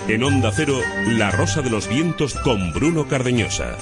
En Onda Cero, La Rosa de los Vientos con Bruno Cardeñosa.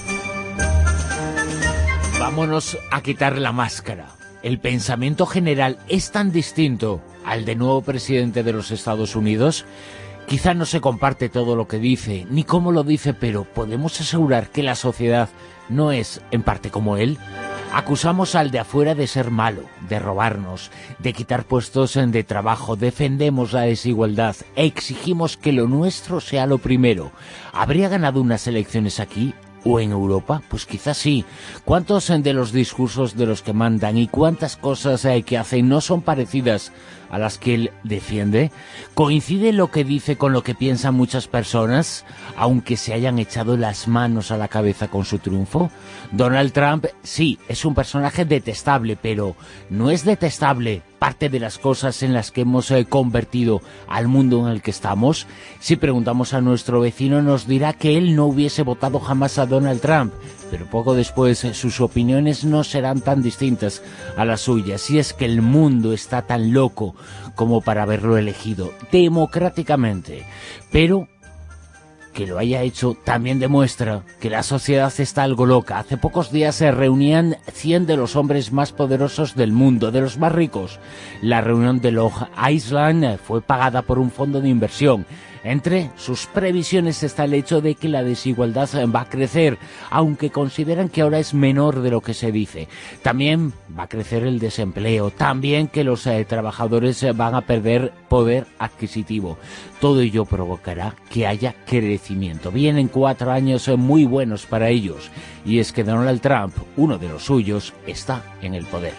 Vámonos a quitar la máscara. El pensamiento general es tan distinto al del nuevo presidente de los Estados Unidos. Quizá no se comparte todo lo que dice, ni cómo lo dice, pero podemos asegurar que la sociedad no es en parte como él. Acusamos al de afuera de ser malo, de robarnos, de quitar puestos de trabajo, defendemos la desigualdad, exigimos que lo nuestro sea lo primero. ¿Habría ganado unas elecciones aquí o en Europa? Pues quizás sí. ¿Cuántos de los discursos de los que mandan y cuántas cosas que hacen no son parecidas a las que él defiende? ¿Coincide lo que dice con lo que piensan muchas personas, aunque se hayan echado las manos a la cabeza con su triunfo? Donald Trump, sí, es un personaje detestable, pero no es detestable parte de las cosas en las que hemos convertido al mundo en el que estamos. Si preguntamos a nuestro vecino, nos dirá que él no hubiese votado jamás a Donald Trump, pero poco después sus opiniones no serán tan distintas a las suyas, y es que el mundo está tan loco como para haberlo elegido democráticamente. Pero que lo haya hecho también demuestra que la sociedad está algo loca. Hace pocos días se reunían 100 de los hombres más poderosos del mundo, de los más ricos. La reunión de Long Island fue pagada por un fondo de inversión. Entre sus previsiones está el hecho de que la desigualdad va a crecer, aunque consideran que ahora es menor de lo que se dice. También va a crecer el desempleo, también que los trabajadores van a perder poder adquisitivo. Todo ello provocará que haya crecimiento. Vienen 4 años muy buenos para ellos, y es que Donald Trump, uno de los suyos, está en el poder.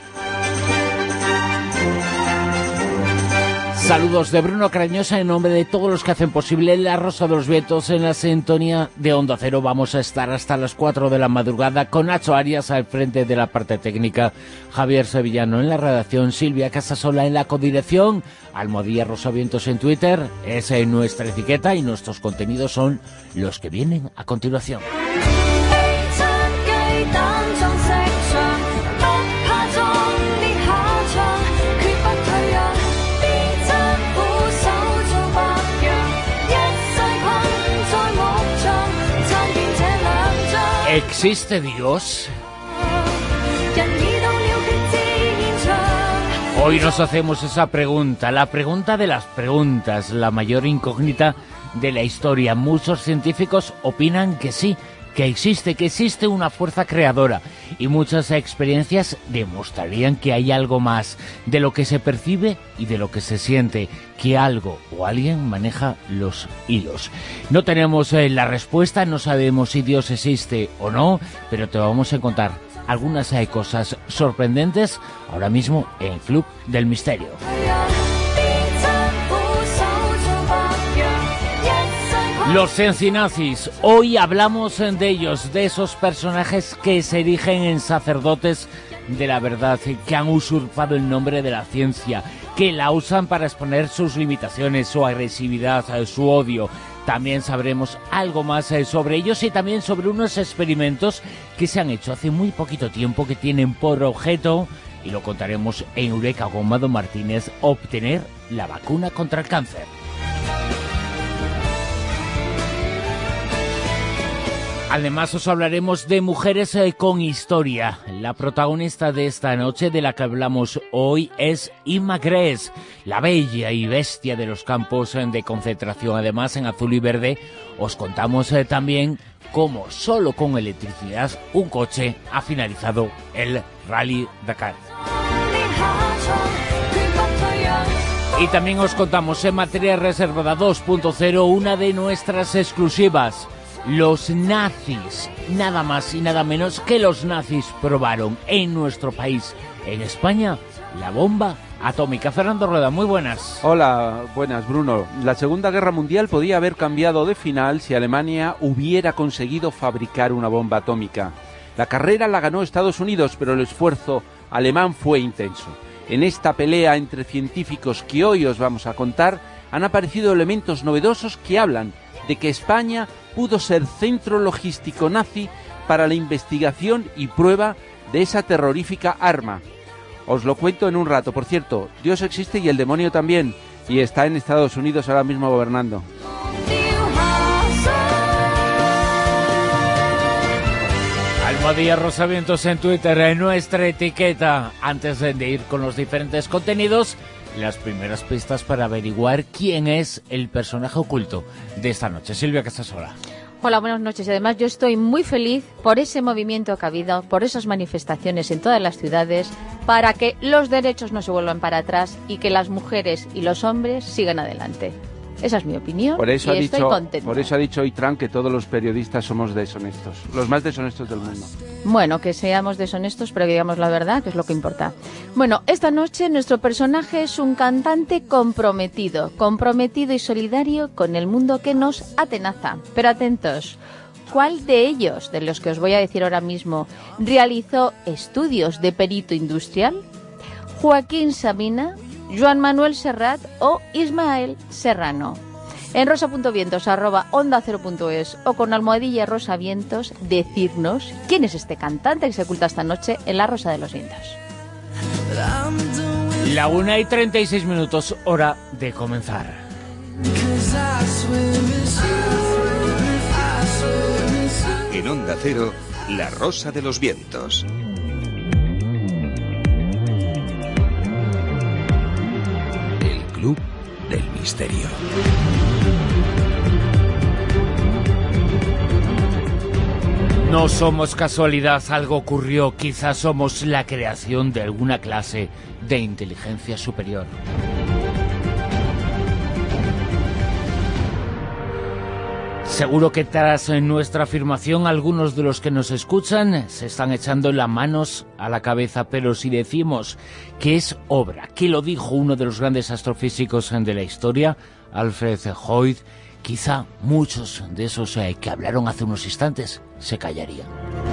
Saludos de Bruno Cardeñosa en nombre de todos los que hacen posible La Rosa de los Vientos en la sintonía de Onda Cero. Vamos a estar hasta las 4 de la madrugada con Nacho Arias al frente de la parte técnica, Javier Sevillano en la redacción, Silvia Casasola en la codirección, Almohadilla Rosavientos en Twitter, esa es nuestra etiqueta y nuestros contenidos son los que vienen a continuación. ¿Existe Dios? Hoy nos hacemos esa pregunta, la pregunta de las preguntas, la mayor incógnita de la historia. Muchos científicos opinan que sí, que existe una fuerza creadora, y muchas experiencias demostrarían que hay algo más de lo que se percibe y de lo que se siente, que algo o alguien maneja los hilos. No tenemos la respuesta, no sabemos si Dios existe o no, pero te vamos a contar algunas cosas sorprendentes ahora mismo en el Club del Misterio. Los ciencinazis, hoy hablamos de ellos, de esos personajes que se erigen en sacerdotes de la verdad, que han usurpado el nombre de la ciencia, que la usan para exponer sus limitaciones, su agresividad, su odio. También sabremos algo más sobre ellos y también sobre unos experimentos que se han hecho hace muy poquito tiempo, que tienen por objeto, y lo contaremos en Eureka con Mado Martínez, obtener la vacuna contra el cáncer. Además os hablaremos de mujeres con historia. La protagonista de esta noche, de la que hablamos hoy, es Inma Gress, la bella y bestia de los campos de concentración. Además, en Azul y Verde os contamos también cómo solo con electricidad un coche ha finalizado el Rally Dakar. Y también os contamos en materia reservada 2.0 una de nuestras exclusivas. Los nazis, nada más y nada menos que los nazis probaron en nuestro país, en España, la bomba atómica. Fernando Rueda, muy buenas. Hola, buenas, Bruno. La Segunda Guerra Mundial podía haber cambiado de final si Alemania hubiera conseguido fabricar una bomba atómica. La carrera la ganó Estados Unidos, pero el esfuerzo alemán fue intenso. En esta pelea entre científicos que hoy os vamos a contar, han aparecido elementos novedosos que hablan de que España pudo ser centro logístico nazi para la investigación y prueba de esa terrorífica arma. Os lo cuento en un rato. Por cierto, Dios existe y el demonio también, y está en Estados Unidos ahora mismo gobernando. Almohadilla Rosavientos en Twitter, en nuestra etiqueta. Antes de ir con los diferentes contenidos, las primeras pistas para averiguar quién es el personaje oculto de esta noche. Silvia Casasola. Hola, buenas noches. Y además yo estoy muy feliz por ese movimiento que ha habido, por esas manifestaciones en todas las ciudades, para que los derechos no se vuelvan para atrás y que las mujeres y los hombres sigan adelante. Esa es mi opinión por eso y estoy contenta. Por eso ha dicho hoy Trump que todos los periodistas somos deshonestos, los más deshonestos del mundo. Bueno, que seamos deshonestos, pero que digamos la verdad, que es lo que importa. Bueno, esta noche nuestro personaje es un cantante comprometido y solidario con el mundo que nos atenaza. Pero atentos, ¿cuál de ellos, de los que os voy a decir ahora mismo, realizó estudios de perito industrial? ¿Joaquín Sabina, Joan Manuel Serrat o Ismael Serrano? En rosa.vientos @onda0.es o con almohadilla rosavientos decirnos quién es este cantante que se oculta esta noche en la Rosa de los Vientos. La 1:36, hora de comenzar. En Onda Cero, la Rosa de los Vientos. El Club del Misterio. No somos casualidad, algo ocurrió, quizás somos la creación de alguna clase de inteligencia superior. Seguro que tras nuestra afirmación algunos de los que nos escuchan se están echando las manos a la cabeza, pero si decimos que es obra, que lo dijo uno de los grandes astrofísicos de la historia, Alfred Hoyt, quizá muchos de esos que hablaron hace unos instantes se callarían.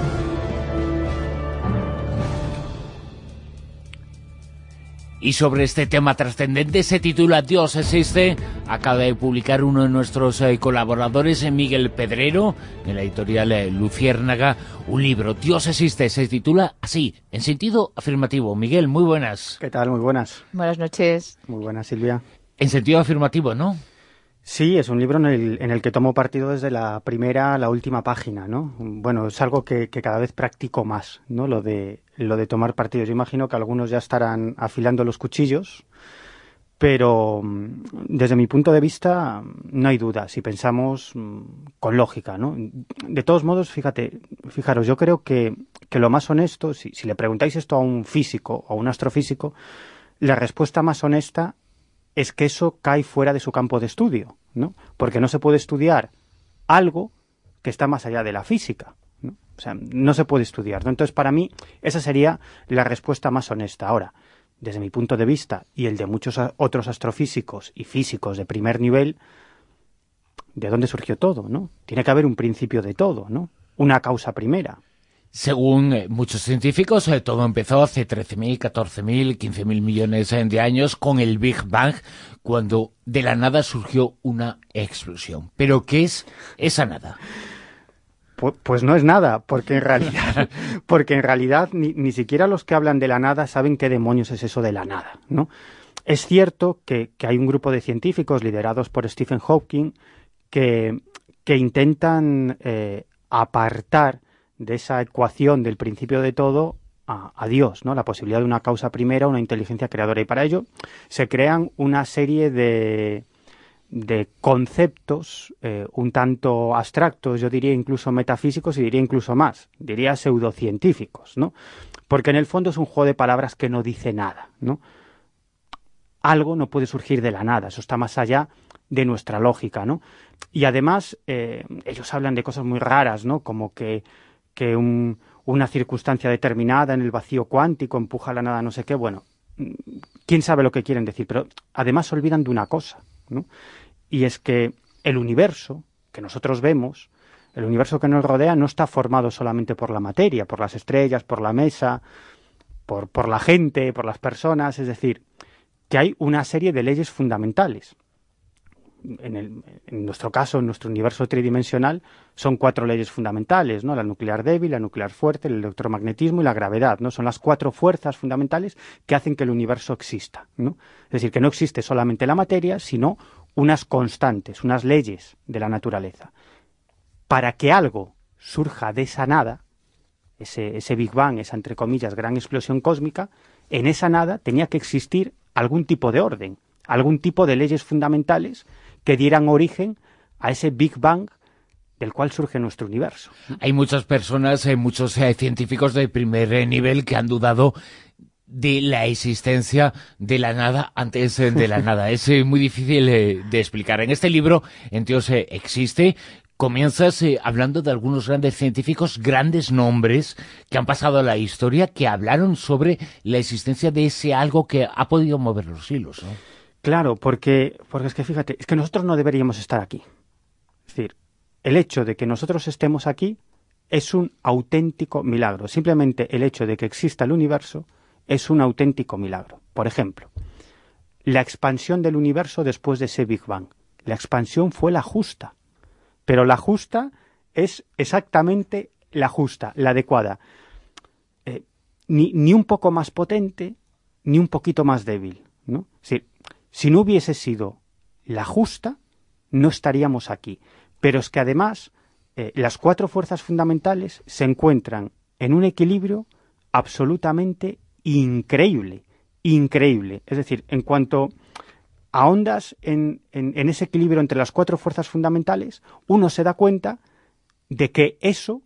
Y sobre este tema trascendente se titula Dios existe. Acaba de publicar uno de nuestros colaboradores, Miguel Pedrero, en la editorial Luciérnaga, un libro, Dios existe, se titula así, en sentido afirmativo. Miguel, muy buenas. ¿Qué tal? Muy buenas. Buenas noches. Muy buenas, Silvia. En sentido afirmativo, ¿no? Sí, es un libro en el que tomo partido desde la primera a la última página, ¿no? Bueno, es algo que cada vez practico más, ¿no? Lo de tomar partido. Yo imagino que algunos ya estarán afilando los cuchillos, pero desde mi punto de vista no hay duda, si pensamos con lógica, ¿no? De todos modos, fijaros, yo creo que lo más honesto, si le preguntáis esto a un físico o a un astrofísico, la respuesta más honesta es que eso cae fuera de su campo de estudio, ¿no? Porque no se puede estudiar algo que está más allá de la física, ¿no? O sea, no se puede estudiar, ¿no? Entonces, para mí, esa sería la respuesta más honesta. Ahora, desde mi punto de vista y el de muchos otros astrofísicos y físicos de primer nivel, ¿de dónde surgió todo, no? Tiene que haber un principio de todo, ¿no? Una causa primera. Según muchos científicos, todo empezó hace 13.000, 14.000, 15.000 millones de años con el Big Bang, cuando de la nada surgió una explosión. ¿Pero qué es esa nada? Pues no es nada, porque en realidad ni siquiera los que hablan de la nada saben qué demonios es eso de la nada, ¿no? Es cierto que hay un grupo de científicos liderados por Stephen Hawking que intentan apartar de esa ecuación del principio de todo a Dios, ¿no? La posibilidad de una causa primera, una inteligencia creadora. Y para ello se crean una serie de conceptos un tanto abstractos, yo diría incluso metafísicos y diría incluso más, diría pseudocientíficos, ¿no? Porque en el fondo es un juego de palabras que no dice nada, ¿no? Algo no puede surgir de la nada, eso está más allá de nuestra lógica, ¿no? Y además ellos hablan de cosas muy raras, ¿no? Como que una circunstancia determinada en el vacío cuántico empuja a la nada no sé qué. Bueno, quién sabe lo que quieren decir, pero además se olvidan de una cosa, ¿no? Y es que el universo que nosotros vemos, el universo que nos rodea, no está formado solamente por la materia, por las estrellas, por la mesa, por la gente, por las personas, es decir, que hay una serie de leyes fundamentales. En nuestro caso, en nuestro universo tridimensional, son 4 leyes fundamentales, ¿no? La nuclear débil, la nuclear fuerte, el electromagnetismo y la gravedad, ¿no? Son las 4 fuerzas fundamentales que hacen que el universo exista, ¿no? Es decir, que no existe solamente la materia, sino unas constantes, unas leyes de la naturaleza. Para que algo surja de esa nada, ese Big Bang, esa, entre comillas, gran explosión cósmica, en esa nada tenía que existir algún tipo de orden, algún tipo de leyes fundamentales que dieran origen a ese Big Bang del cual surge nuestro universo. Hay muchas personas, muchos científicos de primer nivel que han dudado de la existencia de la nada antes de la nada. Es muy difícil de explicar. En este libro, en Dios existe, comienzas hablando de algunos grandes científicos, grandes nombres que han pasado a la historia, que hablaron sobre la existencia de ese algo que ha podido mover los hilos, ¿no? Claro, porque es que fíjate, es que nosotros no deberíamos estar aquí. Es decir, el hecho de que nosotros estemos aquí es un auténtico milagro. Simplemente el hecho de que exista el universo es un auténtico milagro. Por ejemplo, la expansión del universo después de ese Big Bang. La expansión fue la justa, pero la justa es exactamente la justa, la adecuada. Ni un poco más potente, ni un poquito más débil, ¿no? Es decir, si no hubiese sido la justa, no estaríamos aquí. Pero es que además las cuatro fuerzas fundamentales se encuentran en un equilibrio absolutamente increíble, increíble. Es decir, en cuanto ahondas en ese equilibrio entre las cuatro fuerzas fundamentales, uno se da cuenta de que eso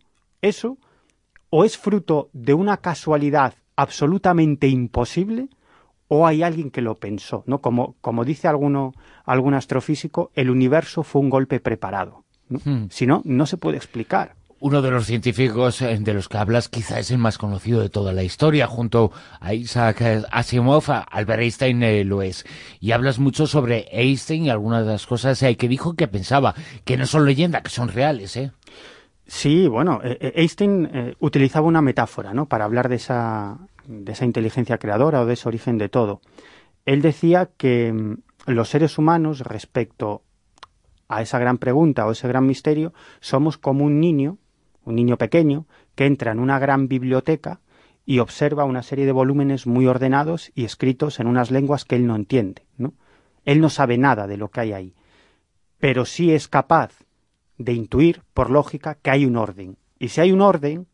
o es fruto de una casualidad absolutamente imposible, o hay alguien que lo pensó, ¿no? Como dice algún astrofísico, el universo fue un golpe preparado, ¿no? Si no, no se puede explicar. Uno de los científicos de los que hablas quizá es el más conocido de toda la historia, junto a Isaac Asimov, Albert Einstein lo es. Y hablas mucho sobre Einstein y algunas de las cosas que dijo que pensaba, que no son leyenda, que son reales, ¿eh? Sí, bueno, Einstein utilizaba una metáfora, ¿no?, para hablar de esa inteligencia creadora o de ese origen de todo. Él decía que los seres humanos, respecto a esa gran pregunta o ese gran misterio, somos como un niño pequeño que entra en una gran biblioteca y observa una serie de volúmenes muy ordenados y escritos en unas lenguas que él no entiende, ¿no? Él no sabe nada de lo que hay ahí, pero sí es capaz de intuir, por lógica, que hay un orden. Y si hay un orden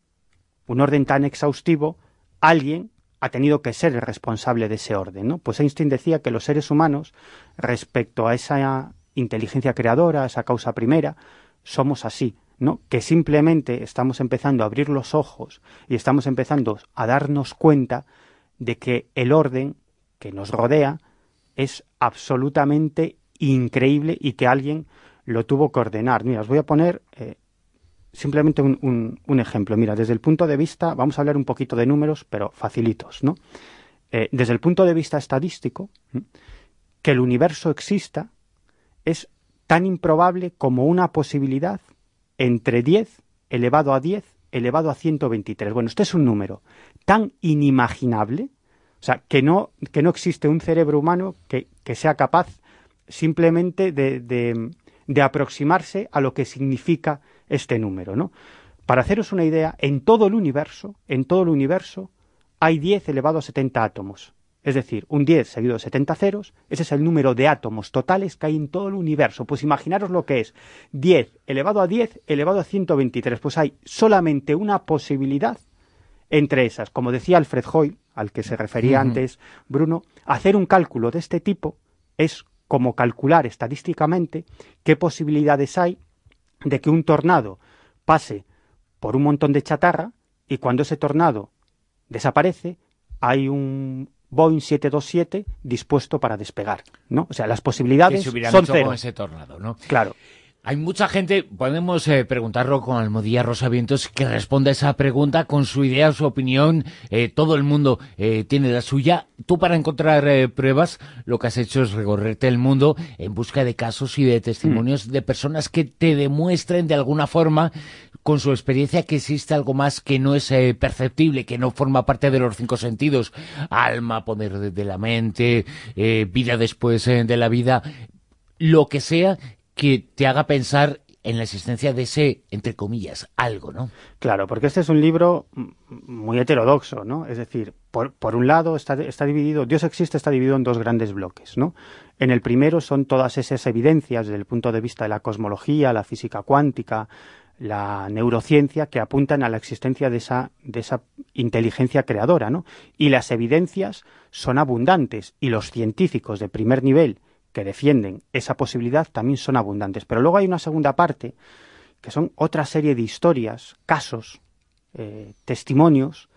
tan exhaustivo, alguien ha tenido que ser el responsable de ese orden, ¿no? Pues Einstein decía que los seres humanos, respecto a esa inteligencia creadora, a esa causa primera, somos así, ¿no? Que simplemente estamos empezando a abrir los ojos y estamos empezando a darnos cuenta de que el orden que nos rodea es absolutamente increíble y que alguien lo tuvo que ordenar. Mira, os voy a poner simplemente un ejemplo. Mira, desde el punto de vista, vamos a hablar un poquito de números, pero facilitos, ¿no? Desde el punto de vista estadístico, que el universo exista es tan improbable como una posibilidad entre 10 elevado a 10 elevado a 123. Bueno, este es un número tan inimaginable, o sea, que no existe un cerebro humano que sea capaz simplemente de aproximarse a lo que significa este número, ¿no? Para haceros una idea, en todo el universo hay 10 elevado a 70 átomos. Es decir, un 10 seguido de 70 ceros, ese es el número de átomos totales que hay en todo el universo. Pues imaginaros lo que es 10 elevado a 10 elevado a 123. Pues hay solamente una posibilidad entre esas. Como decía Alfred Hoyle, al que se refería antes Bruno, hacer un cálculo de este tipo es como calcular estadísticamente qué posibilidades hay de que un tornado pase por un montón de chatarra y cuando ese tornado desaparece hay un Boeing 727 dispuesto para despegar, ¿no? O sea, las posibilidades son cero. Con ese tornado, ¿no? Claro. Hay mucha gente, podemos preguntarlo con Almudía Rosavientos, que responde a esa pregunta con su idea, su opinión. Todo el mundo tiene la suya. Tú, para encontrar pruebas, lo que has hecho es recorrerte el mundo en busca de casos y de testimonios de personas que te demuestren de alguna forma, con su experiencia, que existe algo más que no es perceptible, que no forma parte de los 5 sentidos. Alma, poder de la mente, vida después de la vida, lo que sea que te haga pensar en la existencia de ese, entre comillas, algo, ¿no? Claro, porque este es un libro muy heterodoxo, ¿no? Es decir, por un lado está dividido, Dios existe, está dividido en 2 grandes bloques, ¿no? En el primero son todas esas evidencias desde el punto de vista de la cosmología, la física cuántica, la neurociencia que apuntan a la existencia de esa inteligencia creadora, ¿no? Y las evidencias son abundantes, y los científicos de primer nivel que defienden esa posibilidad también son abundantes. Pero luego hay una segunda parte, que son otra serie de historias, casos, testimonios,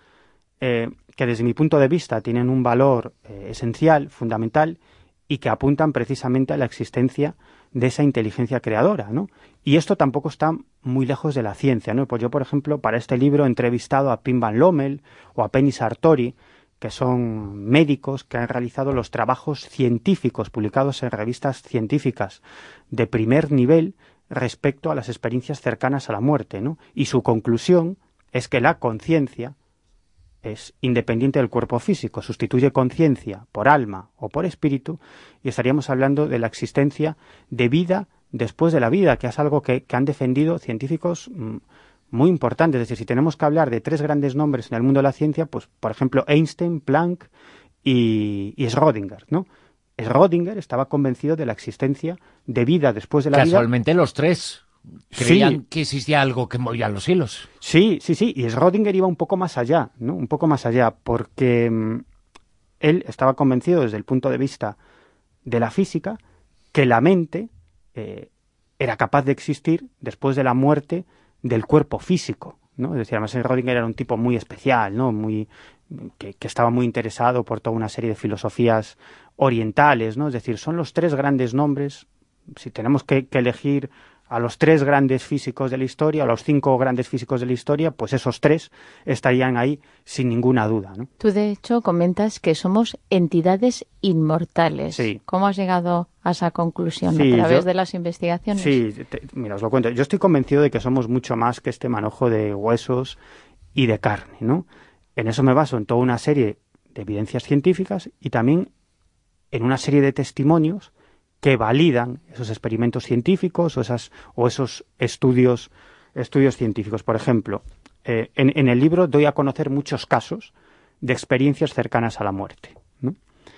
que desde mi punto de vista tienen un valor esencial, fundamental, y que apuntan precisamente a la existencia de esa inteligencia creadora, ¿no? Y esto tampoco está muy lejos de la ciencia, ¿no? Pues yo, por ejemplo, para este libro he entrevistado a Pim Van Lommel o a Penny Sartori, que son médicos que han realizado los trabajos científicos publicados en revistas científicas de primer nivel respecto a las experiencias cercanas a la muerte, ¿no? Y su conclusión es que la conciencia es independiente del cuerpo físico, sustituye conciencia por alma o por espíritu, y estaríamos hablando de la existencia de vida después de la vida, que es algo que han defendido científicos muy importantes. Es decir, si tenemos que hablar de tres grandes nombres en el mundo de la ciencia, pues por ejemplo Einstein, Planck y Schrödinger, ¿no? Schrödinger estaba convencido de la existencia de vida después de la vida. Casualmente los tres creían que existía algo que movía los hilos. Sí, y Schrödinger iba un poco más allá, ¿no? Un poco más allá, porque él estaba convencido desde el punto de vista de la física que la mente era capaz de existir después de la muerte del cuerpo físico, ¿no? Es decir, además Schrödinger era un tipo muy especial, ¿no? Que estaba muy interesado por toda una serie de filosofías orientales, ¿no? Es decir, son los tres grandes nombres. Si tenemos que elegir a los tres grandes físicos de la historia, a los 5 grandes físicos de la historia, pues esos tres estarían ahí sin ninguna duda, ¿no? Tú, de hecho, comentas que somos entidades inmortales. Sí. ¿Cómo has llegado a esa conclusión? ¿A través de las investigaciones? Sí, mira, os lo cuento. Yo estoy convencido de que somos mucho más que este manojo de huesos y de carne, ¿no? En eso me baso en toda una serie de evidencias científicas y también en una serie de testimonios que validan esos experimentos científicos o esos estudios científicos. Por ejemplo, en el libro doy a conocer muchos casos de experiencias cercanas a la muerte, ¿no?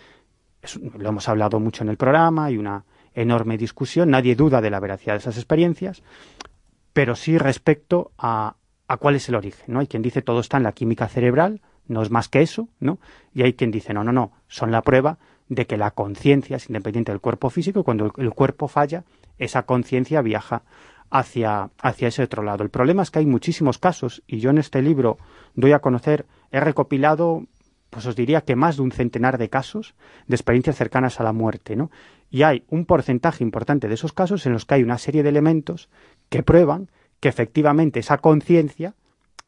Lo hemos hablado mucho en el programa, hay una enorme discusión, nadie duda de la veracidad de esas experiencias, pero sí respecto a cuál es el origen, ¿no? Hay quien dice todo está en la química cerebral, no es más que eso, ¿no? Y hay quien dice no, son la prueba de que la conciencia es independiente del cuerpo físico, y cuando el cuerpo falla, esa conciencia viaja hacia ese otro lado. El problema es que hay muchísimos casos, y yo en este libro doy a conocer, he recopilado, pues os diría que más de un centenar de casos de experiencias cercanas a la muerte, ¿no? Y hay un porcentaje importante de esos casos en los que hay una serie de elementos que prueban que efectivamente esa conciencia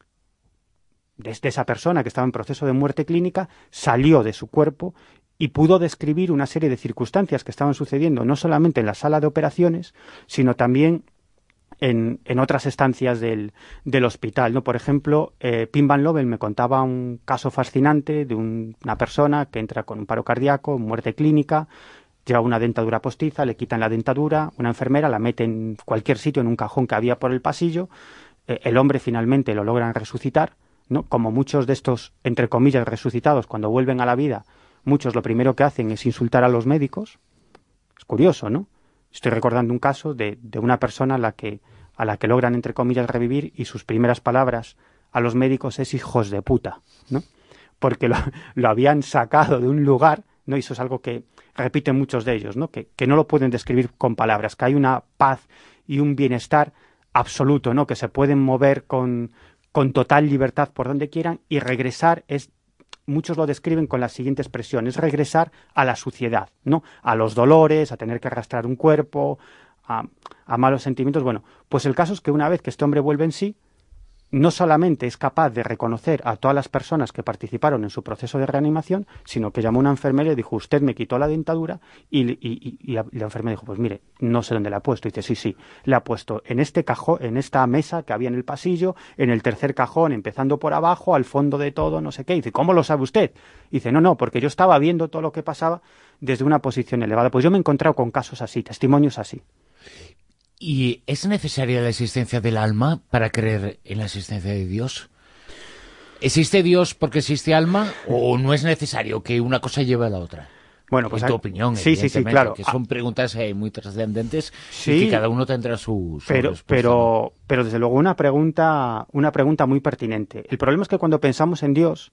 de esa persona que estaba en proceso de muerte clínica salió de su cuerpo y pudo describir una serie de circunstancias que estaban sucediendo no solamente en la sala de operaciones, sino también en otras estancias del hospital, ¿no? Por ejemplo, Pim Van Lommel me contaba un caso fascinante de una persona que entra con un paro cardíaco, muerte clínica, lleva una dentadura postiza, le quitan la dentadura, una enfermera la mete en cualquier sitio, en un cajón que había por el pasillo, el hombre finalmente lo logran resucitar, ¿no? Como muchos de estos, entre comillas, resucitados, cuando vuelven a la vida, muchos lo primero que hacen es insultar a los médicos. Es curioso, ¿no? Estoy recordando un caso de una persona a la que logran, entre comillas, revivir, y sus primeras palabras a los médicos es hijos de puta, ¿no? Porque lo habían sacado de un lugar, ¿no? Y eso es algo que repiten muchos de ellos, ¿no? Que no lo pueden describir con palabras, que hay una paz y un bienestar absoluto, ¿no? Que se pueden mover con total libertad por donde quieran, y regresar es... Muchos lo describen con la siguiente expresión, es regresar a la suciedad, ¿no? A los dolores, a tener que arrastrar un cuerpo, a malos sentimientos. Bueno, pues el caso es que una vez que este hombre vuelve en sí, no solamente es capaz de reconocer a todas las personas que participaron en su proceso de reanimación, sino que llamó a una enfermera y dijo, usted me quitó la dentadura, y la enfermera dijo, pues mire, no sé dónde la ha puesto. Y dice, sí, la ha puesto en este cajón, en esta mesa que había en el pasillo, en el tercer cajón, empezando por abajo, al fondo de todo, no sé qué. Y dice, ¿cómo lo sabe usted? Y dice, no, porque yo estaba viendo todo lo que pasaba desde una posición elevada. Pues yo me he encontrado con casos así, testimonios así. ¿Y es necesaria la existencia del alma para creer en la existencia de Dios? ¿Existe Dios porque existe alma o no es necesario que una cosa lleve a la otra? Bueno, pues en tu opinión, sí, evidentemente, claro. Que son preguntas muy trascendentes Sí, y que cada uno tendrá su respuesta. Pero desde luego una pregunta muy pertinente. El problema es que cuando pensamos en Dios,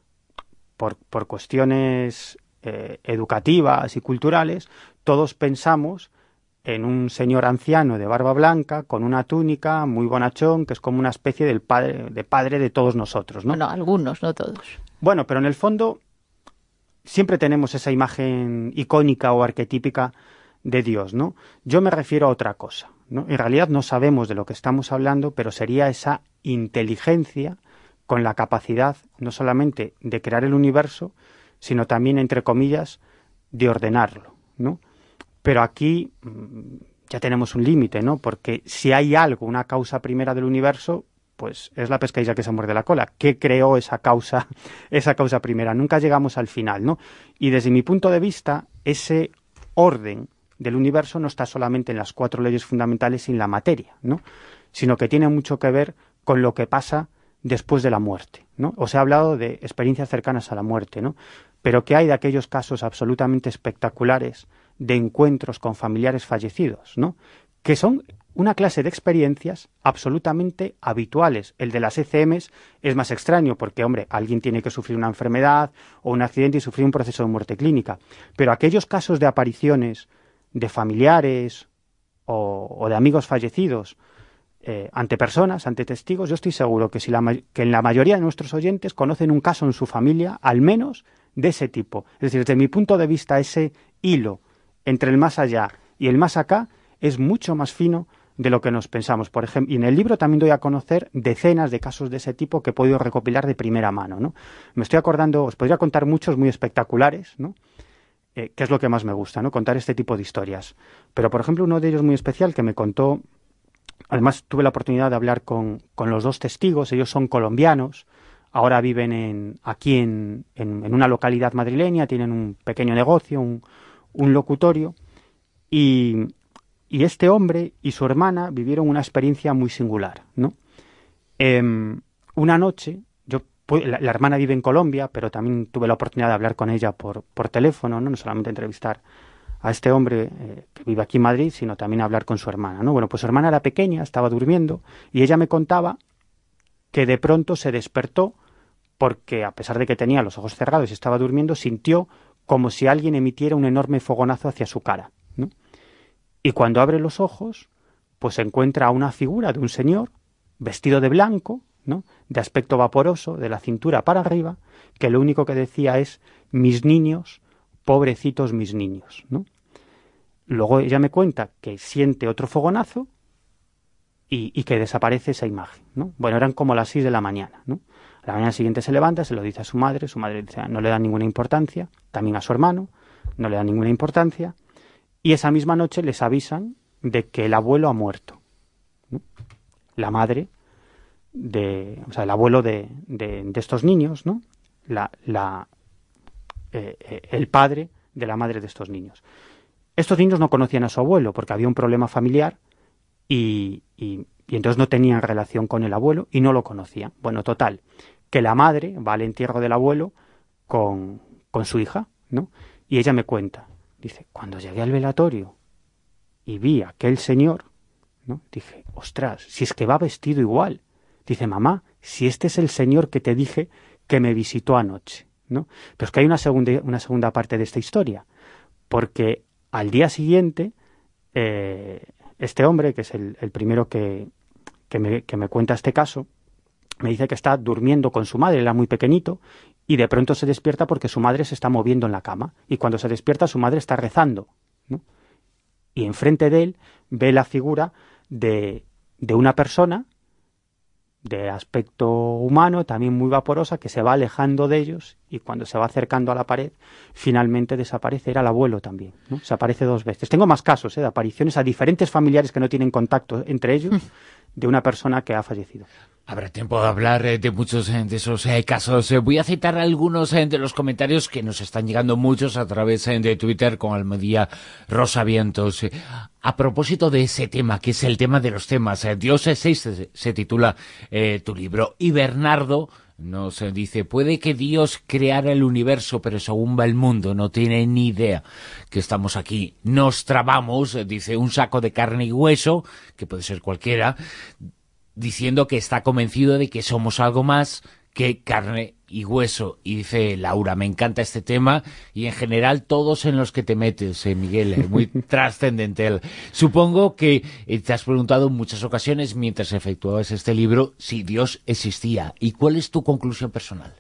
por cuestiones educativas y culturales, todos pensamos en un señor anciano de barba blanca, con una túnica, muy bonachón, que es como una especie de padre de todos nosotros, ¿no? Bueno, algunos, no todos. Bueno, pero en el fondo siempre tenemos esa imagen icónica o arquetípica de Dios, ¿no? Yo me refiero a otra cosa, ¿no? En realidad no sabemos de lo que estamos hablando, pero sería esa inteligencia con la capacidad no solamente de crear el universo, sino también, entre comillas, de ordenarlo, ¿no? Pero aquí ya tenemos un límite, ¿no? Porque si hay algo, una causa primera del universo, pues es la pescadilla que se muerde la cola. ¿Qué creó esa causa primera? Nunca llegamos al final, ¿no? Y desde mi punto de vista, ese orden del universo no está solamente en las 4 leyes fundamentales y en la materia, ¿no? Sino que tiene mucho que ver con lo que pasa después de la muerte, ¿no? Os he hablado de experiencias cercanas a la muerte, ¿no? Pero ¿qué hay de aquellos casos absolutamente espectaculares de encuentros con familiares fallecidos, ¿no? Que son una clase de experiencias absolutamente habituales. El de las ECMs es más extraño porque, hombre, alguien tiene que sufrir una enfermedad o un accidente y sufrir un proceso de muerte clínica. Pero aquellos casos de apariciones de familiares o de amigos fallecidos ante personas, ante testigos, yo estoy seguro que en la mayoría de nuestros oyentes conocen un caso en su familia, al menos de ese tipo. Es decir, desde mi punto de vista, ese hilo entre el más allá y el más acá es mucho más fino de lo que nos pensamos. Por ejemplo, y en el libro también doy a conocer decenas de casos de ese tipo que he podido recopilar de primera mano, ¿no? Me estoy acordando, os podría contar muchos muy espectaculares, ¿no? Que es lo que más me gusta, ¿no? Contar este tipo de historias. Pero, por ejemplo, uno de ellos muy especial que me contó, además tuve la oportunidad de hablar con los 2 testigos, ellos son colombianos, ahora viven aquí en una localidad madrileña, tienen un pequeño negocio, un locutorio, y este hombre y su hermana vivieron una experiencia muy singular, ¿no? Una noche, la hermana vive en Colombia, pero también tuve la oportunidad de hablar con ella por teléfono, ¿no? No solamente entrevistar a este hombre que vive aquí en Madrid, sino también hablar con su hermana, ¿no? Bueno, pues su hermana era pequeña, estaba durmiendo, y ella me contaba que de pronto se despertó porque, a pesar de que tenía los ojos cerrados y estaba durmiendo, sintió como si alguien emitiera un enorme fogonazo hacia su cara, ¿no? Y cuando abre los ojos, pues encuentra a una figura de un señor vestido de blanco, ¿no? De aspecto vaporoso, de la cintura para arriba, que lo único que decía es: mis niños, pobrecitos mis niños, ¿no? Luego ella me cuenta que siente otro fogonazo y que desaparece esa imagen, ¿no? Bueno, eran como las 6 de la mañana, ¿no? A la mañana siguiente se levanta, se lo dice a su madre dice, no le da ninguna importancia, también a su hermano, no le da ninguna importancia, y esa misma noche les avisan de que el abuelo ha muerto, ¿no? La madre el abuelo de estos niños, ¿no? El padre de la madre de estos niños. Estos niños no conocían a su abuelo porque había un problema familiar y entonces no tenían relación con el abuelo y no lo conocían. Bueno, total, que la madre va al entierro del abuelo con su hija, ¿no? Y ella me cuenta, dice, cuando llegué al velatorio y vi a aquel señor, ¿no? Dije, ostras, si es que va vestido igual. Dice, mamá, si este es el señor que te dije que me visitó anoche, ¿no? Pero es que hay una segunda parte de esta historia, porque al día siguiente este hombre, que es el primero que me cuenta este caso, me dice que está durmiendo con su madre, era muy pequeñito, y de pronto se despierta porque su madre se está moviendo en la cama, y cuando se despierta su madre está rezando, ¿no? Y enfrente de él ve la figura de una persona de aspecto humano, también muy vaporosa, que se va alejando de ellos y cuando se va acercando a la pared, finalmente desaparece. Era el abuelo también, ¿no? Se aparece 2 veces. Tengo más casos de apariciones a diferentes familiares que no tienen contacto entre ellos de una persona que ha fallecido. Habrá tiempo de hablar de muchos de esos casos. Voy a citar algunos de los comentarios que nos están llegando muchos a través de Twitter con Almudía Rosavientos. A propósito de ese tema, que es el tema de los temas, Dios es 6 se titula tu libro. Y Bernardo Nos dice, puede que Dios creara el universo, pero según va el mundo, no tiene ni idea que estamos aquí. Nos trabamos, dice, un saco de carne y hueso, que puede ser cualquiera, diciendo que está convencido de que somos algo más que carne y hueso. Y dice Laura, me encanta este tema y en general todos en los que te metes, Miguel, muy trascendental. Supongo que te has preguntado en muchas ocasiones mientras efectuabas este libro si Dios existía. ¿Y cuál es tu conclusión personal?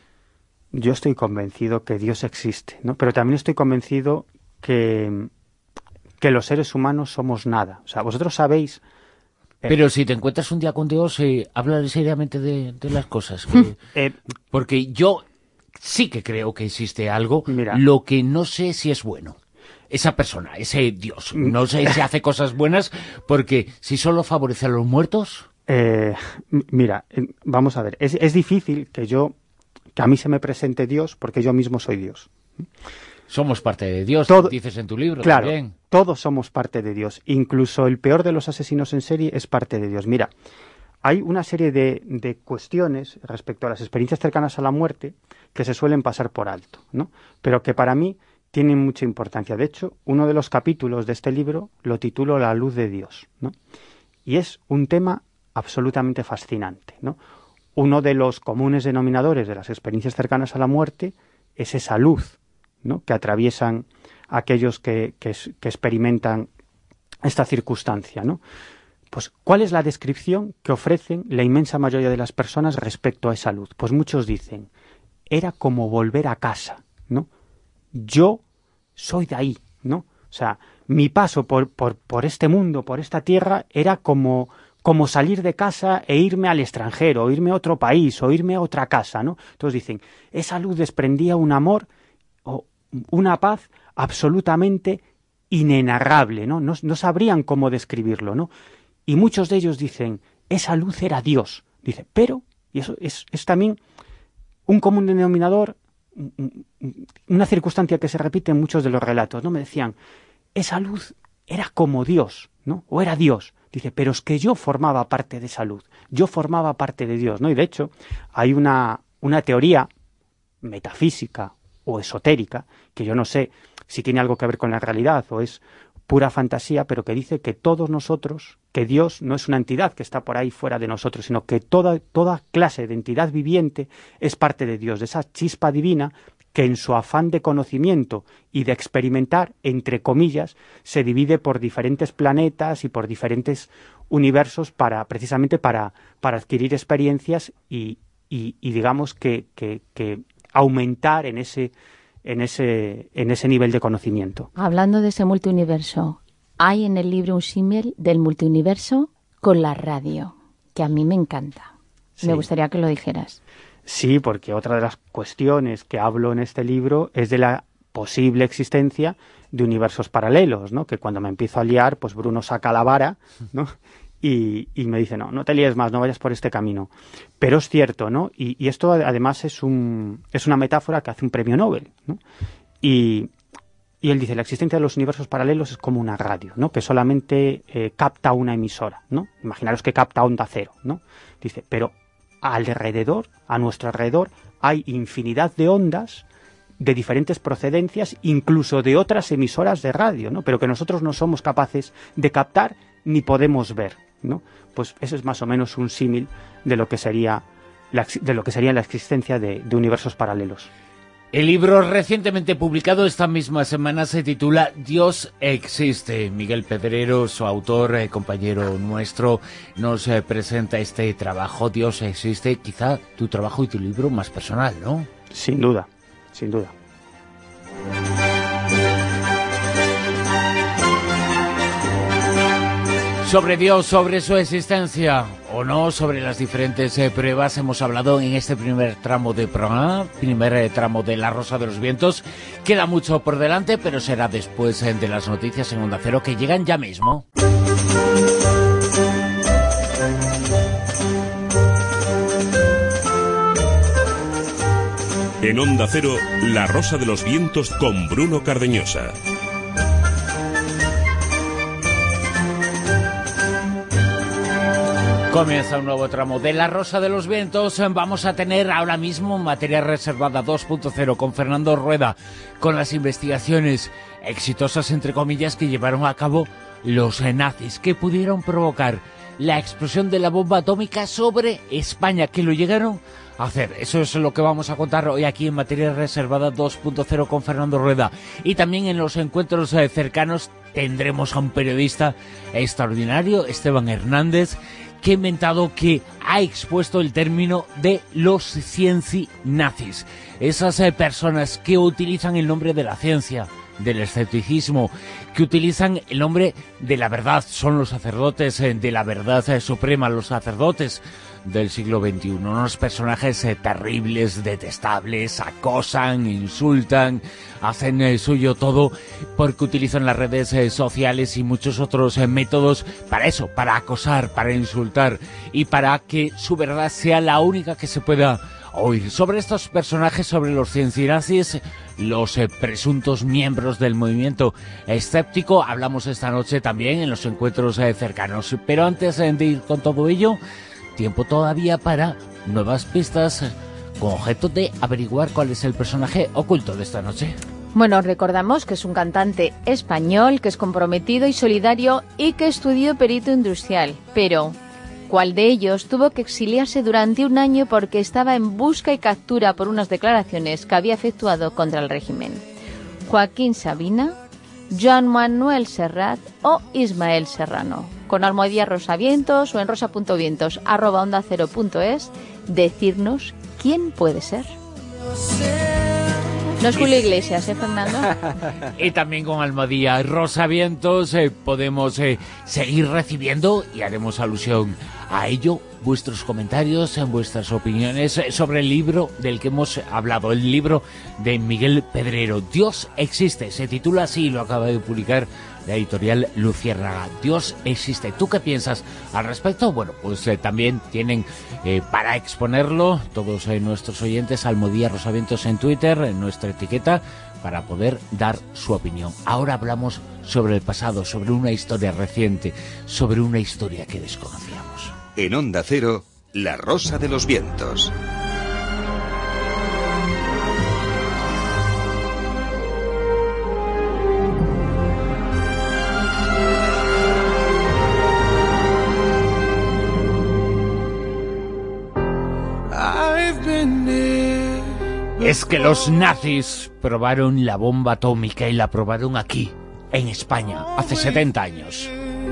Yo estoy convencido que Dios existe, ¿no? Pero también estoy convencido que los seres humanos somos nada. O sea, vosotros sabéis... Pero si te encuentras un día con Dios, habla seriamente de las cosas. Porque yo sí que creo que existe algo, mira, lo que no sé si es bueno. Esa persona, ese Dios, no sé si hace cosas buenas, porque si solo favorece a los muertos... Mira, vamos a ver, es difícil que a mí se me presente Dios, porque yo mismo soy Dios. Somos parte de Dios, dices en tu libro. Claro, también. Todos somos parte de Dios. Incluso el peor de los asesinos en serie es parte de Dios. Mira, hay una serie de cuestiones respecto a las experiencias cercanas a la muerte que se suelen pasar por alto, ¿no? Pero que para mí tienen mucha importancia. De hecho, uno de los capítulos de este libro lo titulo La luz de Dios, ¿no? Y es un tema absolutamente fascinante, ¿no? Uno de los comunes denominadores de las experiencias cercanas a la muerte es esa luz, ¿no?, que atraviesan aquellos que experimentan esta circunstancia, ¿no? Pues, ¿cuál es la descripción que ofrecen la inmensa mayoría de las personas respecto a esa luz? Pues muchos dicen, era como volver a casa, ¿no? Yo soy de ahí, ¿no? O sea, mi paso por este mundo, por esta tierra, era como salir de casa e irme al extranjero, o irme a otro país, o irme a otra casa, ¿no? Entonces dicen, esa luz desprendía un amor o una paz absolutamente inenarrable, ¿no? No sabrían cómo describirlo, ¿no? Y muchos de ellos dicen, esa luz era Dios. Dice, pero, y eso es también un común denominador, una circunstancia que se repite en muchos de los relatos, ¿no? Me decían, esa luz era como Dios, ¿no? O era Dios. Dice, pero es que yo formaba parte de esa luz, yo formaba parte de Dios, ¿no? Y de hecho, hay una teoría metafísica o esotérica, que yo no sé si tiene algo que ver con la realidad o es pura fantasía, pero que dice que todos nosotros, que Dios no es una entidad que está por ahí fuera de nosotros, sino que toda clase de entidad viviente es parte de Dios, de esa chispa divina que en su afán de conocimiento y de experimentar, entre comillas, se divide por diferentes planetas y por diferentes universos precisamente para adquirir experiencias y digamos que aumentar en ese nivel de conocimiento. Hablando de ese multiuniverso, hay en el libro un símil del multiuniverso con la radio, que a mí me encanta. Sí. Me gustaría que lo dijeras. Sí, porque otra de las cuestiones que hablo en este libro es de la posible existencia de universos paralelos, ¿no? Que cuando me empiezo a liar, pues Bruno saca la vara, ¿no? Y me dice, no te líes más, no vayas por este camino. Pero es cierto, ¿no? Y esto además es una metáfora que hace un premio Nobel, ¿no? Y él dice, la existencia de los universos paralelos es como una radio, ¿no? Que solamente capta una emisora, ¿no? Imaginaros que capta onda cero, ¿no? Dice, pero a nuestro alrededor, hay infinidad de ondas de diferentes procedencias, incluso de otras emisoras de radio, ¿no? Pero que nosotros no somos capaces de captar ni podemos ver, ¿no? Pues eso es más o menos un símil de lo que sería la existencia de universos paralelos. El libro recientemente publicado esta misma semana se titula Dios existe. Miguel Pedrero, su autor, compañero nuestro, nos presenta este trabajo, Dios existe, quizá tu trabajo y tu libro más personal, ¿no? Sin duda, sin duda. Sobre Dios, sobre su existencia o no, sobre las diferentes pruebas hemos hablado en este primer tramo de programa, primer tramo de La Rosa de los Vientos. Queda mucho por delante, pero será después de las noticias en Onda Cero que llegan ya mismo. En Onda Cero, La Rosa de los Vientos con Bruno Cardeñosa. Comienza un nuevo tramo de La Rosa de los Vientos. Vamos a tener ahora mismo materia reservada 2.0 con Fernando Rueda, con las investigaciones exitosas, entre comillas, que llevaron a cabo los nazis, que pudieron provocar la explosión de la bomba atómica sobre España, que lo llegaron a hacer. Eso es lo que vamos a contar hoy aquí en materia reservada 2.0 con Fernando Rueda. Y también en los encuentros cercanos tendremos a un periodista extraordinario, Esteban Hernández, que ha inventado, que ha expuesto el término de los cienci-nazis. Esas personas que utilizan el nombre de la ciencia, del escepticismo, que utilizan el nombre de la verdad, son los sacerdotes de la verdad suprema, los sacerdotes del siglo XXI, unos personajes terribles, detestables, acosan, insultan, hacen suyo todo, porque utilizan las redes sociales y muchos otros métodos para eso, para acosar, para insultar y para que su verdad sea la única que se pueda oír. Sobre estos personajes, sobre los ciencinazis, los presuntos miembros del movimiento escéptico, hablamos esta noche también en los encuentros cercanos. Pero antes de ir con todo ello, tiempo todavía para nuevas pistas con objeto de averiguar cuál es el personaje oculto de esta noche. Bueno, recordamos que es un cantante español, que es comprometido y solidario y que estudió perito industrial. Pero ¿cuál de ellos tuvo que exiliarse durante un año porque estaba en busca y captura por unas declaraciones que había efectuado contra el régimen? ¿Joaquín Sabina, Joan Manuel Serrat o Ismael Serrano? Con almohadilla Rosavientos o en rosa.vientos@ondacero.es, decirnos quién puede ser. No es Julio Iglesias, Fernando. Y también con almohadilla Rosavientos podemos seguir recibiendo, y haremos alusión a ello, vuestros comentarios, vuestras opiniones sobre el libro del que hemos hablado, el libro de Miguel Pedrero, Dios existe, se titula así, lo acaba de publicar la editorial Luciérnaga. Dios existe. ¿Tú qué piensas al respecto? Bueno, pues también tienen para exponerlo todos nuestros oyentes almohadilla Rosavientos en Twitter, en nuestra etiqueta, para poder dar su opinión. Ahora hablamos sobre el pasado, sobre una historia reciente, sobre una historia que desconocíamos. En Onda Cero, La Rosa de los Vientos. Es que los nazis probaron la bomba atómica y la probaron aquí, en España, hace 70 años.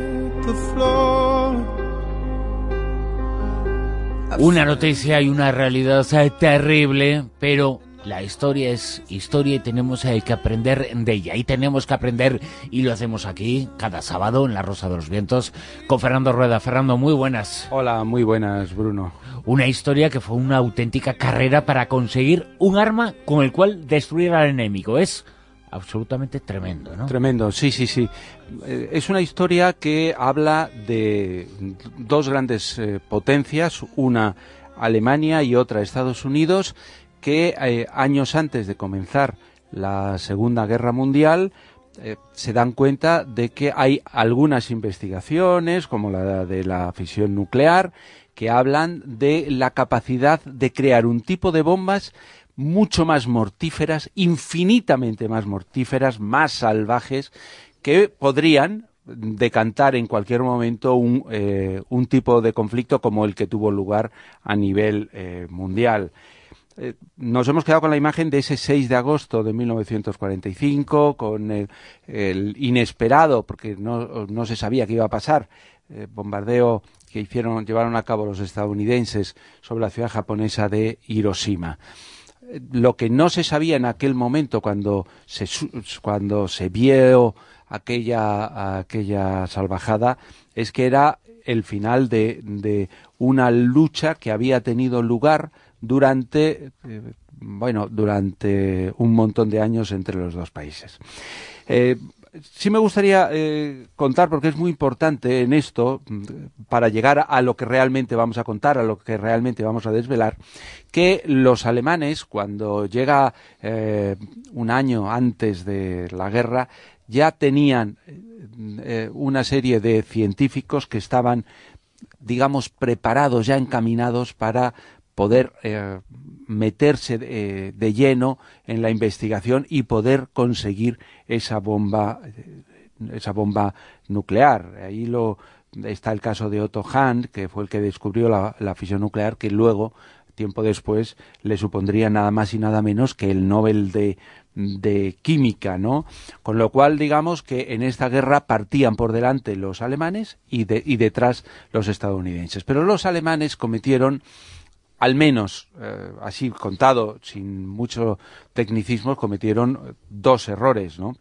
Una noticia y una realidad terrible, pero la historia es historia y tenemos que aprender de ella. Y tenemos que aprender, y lo hacemos aquí, cada sábado, en La Rosa de los Vientos, con Fernando Rueda. Fernando, muy buenas. Hola, muy buenas, Bruno. Una historia que fue una auténtica carrera para conseguir un arma con el cual destruir al enemigo. Es absolutamente tremendo, ¿no? Tremendo, sí. Es una historia que habla de dos grandes potencias, una Alemania y otra Estados Unidos, que años antes de comenzar la Segunda Guerra Mundial se dan cuenta de que hay algunas investigaciones, como la de la fisión nuclear, que hablan de la capacidad de crear un tipo de bombas mucho más mortíferas, infinitamente más mortíferas, más salvajes, que podrían decantar en cualquier momento un tipo de conflicto como el que tuvo lugar a nivel mundial. Nos hemos quedado con la imagen de ese 6 de agosto de 1945, con el inesperado, porque no se sabía qué iba a pasar, bombardeo que llevaron a cabo los estadounidenses sobre la ciudad japonesa de Hiroshima. Lo que no se sabía en aquel momento, cuando se vio aquella salvajada, es que era el final de una lucha que había tenido lugar durante un montón de años entre los dos países. Sí me gustaría contar, porque es muy importante en esto, para llegar a lo que realmente vamos a contar, a lo que realmente vamos a desvelar, que los alemanes, cuando llega un año antes de la guerra, ya tenían una serie de científicos que estaban digamos, preparados, ya encaminados para poder meterse de lleno en la investigación y poder conseguir esa bomba nuclear. Ahí está el caso de Otto Hahn, que fue el que descubrió la fisión nuclear, que luego, tiempo después, le supondría nada más y nada menos que el Nobel de Química, ¿no? Con lo cual, digamos que en esta guerra partían por delante los alemanes y detrás los estadounidenses. Pero los alemanes cometieron, al menos, así contado, sin mucho tecnicismo, cometieron 2 errores, ¿no?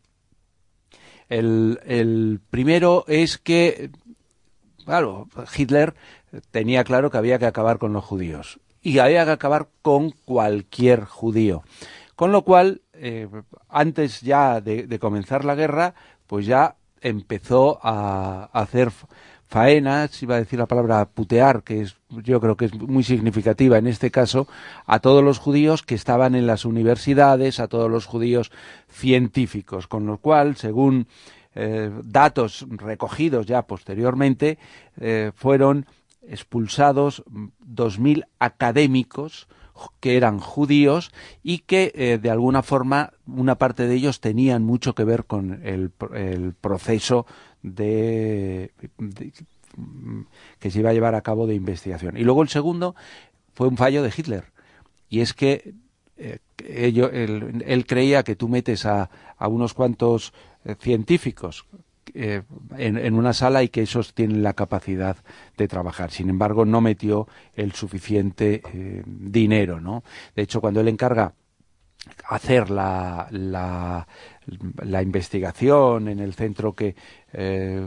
El primero es que, claro, Hitler tenía claro que había que acabar con los judíos y había que acabar con cualquier judío. Con lo cual, antes ya de comenzar la guerra, pues ya empezó a hacer faenas, iba a decir la palabra putear, que yo creo que es muy significativa en este caso, a todos los judíos que estaban en las universidades, a todos los judíos científicos, con lo cual, según datos recogidos ya posteriormente, fueron expulsados 2.000 académicos que eran judíos y que de alguna forma una parte de ellos tenían mucho que ver con el proceso que se iba a llevar a cabo de investigación. Y luego el segundo fue un fallo de Hitler, y es que él creía que tú metes a unos cuantos científicos en una sala y que esos tienen la capacidad de trabajar. Sin embargo, no metió el suficiente dinero, ¿no? De hecho, cuando él encarga hacer la investigación en el centro en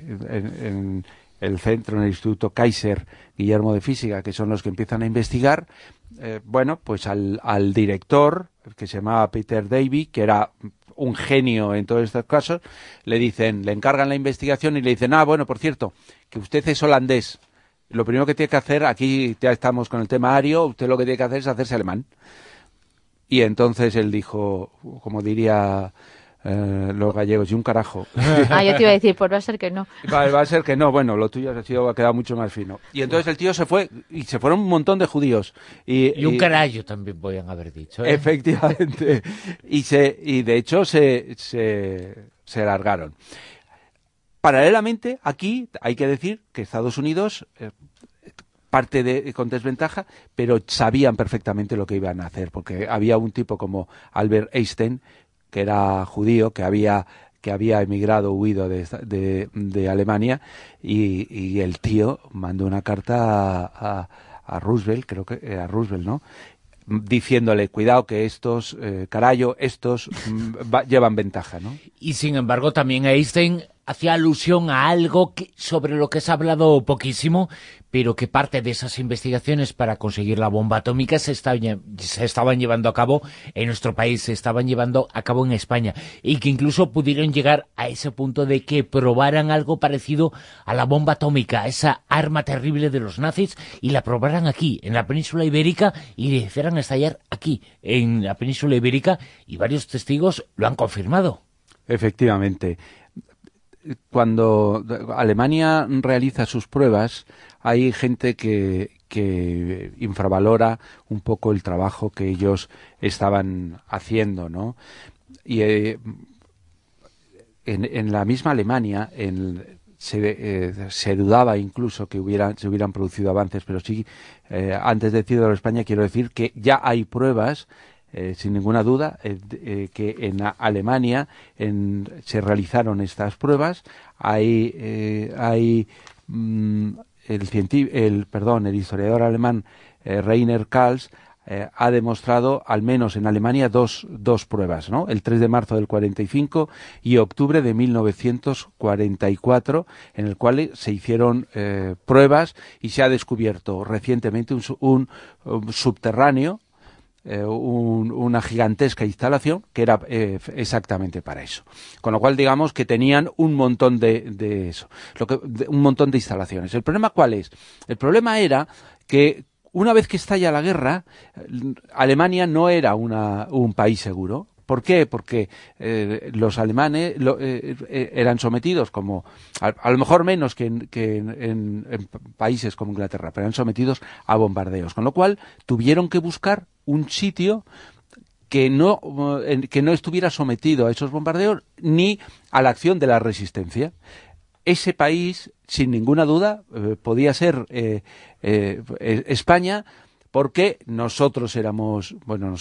el Instituto Kaiser Guillermo de Física, que son los que empiezan a investigar, bueno, pues al director, que se llamaba Peter Davy, que era un genio en todos estos casos, le encargan la investigación y le dicen, bueno, por cierto, que usted es holandés. Lo primero que tiene que hacer, aquí ya estamos con el tema ario, usted lo que tiene que hacer es hacerse alemán. Y entonces él dijo, como diría los gallegos, y un carajo. Yo te iba a decir, pues va a ser que no. Va a ser que no, bueno, lo tuyo ha quedado mucho más fino. Y entonces el tío se fue, y se fueron un montón de judíos. Y un carajo también podían haber dicho, ¿eh? Efectivamente. Y de hecho se largaron. Paralelamente, aquí hay que decir que Estados Unidos parte con desventaja, pero sabían perfectamente lo que iban a hacer, porque había un tipo como Albert Einstein, que era judío, que había emigrado, huido de Alemania, y el tío mandó una carta a Roosevelt, creo que a Roosevelt, ¿no?, diciéndole, cuidado que estos, estos llevan ventaja, ¿no? Y sin embargo también Einstein hacía alusión a algo sobre lo que se ha hablado poquísimo, pero que parte de esas investigaciones para conseguir la bomba atómica se estaban llevando a cabo en nuestro país, se estaban llevando a cabo en España, y que incluso pudieron llegar a ese punto de que probaran algo parecido a la bomba atómica, esa arma terrible de los nazis, y la probaran aquí, en la península ibérica, y le hicieran estallar aquí, en la península ibérica, y varios testigos lo han confirmado. Efectivamente. Cuando Alemania realiza sus pruebas, hay gente que infravalora un poco el trabajo que ellos estaban haciendo, ¿no? Y en la misma Alemania se dudaba incluso que se hubieran producido avances, pero sí, antes de decir de España, quiero decir que ya hay pruebas, sin ninguna duda, que en Alemania se realizaron estas pruebas. El historiador alemán Rainer Kals ha demostrado, al menos en Alemania, dos pruebas, ¿no? El 3 de marzo del 45 y octubre de 1944, en el cual se hicieron pruebas, y se ha descubierto recientemente un subterráneo, una gigantesca instalación que era exactamente para eso. Con lo cual, digamos que tenían un montón de eso, un montón de instalaciones. ¿El problema cuál es? El problema era que una vez que estalla la guerra, Alemania no era un país seguro, ¿Por qué? Porque los alemanes eran sometidos, como a lo mejor menos que en países como Inglaterra, pero eran sometidos a bombardeos, con lo cual tuvieron que buscar un sitio que no estuviera sometido a esos bombardeos ni a la acción de la resistencia. Ese país, sin ninguna duda, podía ser España, porque nosotros éramos,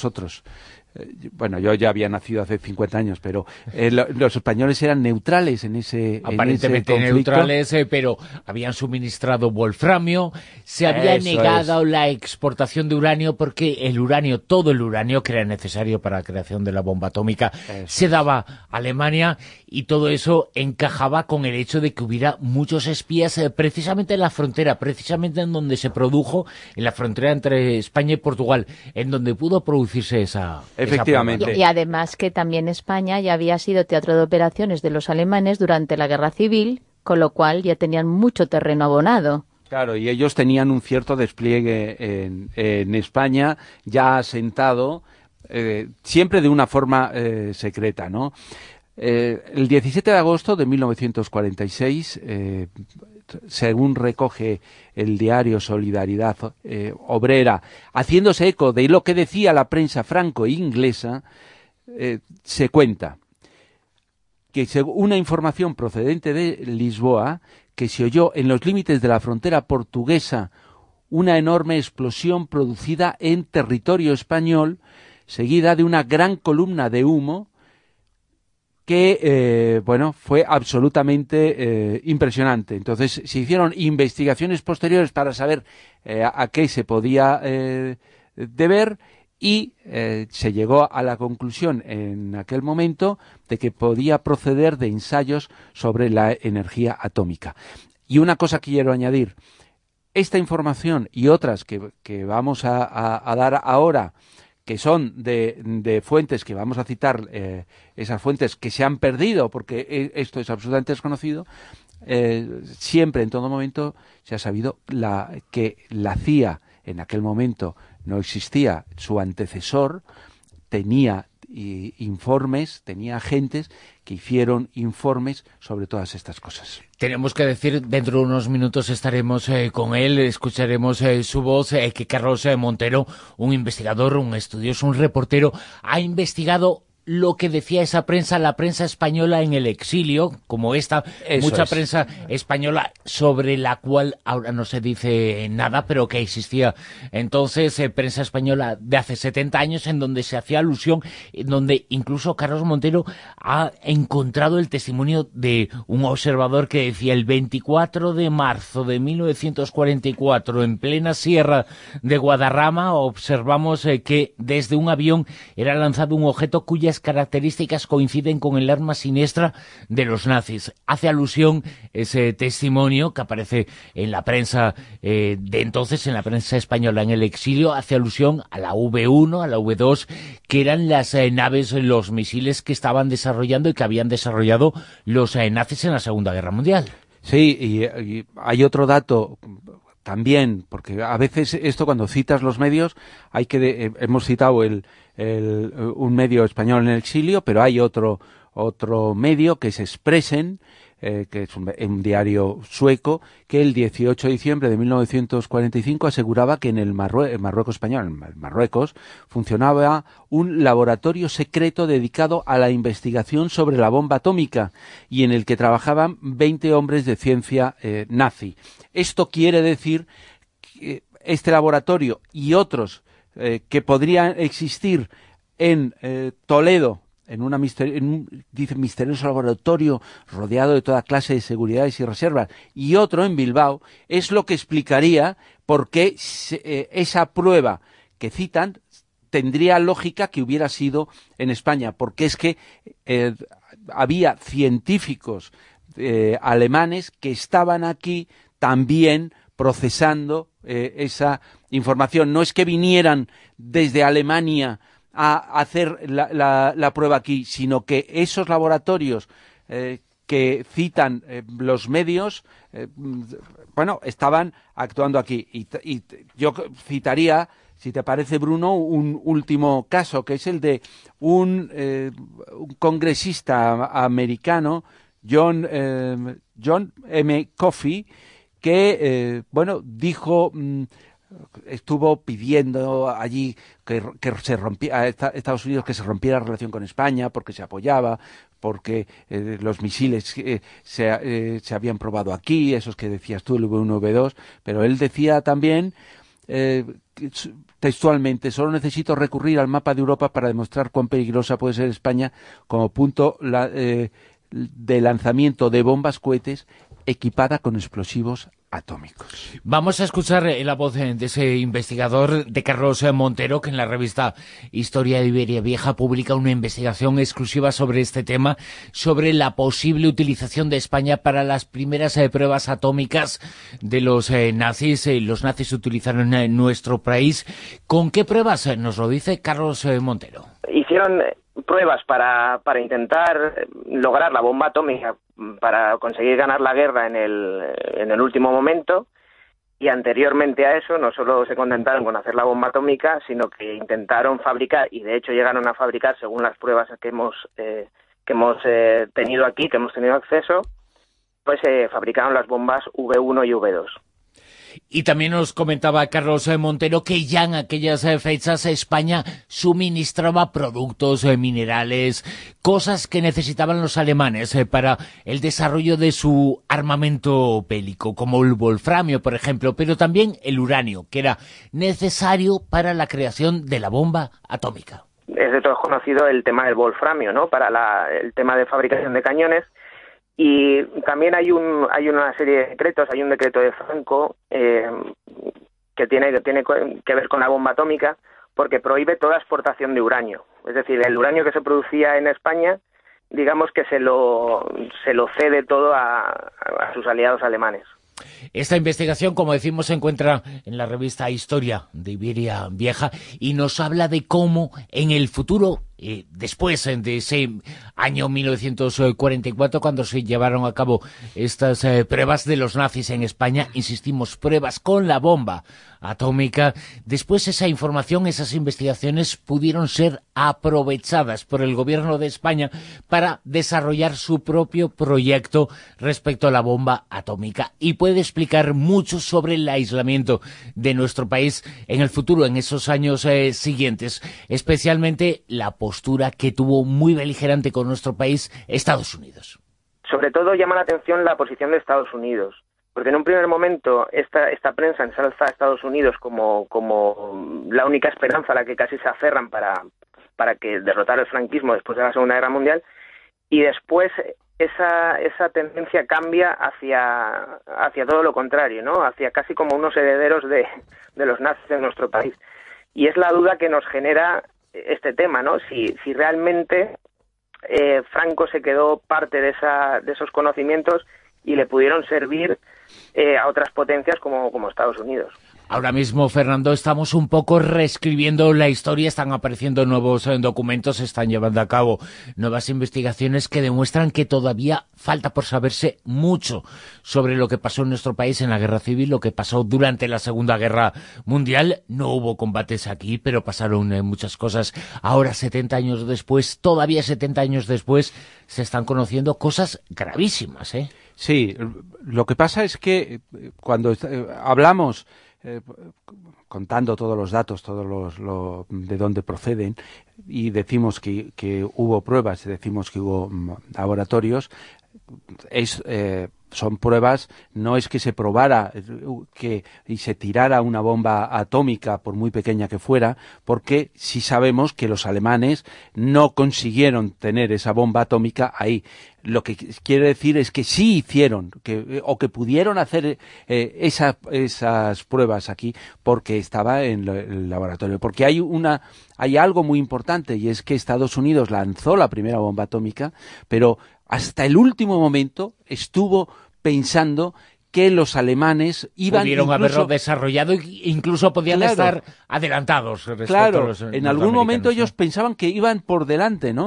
yo ya había nacido hace 50 años, pero los españoles eran neutrales en ese aparentemente en ese conflicto. Neutrales, pero habían suministrado wolframio, se había negado la exportación de uranio porque todo el uranio que era necesario para la creación de la bomba atómica se daba a Alemania, y todo eso encajaba con el hecho de que hubiera muchos espías precisamente en la frontera, precisamente en donde se produjo, en la frontera entre España y Portugal, en donde pudo producirse esa... Efectivamente. Y además que también España ya había sido teatro de operaciones de los alemanes durante la Guerra Civil, con lo cual ya tenían mucho terreno abonado. Claro, y ellos tenían un cierto despliegue en España ya asentado, siempre de una forma secreta, ¿no? El 17 de agosto de 1946, según recoge el diario Solidaridad Obrera, haciéndose eco de lo que decía la prensa franco-inglesa, se cuenta que, según una información procedente de Lisboa, que se oyó en los límites de la frontera portuguesa una enorme explosión producida en territorio español, seguida de una gran columna de humo que, fue absolutamente impresionante. Entonces se hicieron investigaciones posteriores para saber a qué se podía deber, y se llegó a la conclusión en aquel momento de que podía proceder de ensayos sobre la energía atómica. Y una cosa que quiero añadir: esta información y otras que vamos a dar ahora, que son de fuentes que vamos a citar, esas fuentes que se han perdido porque esto es absolutamente desconocido, siempre, en todo momento, se ha sabido que la CIA, en aquel momento no existía, su antecesor tenía informes, tenía agentes que hicieron informes sobre todas estas cosas. Tenemos que decir, dentro de unos minutos estaremos con él, escucharemos su voz, que Carlos Montero, un investigador, un estudioso, un reportero, ha investigado lo que decía esa prensa, la prensa española en el exilio, como esta, mucha prensa española sobre la cual ahora no se dice nada, pero que existía entonces, prensa española de hace 70 años, en donde se hacía alusión, en donde incluso Carlos Montero ha encontrado el testimonio de un observador que decía: el 24 de marzo de 1944, en plena sierra de Guadarrama, observamos que desde un avión era lanzado un objeto cuyas características coinciden con el arma siniestra de los nazis. Hace alusión ese testimonio que aparece en la prensa de entonces, en la prensa española en el exilio, hace alusión a la V1, a la V2, que eran las naves, los misiles que estaban desarrollando y que habían desarrollado los nazis en la Segunda Guerra Mundial. Sí, y hay otro dato también, porque a veces esto, cuando citas los medios, hemos citado un medio español en el exilio, pero hay otro medio que es Expressen, que es un diario sueco, que el 18 de diciembre de 1945 aseguraba que en el Marruecos español, en Marruecos, funcionaba un laboratorio secreto dedicado a la investigación sobre la bomba atómica, y en el que trabajaban 20 hombres de ciencia nazi. Esto quiere decir que este laboratorio y otros que podrían existir en Toledo, en un misterioso laboratorio rodeado de toda clase de seguridades y reservas, y otro en Bilbao, es lo que explicaría por qué esa prueba que citan tendría lógica que hubiera sido en España, porque es que había científicos alemanes que estaban aquí también procesando esa información. No es que vinieran desde Alemania a hacer la prueba aquí, sino que esos laboratorios que citan los medios, estaban actuando aquí. Y yo citaría, si te parece, Bruno, un último caso, que es el de un congresista americano, John M. Coffey, que, dijo, estuvo pidiendo allí que se rompiera, a Estados Unidos, que se rompiera la relación con España, porque se apoyaba, porque los misiles se habían probado aquí, esos que decías tú, el V1, V2, pero él decía también, textualmente, solo necesito recurrir al mapa de Europa para demostrar cuán peligrosa puede ser España como punto de lanzamiento de bombas cohetes equipada con explosivos atómicos. Vamos a escuchar la voz de ese investigador, de Carlos Montero, que en la revista Historia de Iberia Vieja publica una investigación exclusiva sobre este tema, sobre la posible utilización de España para las primeras pruebas atómicas de los nazis. Los nazis utilizaron en nuestro país. ¿Con qué pruebas? Nos lo dice Carlos Montero. Hicieron pruebas para intentar lograr la bomba atómica, para conseguir ganar la guerra en el último momento, y anteriormente a eso no solo se contentaron con hacer la bomba atómica, sino que intentaron fabricar, y de hecho llegaron a fabricar, según las pruebas que hemos tenido aquí, que hemos tenido acceso, pues fabricaron las bombas V1 y V2. Y también nos comentaba Carlos Montero que ya en aquellas fechas España suministraba productos, minerales, cosas que necesitaban los alemanes para el desarrollo de su armamento bélico, como el wolframio, por ejemplo, pero también el uranio, que era necesario para la creación de la bomba atómica. Es de todos conocido el tema del wolframio, ¿no?, para el tema de fabricación de cañones. Y también hay una serie de decretos, hay un decreto de Franco que tiene que ver con la bomba atómica, porque prohíbe toda exportación de uranio. Es decir, el uranio que se producía en España, digamos que se lo cede todo a sus aliados alemanes. Esta investigación, como decimos, se encuentra en la revista Historia de Iberia Vieja y nos habla de cómo en el futuro, después de ese año 1944, cuando se llevaron a cabo estas pruebas de los nazis en España, insistimos, pruebas con la bomba atómica, después esa información, esas investigaciones pudieron ser aprovechadas por el gobierno de España para desarrollar su propio proyecto respecto a la bomba atómica, y puede explicar mucho sobre el aislamiento de nuestro país en el futuro, en esos años siguientes, especialmente la postura que tuvo muy beligerante con nuestro país Estados Unidos. Sobre todo llama la atención la posición de Estados Unidos, porque en un primer momento esta prensa ensalza a Estados Unidos como la única esperanza a la que casi se aferran para que derrotar el franquismo después de la Segunda Guerra Mundial, y después esa tendencia cambia hacia todo lo contrario, ¿no?, hacia casi como unos herederos de los nazis en nuestro país. Y es la duda que nos genera este tema, ¿no?, si realmente Franco se quedó parte de esos conocimientos y le pudieron servir a otras potencias como Estados Unidos. Ahora mismo, Fernando, estamos un poco reescribiendo la historia, están apareciendo nuevos documentos, se están llevando a cabo nuevas investigaciones que demuestran que todavía falta por saberse mucho sobre lo que pasó en nuestro país en la Guerra Civil, lo que pasó durante la Segunda Guerra Mundial. No hubo combates aquí, pero pasaron muchas cosas. Ahora, 70 años después, todavía 70 años después, se están conociendo cosas gravísimas, ¿eh? Sí, lo que pasa es que cuando hablamos contando todos los datos, de dónde proceden, y decimos que hubo pruebas, decimos que hubo laboratorios, son pruebas, no es que se probara y se tirara una bomba atómica, por muy pequeña que fuera, porque sí sabemos que los alemanes no consiguieron tener esa bomba atómica ahí. Lo que quiere decir es que sí hicieron, que pudieron hacer esas pruebas aquí, porque estaba en el laboratorio. Porque hay algo muy importante, y es que Estados Unidos lanzó la primera bomba atómica, pero hasta el último momento estuvo pensando que los alemanes pudieron haberlo desarrollado e incluso podían estar adelantados respecto a los en algún momento ellos pensaban que iban por delante, ¿no?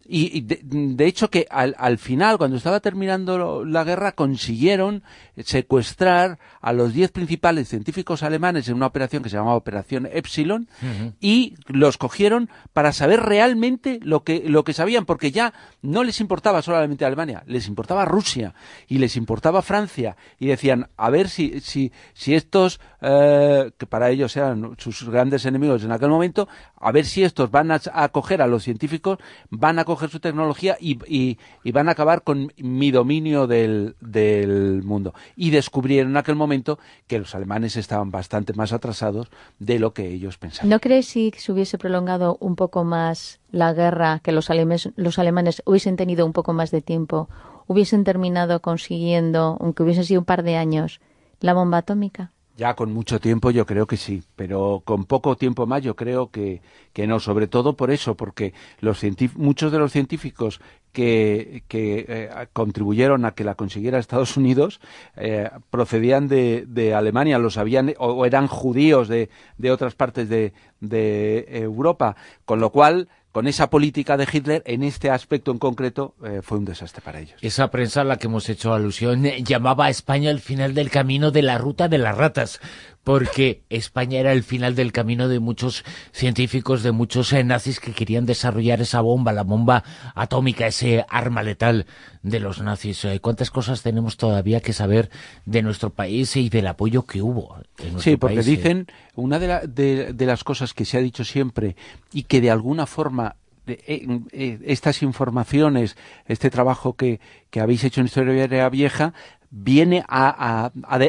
Y de hecho que al final, cuando estaba terminando la guerra, consiguieron secuestrar a los 10 principales científicos alemanes en una operación que se llamaba Operación Epsilon, y los cogieron para saber realmente lo que sabían, porque ya no les importaba solamente Alemania, les importaba Rusia y les importaba Francia, y decían, a ver si estos, que para ellos eran sus grandes enemigos en aquel momento, a ver si estos van a coger a los científicos, van a coger su tecnología y van a acabar con mi dominio del mundo. Y descubrieron en aquel momento que los alemanes estaban bastante más atrasados de lo que ellos pensaban. ¿No crees si se hubiese prolongado un poco más la guerra, que los alemanes hubiesen tenido un poco más de tiempo, hubiesen terminado consiguiendo, aunque hubiesen sido un par de años, la bomba atómica? Ya con mucho tiempo yo creo que sí, pero con poco tiempo más yo creo que no, sobre todo por eso, porque muchos de los científicos que contribuyeron a que la consiguiera Estados Unidos procedían de Alemania, los habían o eran judíos de otras partes de Europa, con lo cual, con esa política de Hitler, en este aspecto en concreto, fue un desastre para ellos. Esa prensa a la que hemos hecho alusión llamaba a España el final del camino de la ruta de las ratas, porque España era el final del camino de muchos científicos, de muchos nazis que querían desarrollar esa bomba, la bomba atómica, ese arma letal de los nazis. ¿Cuántas cosas tenemos todavía que saber de nuestro país y del apoyo que hubo en nuestro Sí, porque país? dicen, una de las cosas que se ha dicho siempre y que de alguna forma estas informaciones, este trabajo que habéis hecho en Historia Vieja, viene a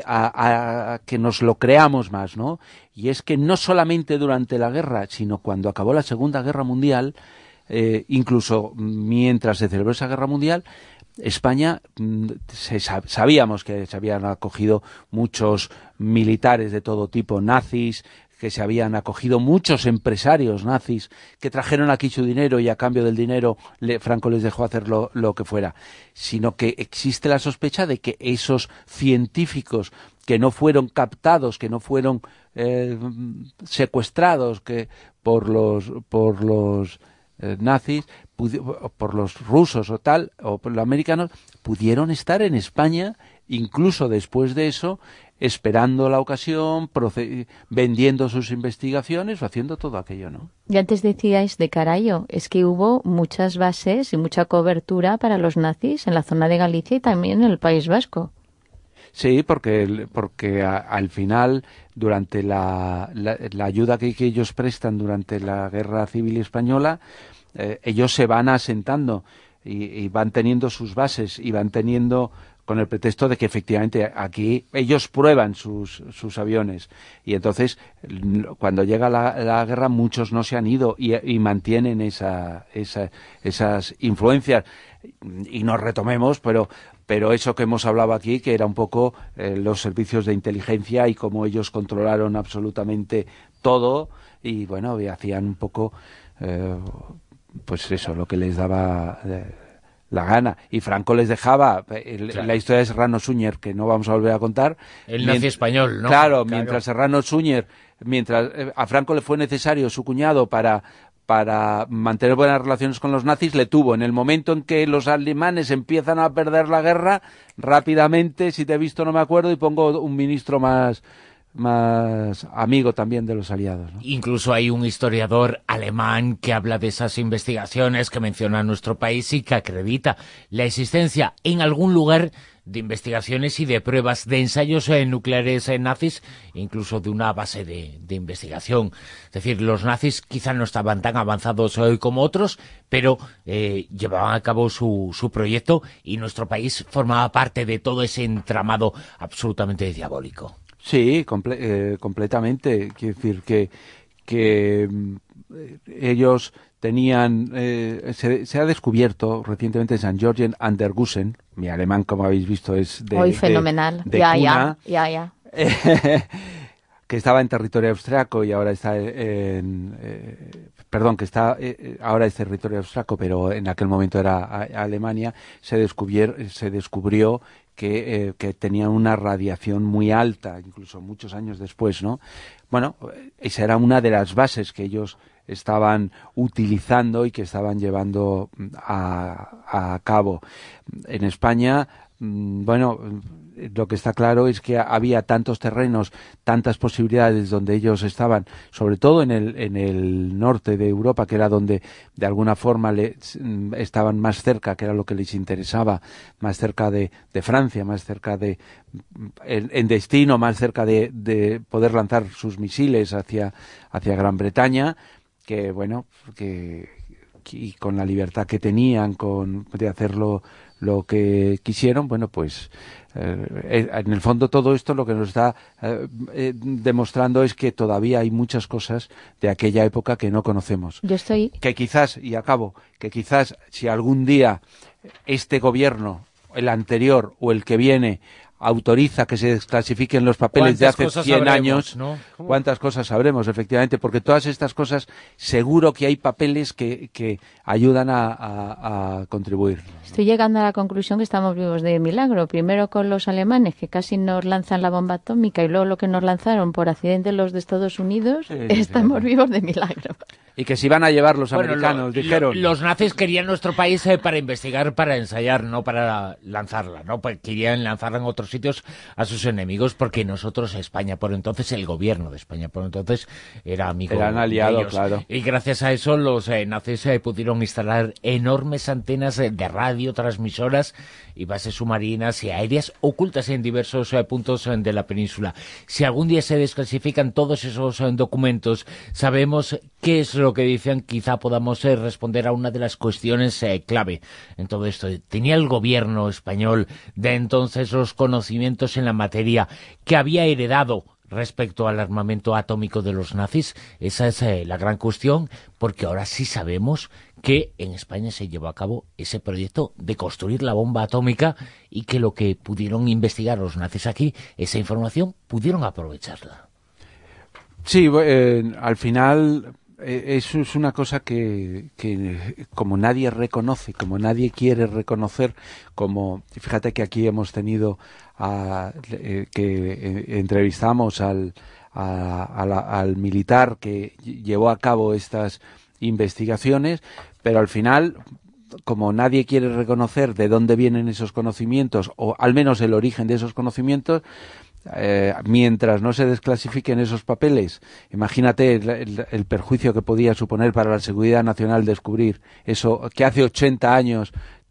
que nos lo creamos más, ¿no? Y es que no solamente durante la guerra, sino cuando acabó la Segunda Guerra Mundial, incluso mientras se celebró esa Guerra Mundial, España, sabíamos que se habían acogido muchos militares de todo tipo, nazis, que se habían acogido muchos empresarios nazis que trajeron aquí su dinero y a cambio del dinero Franco les dejó hacer lo que fuera, sino que existe la sospecha de que esos científicos que no fueron captados, que no fueron secuestrados por los nazis, por los rusos o tal, o por los americanos, pudieron estar en España, incluso después de eso, esperando la ocasión, vendiendo sus investigaciones o haciendo todo aquello, ¿no? Y antes decíais de Carallo, es que hubo muchas bases y mucha cobertura para los nazis en la zona de Galicia y también en el País Vasco. Sí, porque al final, durante la ayuda que ellos prestan durante la Guerra Civil Española, ellos se van asentando y van teniendo sus bases y van teniendo, con el pretexto de que efectivamente aquí ellos prueban sus aviones, y entonces cuando llega la guerra muchos no se han ido y mantienen esas influencias. Y nos retomemos, pero eso que hemos hablado aquí, que era un poco los servicios de inteligencia y cómo ellos controlaron absolutamente todo, y bueno, y hacían un poco pues eso, lo que les daba la gana, y Franco les dejaba claro. La historia de Serrano Suñer, que no vamos a volver a contar, el nazi español, ¿no? Claro, mientras Serrano Suñer, mientras a Franco le fue necesario su cuñado para mantener buenas relaciones con los nazis, le tuvo. En el momento en que los alemanes empiezan a perder la guerra, rápidamente, si te he visto no me acuerdo, y pongo un ministro más amigo también de los aliados, ¿no? Incluso hay un historiador alemán que habla de esas investigaciones, que menciona a nuestro país y que acredita la existencia en algún lugar de investigaciones y de pruebas de ensayos nucleares nazis, incluso de una base de investigación. Es decir, los nazis quizá no estaban tan avanzados como otros, pero llevaban a cabo su proyecto, y nuestro país formaba parte de todo ese entramado absolutamente diabólico. Sí, completamente. Quiero decir que ellos tenían... se ha descubierto recientemente en St. Georgen an der Gusen, mi alemán, como habéis visto, es de Hoy fenomenal. De ya. Que estaba en territorio austriaco y ahora está ahora es territorio austriaco, pero en aquel momento era Alemania. Se descubrió que tenían una radiación muy alta, incluso muchos años después, ¿no? Bueno, esa era una de las bases que ellos estaban utilizando y que estaban llevando a cabo. En España, bueno, lo que está claro es que había tantos terrenos, tantas posibilidades donde ellos estaban, sobre todo en el norte de Europa, que era donde de alguna forma estaban más cerca, que era lo que les interesaba, más cerca de Francia, más cerca en destino, más cerca de poder lanzar sus misiles hacia Gran Bretaña, que bueno, y con la libertad que tenían de hacerlo lo que quisieron, bueno, pues en el fondo todo esto lo que nos está demostrando es que todavía hay muchas cosas de aquella época que no conocemos. Que quizás, y acabo, que quizás si algún día este gobierno, el anterior o el que viene, autoriza que se desclasifiquen los papeles de hace 100 años, ¿no? ¿Cuántas cosas sabremos, efectivamente? Porque todas estas cosas, seguro que hay papeles que ayudan a contribuir. Estoy llegando a la conclusión que estamos vivos de milagro. Primero con los alemanes, que casi nos lanzan la bomba atómica, y luego lo que nos lanzaron por accidente los de Estados Unidos, estamos vivos de milagro. Y que se iban a llevar los americanos, dijeron. Los nazis querían nuestro país para investigar, para ensayar, no para lanzarla, ¿no? Pues querían lanzarla en otros sitios a sus enemigos, porque nosotros, España, por entonces, el gobierno de España, por entonces, era amigo de ellos. Eran aliados, claro. Y gracias a eso los nazis pudieron instalar enormes antenas de radio, transmisoras y bases submarinas y aéreas ocultas en diversos puntos de la península. Si algún día se desclasifican todos esos documentos, sabemos qué es lo que dicen, quizá podamos responder a una de las cuestiones clave en todo esto. ¿Tenía el gobierno español de entonces los conocimientos en la materia que había heredado respecto al armamento atómico de los nazis? Esa es la gran cuestión, porque ahora sí sabemos que en España se llevó a cabo ese proyecto de construir la bomba atómica y que lo que pudieron investigar los nazis aquí, esa información, pudieron aprovecharla. Sí, al final eso es una cosa que como nadie reconoce, como nadie quiere reconocer, como fíjate que aquí hemos tenido que entrevistamos al militar que llevó a cabo estas investigaciones, pero al final, como nadie quiere reconocer de dónde vienen esos conocimientos, o al menos el origen de esos conocimientos, mientras no se desclasifiquen esos papeles, imagínate el perjuicio que podía suponer para la seguridad nacional descubrir eso, que hace 80 años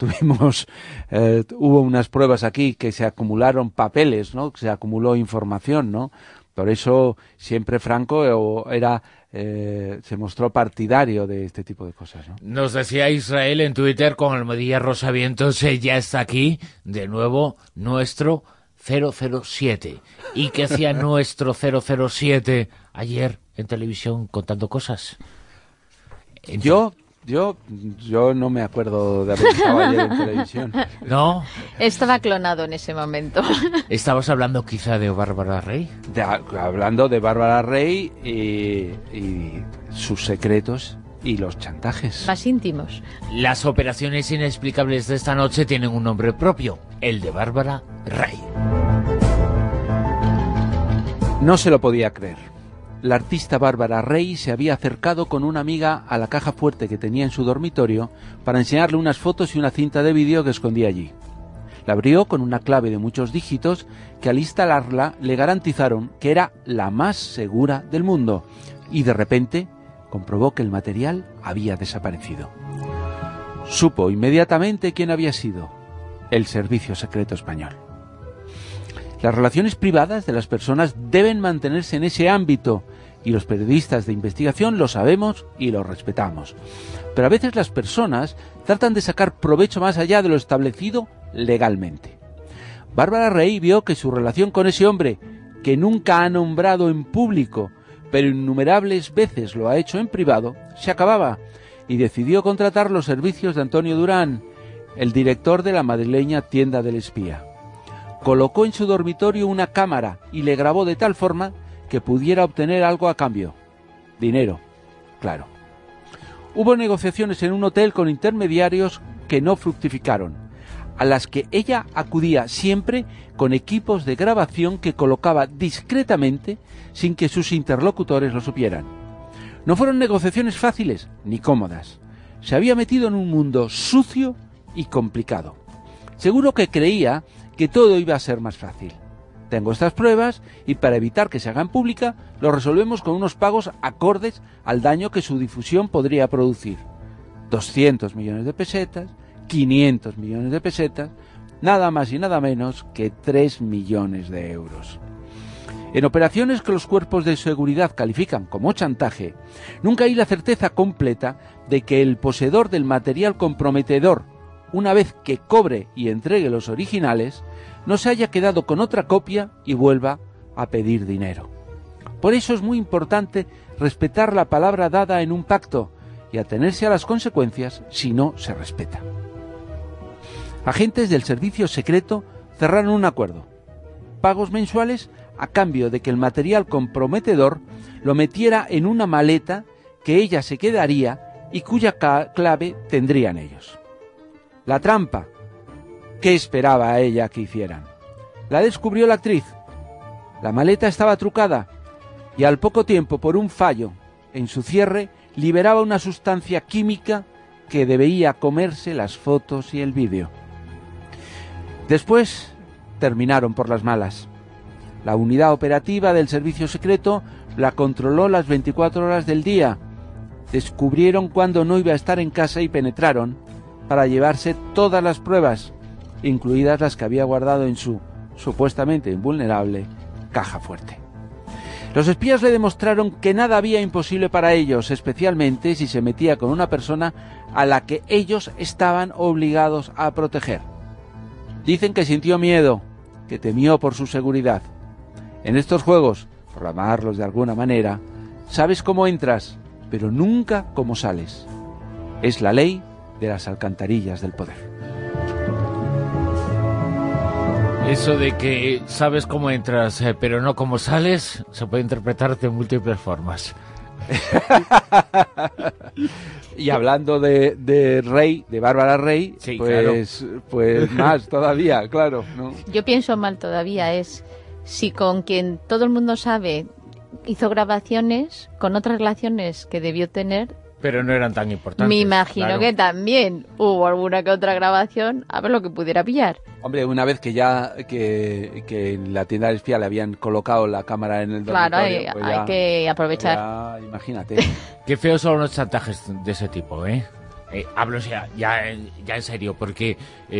hubo unas pruebas aquí que se acumularon papeles, ¿no? Que se acumuló información, ¿no? Por eso siempre Franco se mostró partidario de este tipo de cosas, ¿no? Nos decía Israel en Twitter con Almohadilla Rosavientos, ya está aquí de nuevo nuestro 007. ¿Y qué hacía nuestro 007 ayer en televisión contando cosas? Yo no me acuerdo de haber estado ayer en televisión. ¿No? Estaba clonado en ese momento. ¿Estabas hablando quizá de Bárbara Rey? Hablando de Bárbara Rey y sus secretos y los chantajes. Más íntimos. Las operaciones inexplicables de esta noche tienen un nombre propio, el de Bárbara Rey. No se lo podía creer. La artista Bárbara Rey se había acercado con una amiga a la caja fuerte que tenía en su dormitorio para enseñarle unas fotos y una cinta de vídeo que escondía allí. La abrió con una clave de muchos dígitos que al instalarla le garantizaron que era la más segura del mundo, y de repente comprobó que el material había desaparecido. Supo inmediatamente quién había sido: el Servicio Secreto Español. Las relaciones privadas de las personas deben mantenerse en ese ámbito, y los periodistas de investigación lo sabemos y lo respetamos. Pero a veces las personas tratan de sacar provecho más allá de lo establecido legalmente. Bárbara Rey vio que su relación con ese hombre, que nunca ha nombrado en público, pero innumerables veces lo ha hecho en privado, se acababa, y decidió contratar los servicios de Antonio Durán, el director de la madrileña Tienda del Espía. Colocó en su dormitorio una cámara y le grabó de tal forma que pudiera obtener algo a cambio. Dinero, claro. Hubo negociaciones en un hotel con intermediarios que no fructificaron, a las que ella acudía siempre con equipos de grabación que colocaba discretamente sin que sus interlocutores lo supieran. No fueron negociaciones fáciles ni cómodas. Se había metido en un mundo sucio y complicado. Seguro que creía que todo iba a ser más fácil. Tengo estas pruebas y para evitar que se hagan públicas, lo resolvemos con unos pagos acordes al daño que su difusión podría producir. 200 millones de pesetas, 500 millones de pesetas, nada más y nada menos que 3 millones de euros. En operaciones que los cuerpos de seguridad califican como chantaje, nunca hay la certeza completa de que el poseedor del material comprometedor, una vez que cobre y entregue los originales, no se haya quedado con otra copia y vuelva a pedir dinero. Por eso es muy importante respetar la palabra dada en un pacto y atenerse a las consecuencias si no se respeta. Agentes del servicio secreto cerraron un acuerdo. Pagos mensuales a cambio de que el material comprometedor lo metiera en una maleta que ella se quedaría y cuya clave tendrían ellos. La trampa. ¿Qué esperaba a ella que hicieran? La descubrió la actriz. La maleta estaba trucada y al poco tiempo, por un fallo en su cierre, liberaba una sustancia química que debía comerse las fotos y el vídeo. Después terminaron por las malas. La unidad operativa del servicio secreto la controló las 24 horas del día. Descubrieron cuándo no iba a estar en casa y penetraron para llevarse todas las pruebas, incluidas las que había guardado en su, supuestamente invulnerable, caja fuerte. Los espías le demostraron que nada había imposible para ellos, especialmente si se metía con una persona a la que ellos estaban obligados a proteger. Dicen que sintió miedo, que temió por su seguridad. En estos juegos, por llamarlos de alguna manera, sabes cómo entras, pero nunca cómo sales. Es la ley de las alcantarillas del poder. Eso de que sabes cómo entras, pero no cómo sales, se puede interpretar de múltiples formas. Y hablando de Rey, de Bárbara Rey, sí, pues, claro. Pues más todavía, claro, ¿no? Yo pienso mal todavía, es si con quien todo el mundo sabe hizo grabaciones con otras relaciones que debió tener. Pero no eran tan importantes. Me imagino claro. que también hubo alguna que otra grabación, a ver lo que pudiera pillar. Hombre, una vez que ya que en la tienda del espía le habían colocado la cámara en el dormitorio, Claro, pues hay que aprovechar. Ya, imagínate. Qué feos son los chantajes de ese tipo, ¿eh? Hablo ya en serio, porque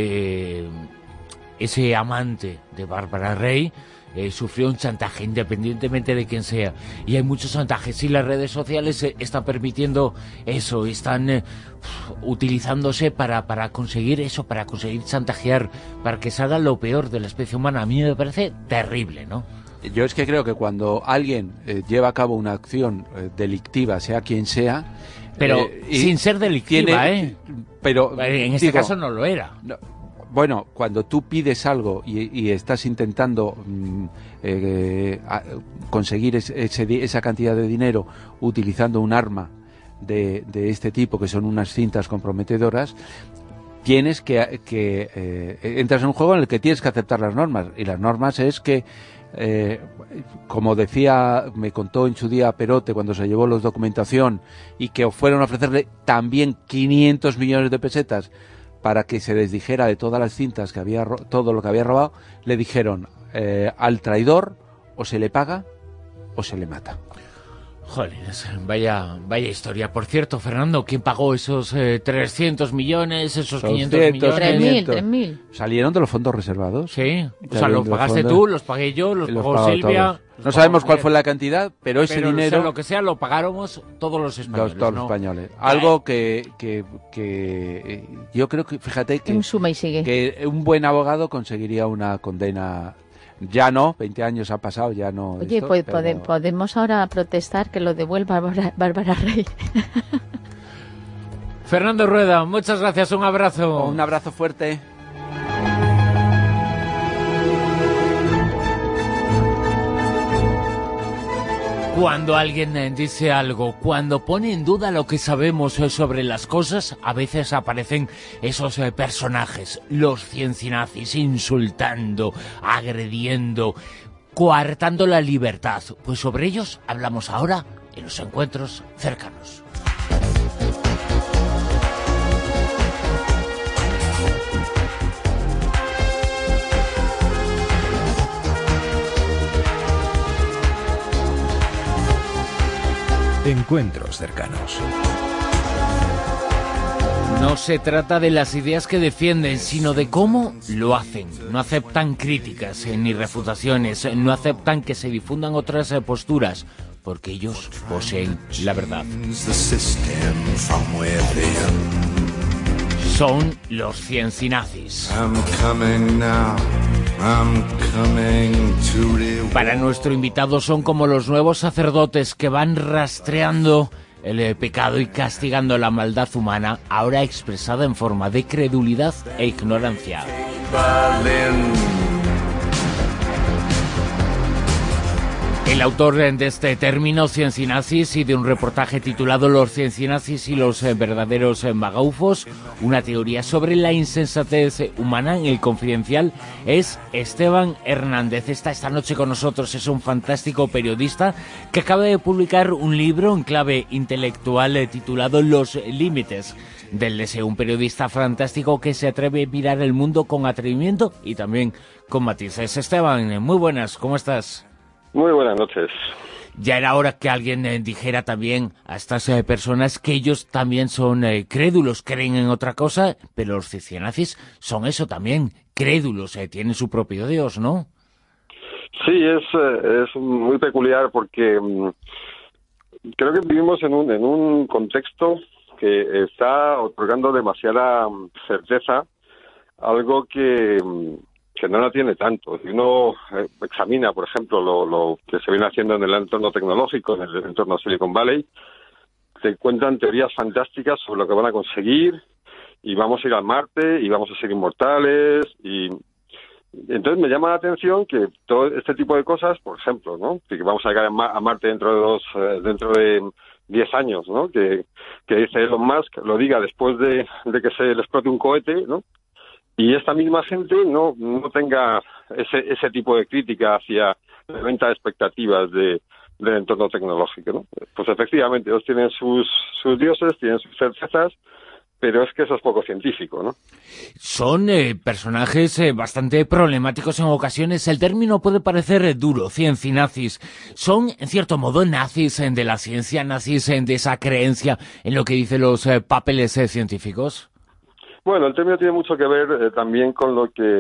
ese amante de Bárbara Rey sufrió un chantaje independientemente de quién sea, y hay muchos chantajes y las redes sociales están permitiendo eso, están utilizándose para conseguir eso, para conseguir chantajear, para que salga lo peor de la especie humana. A mí me parece terrible, ¿no? Yo es que creo que cuando alguien lleva a cabo una acción delictiva, sea quien sea, pero sin ser delictiva, pero en este caso no lo era. No, bueno, cuando tú pides algo y estás intentando conseguir esa cantidad de dinero utilizando un arma de este tipo, que son unas cintas comprometedoras, tienes que entras en un juego en el que tienes que aceptar las normas, y las normas es que como decía, me contó en su día Perote cuando se llevó la documentación, y que fueron a ofrecerle también 500 millones de pesetas para que se desdijera de todas las cintas que había, todo lo que había robado, le dijeron al traidor o se le paga o se le mata. Joder, vaya historia. Por cierto, Fernando, ¿quién pagó esos 300 millones, esos 500 millones? 3.000. ¿Salieron de los fondos reservados? Sí, o sea, los pagaste tú, los pagué yo, los pagó Silvia. No sabemos cuál fue la cantidad, pero ese dinero... Sea lo que sea, lo pagáramos todos los españoles. Todos los españoles. Algo que yo creo que, fíjate, que, suma y sigue. Que un buen abogado conseguiría una condena. Ya no, 20 años ha pasado, ya no. Oye, esto, pues pero... podemos ahora protestar que lo devuelva Bárbara Rey. Fernando Rueda, muchas gracias, un abrazo. Un abrazo fuerte. Cuando alguien dice algo, cuando pone en duda lo que sabemos sobre las cosas, a veces aparecen esos personajes, los ciencinazis, insultando, agrediendo, coartando la libertad. Pues sobre ellos hablamos ahora en los encuentros cercanos. Encuentros cercanos. No se trata de las ideas que defienden, sino de cómo lo hacen. No aceptan críticas ni refutaciones, no aceptan que se difundan otras posturas, porque ellos poseen la verdad. Son los ciencinazis. Para nuestro invitado son como los nuevos sacerdotes que van rastreando el pecado y castigando la maldad humana, ahora expresada en forma de credulidad e ignorancia. El autor de este término, ciencinazis, y de un reportaje titulado Los ciencinazis y los verdaderos magaufos, una teoría sobre la insensatez humana en El Confidencial, es Esteban Hernández. Está esta noche con nosotros, es un fantástico periodista que acaba de publicar un libro en clave intelectual titulado Los límites del deseo. Un periodista fantástico que se atreve a mirar el mundo con atrevimiento y también con matices. Esteban, muy buenas, ¿cómo estás? Muy buenas noches. Ya era hora que alguien dijera también a estas personas que ellos también son crédulos, creen en otra cosa, pero los ciencinazis son eso también, crédulos, tienen su propio Dios, ¿no? Sí, es muy peculiar porque creo que vivimos en un contexto que está otorgando demasiada certeza, algo que no la tiene tanto. Si uno examina, por ejemplo, lo que se viene haciendo en el entorno tecnológico, en el entorno Silicon Valley, se cuentan teorías fantásticas sobre lo que van a conseguir, y vamos a ir al Marte, y vamos a ser inmortales, y entonces me llama la atención que todo este tipo de cosas, por ejemplo, ¿no?, que vamos a llegar a Marte dentro de 10 años, ¿no?, que dice Elon Musk, lo diga después de que se le explote un cohete, ¿no?, y esta misma gente no tenga ese tipo de crítica hacia la venta de expectativas del entorno tecnológico, ¿no? Pues efectivamente, ellos tienen sus dioses, tienen sus certezas, pero es que eso es poco científico, ¿no? Son personajes bastante problemáticos en ocasiones. El término puede parecer duro, ciencinazis. Son, en cierto modo, nazis de la ciencia, nazis de esa creencia en lo que dicen los papeles científicos. Bueno, el término tiene mucho que ver también con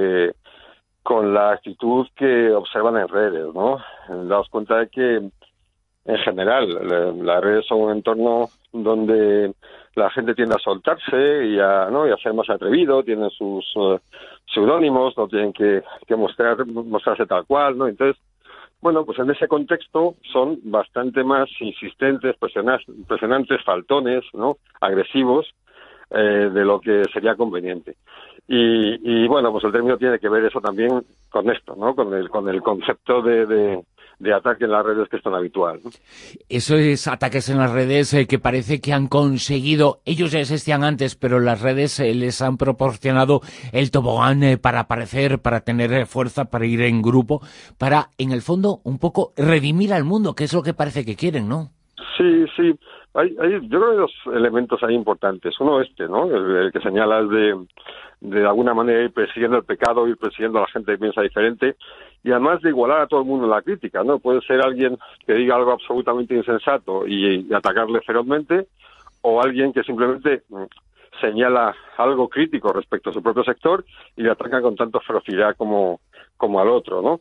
la actitud que observan en redes, ¿no? Daos cuenta de que, en general, las redes son un entorno donde la gente tiende a soltarse y a ser más atrevido, tienen sus seudónimos, no tienen que mostrarse tal cual, ¿no? Entonces, bueno, pues en ese contexto son bastante más insistentes, presionantes, faltones, ¿no?, agresivos, de lo que sería conveniente. Y bueno, pues el término tiene que ver eso también con esto, ¿no?, con el concepto de ataque en las redes, que es tan habitual, ¿no? Eso es ataques en las redes que parece que han conseguido, ellos ya existían antes, pero las redes les han proporcionado el tobogán para aparecer, para tener fuerza, para ir en grupo, para, en el fondo, un poco redimir al mundo, que es lo que parece que quieren, ¿no? Sí. Yo creo que hay dos elementos ahí importantes. Uno ¿no?, el que señalas de alguna manera ir persiguiendo el pecado, ir persiguiendo a la gente que piensa diferente, y además de igualar a todo el mundo en la crítica, ¿no? Puede ser alguien que diga algo absolutamente insensato y atacarle ferozmente, o alguien que simplemente señala algo crítico respecto a su propio sector y le ataca con tanto ferocidad como al otro, ¿no?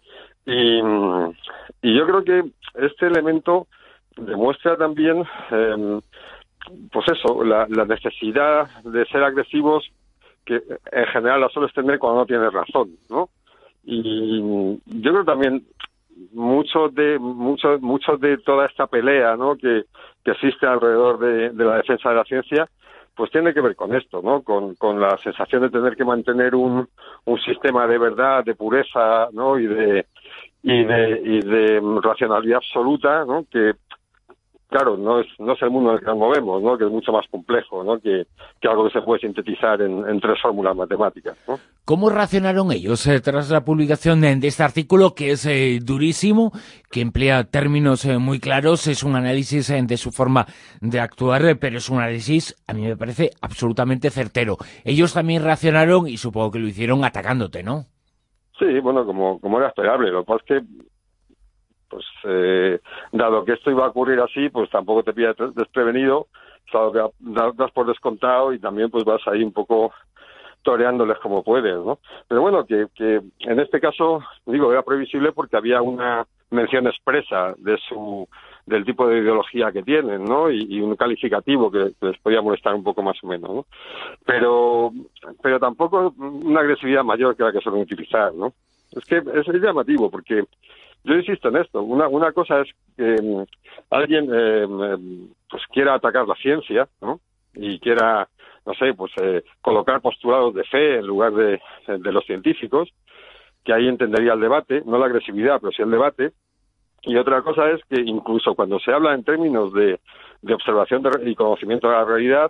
Y yo creo que este elemento demuestra también, pues eso, la necesidad de ser agresivos, que en general la sueles tener cuando no tienes razón, ¿no? Y yo creo también mucho de toda esta pelea, ¿no?, que existe alrededor de la defensa de la ciencia, pues tiene que ver con esto, ¿no?, con la sensación de tener que mantener un sistema de verdad, de pureza, ¿no?, y de racionalidad absoluta, ¿no?, que claro, no es el mundo en el que nos movemos, ¿no? Que es mucho más complejo, ¿no? Que algo que se puede sintetizar en 3 fórmulas matemáticas, ¿no? ¿Cómo reaccionaron ellos tras la publicación de este artículo, que es durísimo, que emplea términos muy claros, es un análisis de su forma de actuar, pero es un análisis, a mí me parece, absolutamente certero? Ellos también reaccionaron y supongo que lo hicieron atacándote, ¿no? Sí, bueno, como era esperable. Lo que pasa es que, pues, dado que esto iba a ocurrir así, pues tampoco te pillas desprevenido, o sea, das por descontado y también pues vas ahí un poco toreándoles como puedes, ¿no? Pero bueno, que en este caso, digo, era previsible porque había una mención expresa del tipo de ideología que tienen, ¿no? Y un calificativo que les podía molestar un poco más o menos, ¿no? Pero tampoco una agresividad mayor que la que suelen utilizar, ¿no? Es que es llamativo porque yo insisto en esto. Una cosa es que alguien pues quiera atacar la ciencia, ¿no? Y quiera, no sé, pues colocar postulados de fe en lugar de los científicos, que ahí entendería el debate, no la agresividad, pero sí el debate. Y otra cosa es que incluso cuando se habla en términos de observación y conocimiento de la realidad,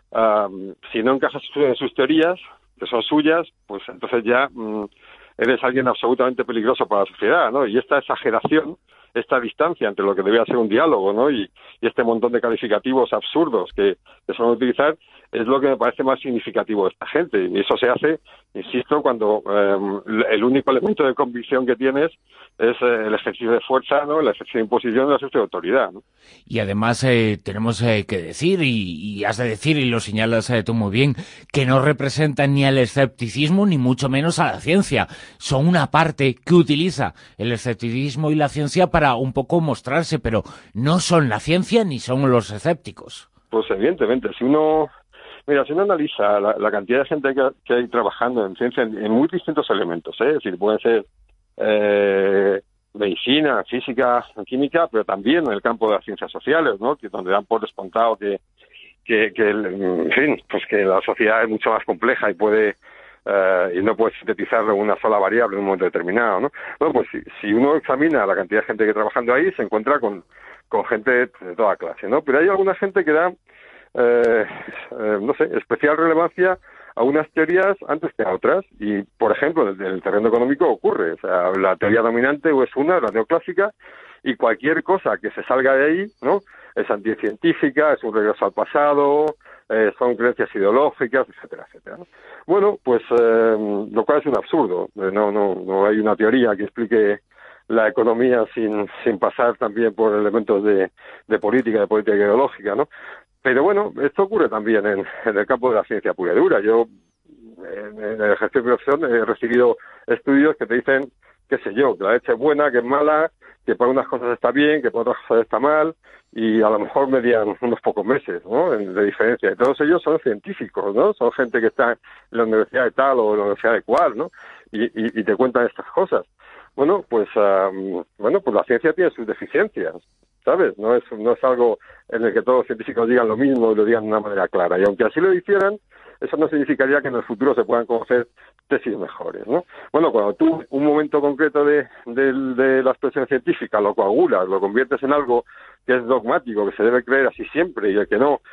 si no encajas en sus teorías, que son suyas, pues entonces ya eres alguien absolutamente peligroso para la sociedad, ¿no? Y esta exageración, esta distancia entre lo que debería ser un diálogo, ¿no? Y este montón de calificativos absurdos que suelen utilizar, es lo que me parece más significativo de esta gente. Y eso se hace, insisto, cuando el único elemento de convicción que tienes es el ejercicio de fuerza, ¿no? El ejercicio de imposición, el ejercicio de autoridad, ¿no? Y además tenemos que decir, y has de decir, y lo señalas tú muy bien, que no representan ni al escepticismo ni mucho menos a la ciencia. Son una parte que utiliza el escepticismo y la ciencia para un poco mostrarse, pero no son la ciencia ni son los escépticos. Pues evidentemente, si uno analiza la cantidad de gente que hay trabajando en ciencia en muy distintos elementos, es decir, pueden ser medicina, física, química, pero también en el campo de las ciencias sociales, ¿no? Que donde dan por descontado que en fin, pues que la sociedad es mucho más compleja y y no puede sintetizarlo en una sola variable en un momento determinado, ¿no? Bueno, pues si uno examina la cantidad de gente que trabajando ahí, se encuentra con gente de toda clase, ¿no? Pero hay alguna gente que da no sé, especial relevancia a unas teorías antes que a otras, y por ejemplo en el terreno económico ocurre, o sea, la teoría dominante o es la neoclásica, y cualquier cosa que se salga de ahí, ¿no? Es anticientífica, es un regreso al pasado, son creencias ideológicas, etcétera, etcétera, ¿no? Bueno, pues lo cual es un absurdo. No hay una teoría que explique la economía sin pasar también por elementos de política ideológica, ¿no? Pero bueno, esto ocurre también en el campo de la ciencia pura y dura. Yo, en el ejercicio de profesión, he recibido estudios que te dicen, qué sé yo, que la leche es buena, que es mala, que para unas cosas está bien, que para otras cosas está mal, y a lo mejor median unos pocos meses, ¿no?, de diferencia. Y todos ellos son científicos, ¿no? Son gente que está en la universidad de tal o en la universidad de cual, ¿no? Y te cuentan estas cosas. Bueno, pues la ciencia tiene sus deficiencias, ¿sabes? No es algo en el que todos los científicos digan lo mismo y lo digan de una manera clara. Y aunque así lo hicieran, eso no significaría que en el futuro se puedan conocer tesis mejores, ¿no? Bueno, cuando tú un momento concreto de la expresión científica lo coagulas, lo conviertes en algo que es dogmático, que se debe creer así siempre, y el que no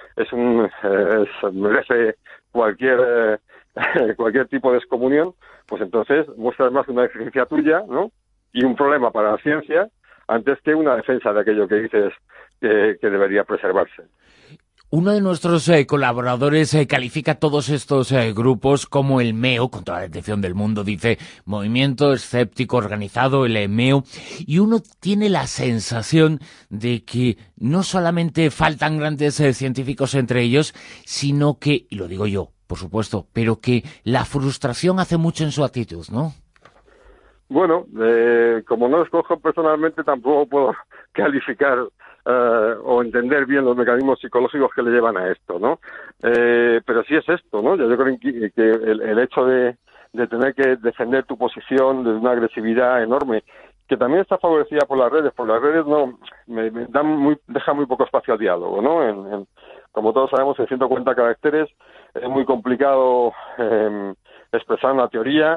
merece cualquier tipo de excomunión, pues entonces muestras más una exigencia tuya, ¿no?, y un problema para la ciencia, antes que una defensa de aquello que dices que debería preservarse. Uno de nuestros colaboradores califica todos estos grupos como el MEO, con toda la atención del mundo, dice Movimiento Escéptico Organizado, el MEO, y uno tiene la sensación de que no solamente faltan grandes científicos entre ellos, sino que, y lo digo yo, por supuesto, pero que la frustración hace mucho en su actitud, ¿no? Bueno, como no los conozco personalmente, tampoco puedo calificar o entender bien los mecanismos psicológicos que le llevan a esto, ¿no? Pero sí es esto, ¿no? Yo creo que el hecho de tener que defender tu posición de una agresividad enorme, que también está favorecida por las redes no deja muy poco espacio al diálogo, ¿no? Como todos sabemos, en 140 caracteres es muy complicado expresar una teoría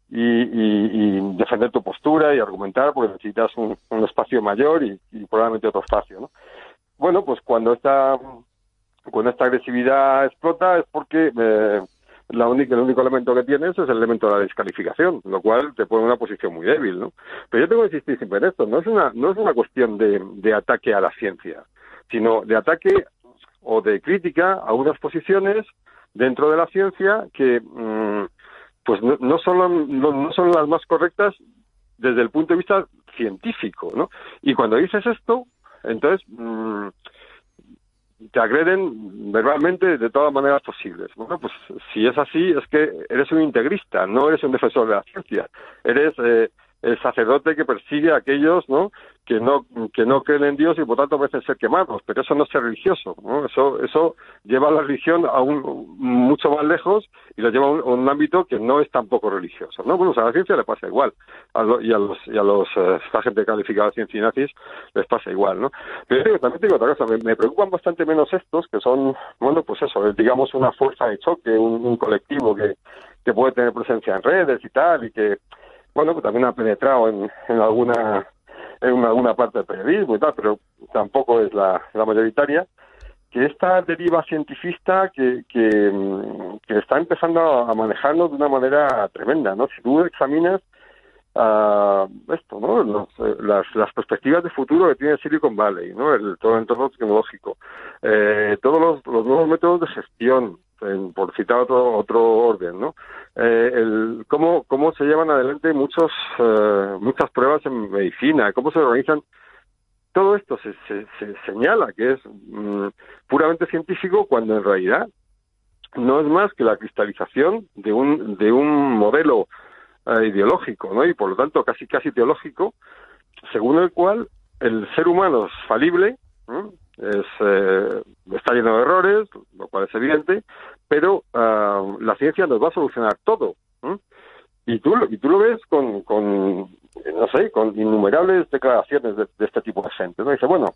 y defender tu postura y argumentar, porque necesitas un espacio mayor y probablemente otro espacio, ¿no? bueno, pues cuando esta agresividad explota es porque el único elemento que tienes es el elemento de la descalificación, lo cual te pone en una posición muy débil, ¿no? Pero yo tengo que insistir siempre en esto, no es una cuestión de ataque a la ciencia, sino de ataque o de crítica a unas posiciones dentro de la ciencia que pues no son las más correctas desde el punto de vista científico, ¿no? Y cuando dices esto, entonces te agreden verbalmente de todas maneras posibles. Bueno, pues si es así, es que eres un integrista, no eres un defensor de la ciencia. Eres el sacerdote que persigue a aquellos, ¿no?, que no creen en Dios y por tanto merecen ser quemados. Pero eso no es ser religioso, ¿no? Eso lleva a la religión mucho más lejos y lo lleva a un ámbito que no es tampoco religioso, ¿no? Bueno, a la ciencia le pasa igual, y a los esta gente calificada de ciencia y nazis les pasa igual, ¿no? Pero también tengo otra cosa, me preocupan bastante menos estos, que son, bueno, pues eso, digamos una fuerza de choque, un colectivo que puede tener presencia en redes y tal, y que, bueno, pues también ha penetrado en alguna parte del periodismo y tal, pero tampoco es la mayoritaria, que esta deriva cientifista que está empezando a manejarnos de una manera tremenda, ¿no? Si tú examinas esto, ¿no?, las perspectivas de futuro que tiene Silicon Valley, ¿no?, todo el entorno tecnológico, todos los nuevos métodos de gestión, por citar otro orden, ¿no? Cómo se llevan adelante muchas pruebas en medicina, cómo se organizan. Todo esto se señala que es puramente científico, cuando en realidad no es más que la cristalización de un modelo ideológico, ¿no?, y por lo tanto casi teológico, según el cual el ser humano es falible, ¿no?, está lleno de errores, lo cual es evidente, pero la ciencia nos va a solucionar todo, ¿no? Y tú lo ves con innumerables declaraciones de este tipo de gente, ¿no? Dice, bueno,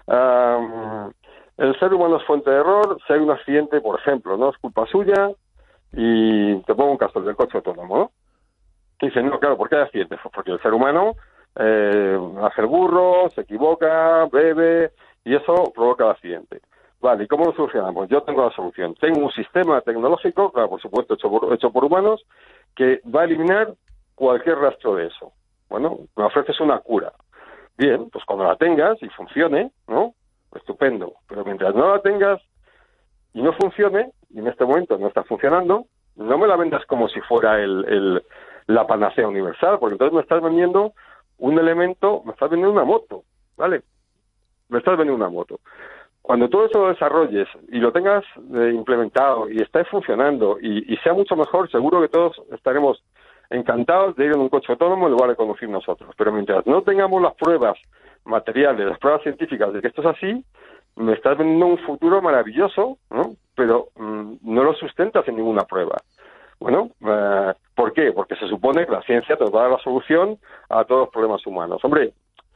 el ser humano es fuente de error, si hay un accidente, por ejemplo, no es culpa suya, y te pongo un caso del coche autónomo, ¿no? Y dicen, no, claro, ¿por qué hay accidentes? Pues porque el ser humano hace el burro, se equivoca, bebe, y eso provoca el accidente. Vale, ¿y cómo lo solucionamos? Yo tengo la solución. Tengo un sistema tecnológico, claro, por supuesto, hecho por humanos, que va a eliminar cualquier rastro de eso. Bueno, me ofreces una cura. Bien, pues cuando la tengas y funcione, ¿no?, estupendo. Pero mientras no la tengas y no funcione, y en este momento no está funcionando, no me la vendas como si fuera la panacea universal, porque entonces me estás vendiendo un elemento, me estás vendiendo una moto, ¿vale? Me estás vendiendo una moto. Cuando todo eso lo desarrolles y lo tengas implementado y esté funcionando y sea mucho mejor, seguro que todos estaremos encantados de ir en un coche autónomo en lugar de conducir nosotros. Pero mientras no tengamos las pruebas materiales, las pruebas científicas de que esto es así, me estás vendiendo un futuro maravilloso, ¿no?, pero no lo sustentas en ninguna prueba. Bueno, ¿por qué? Porque se supone que la ciencia te va a dar la solución a todos los problemas humanos. Hombre,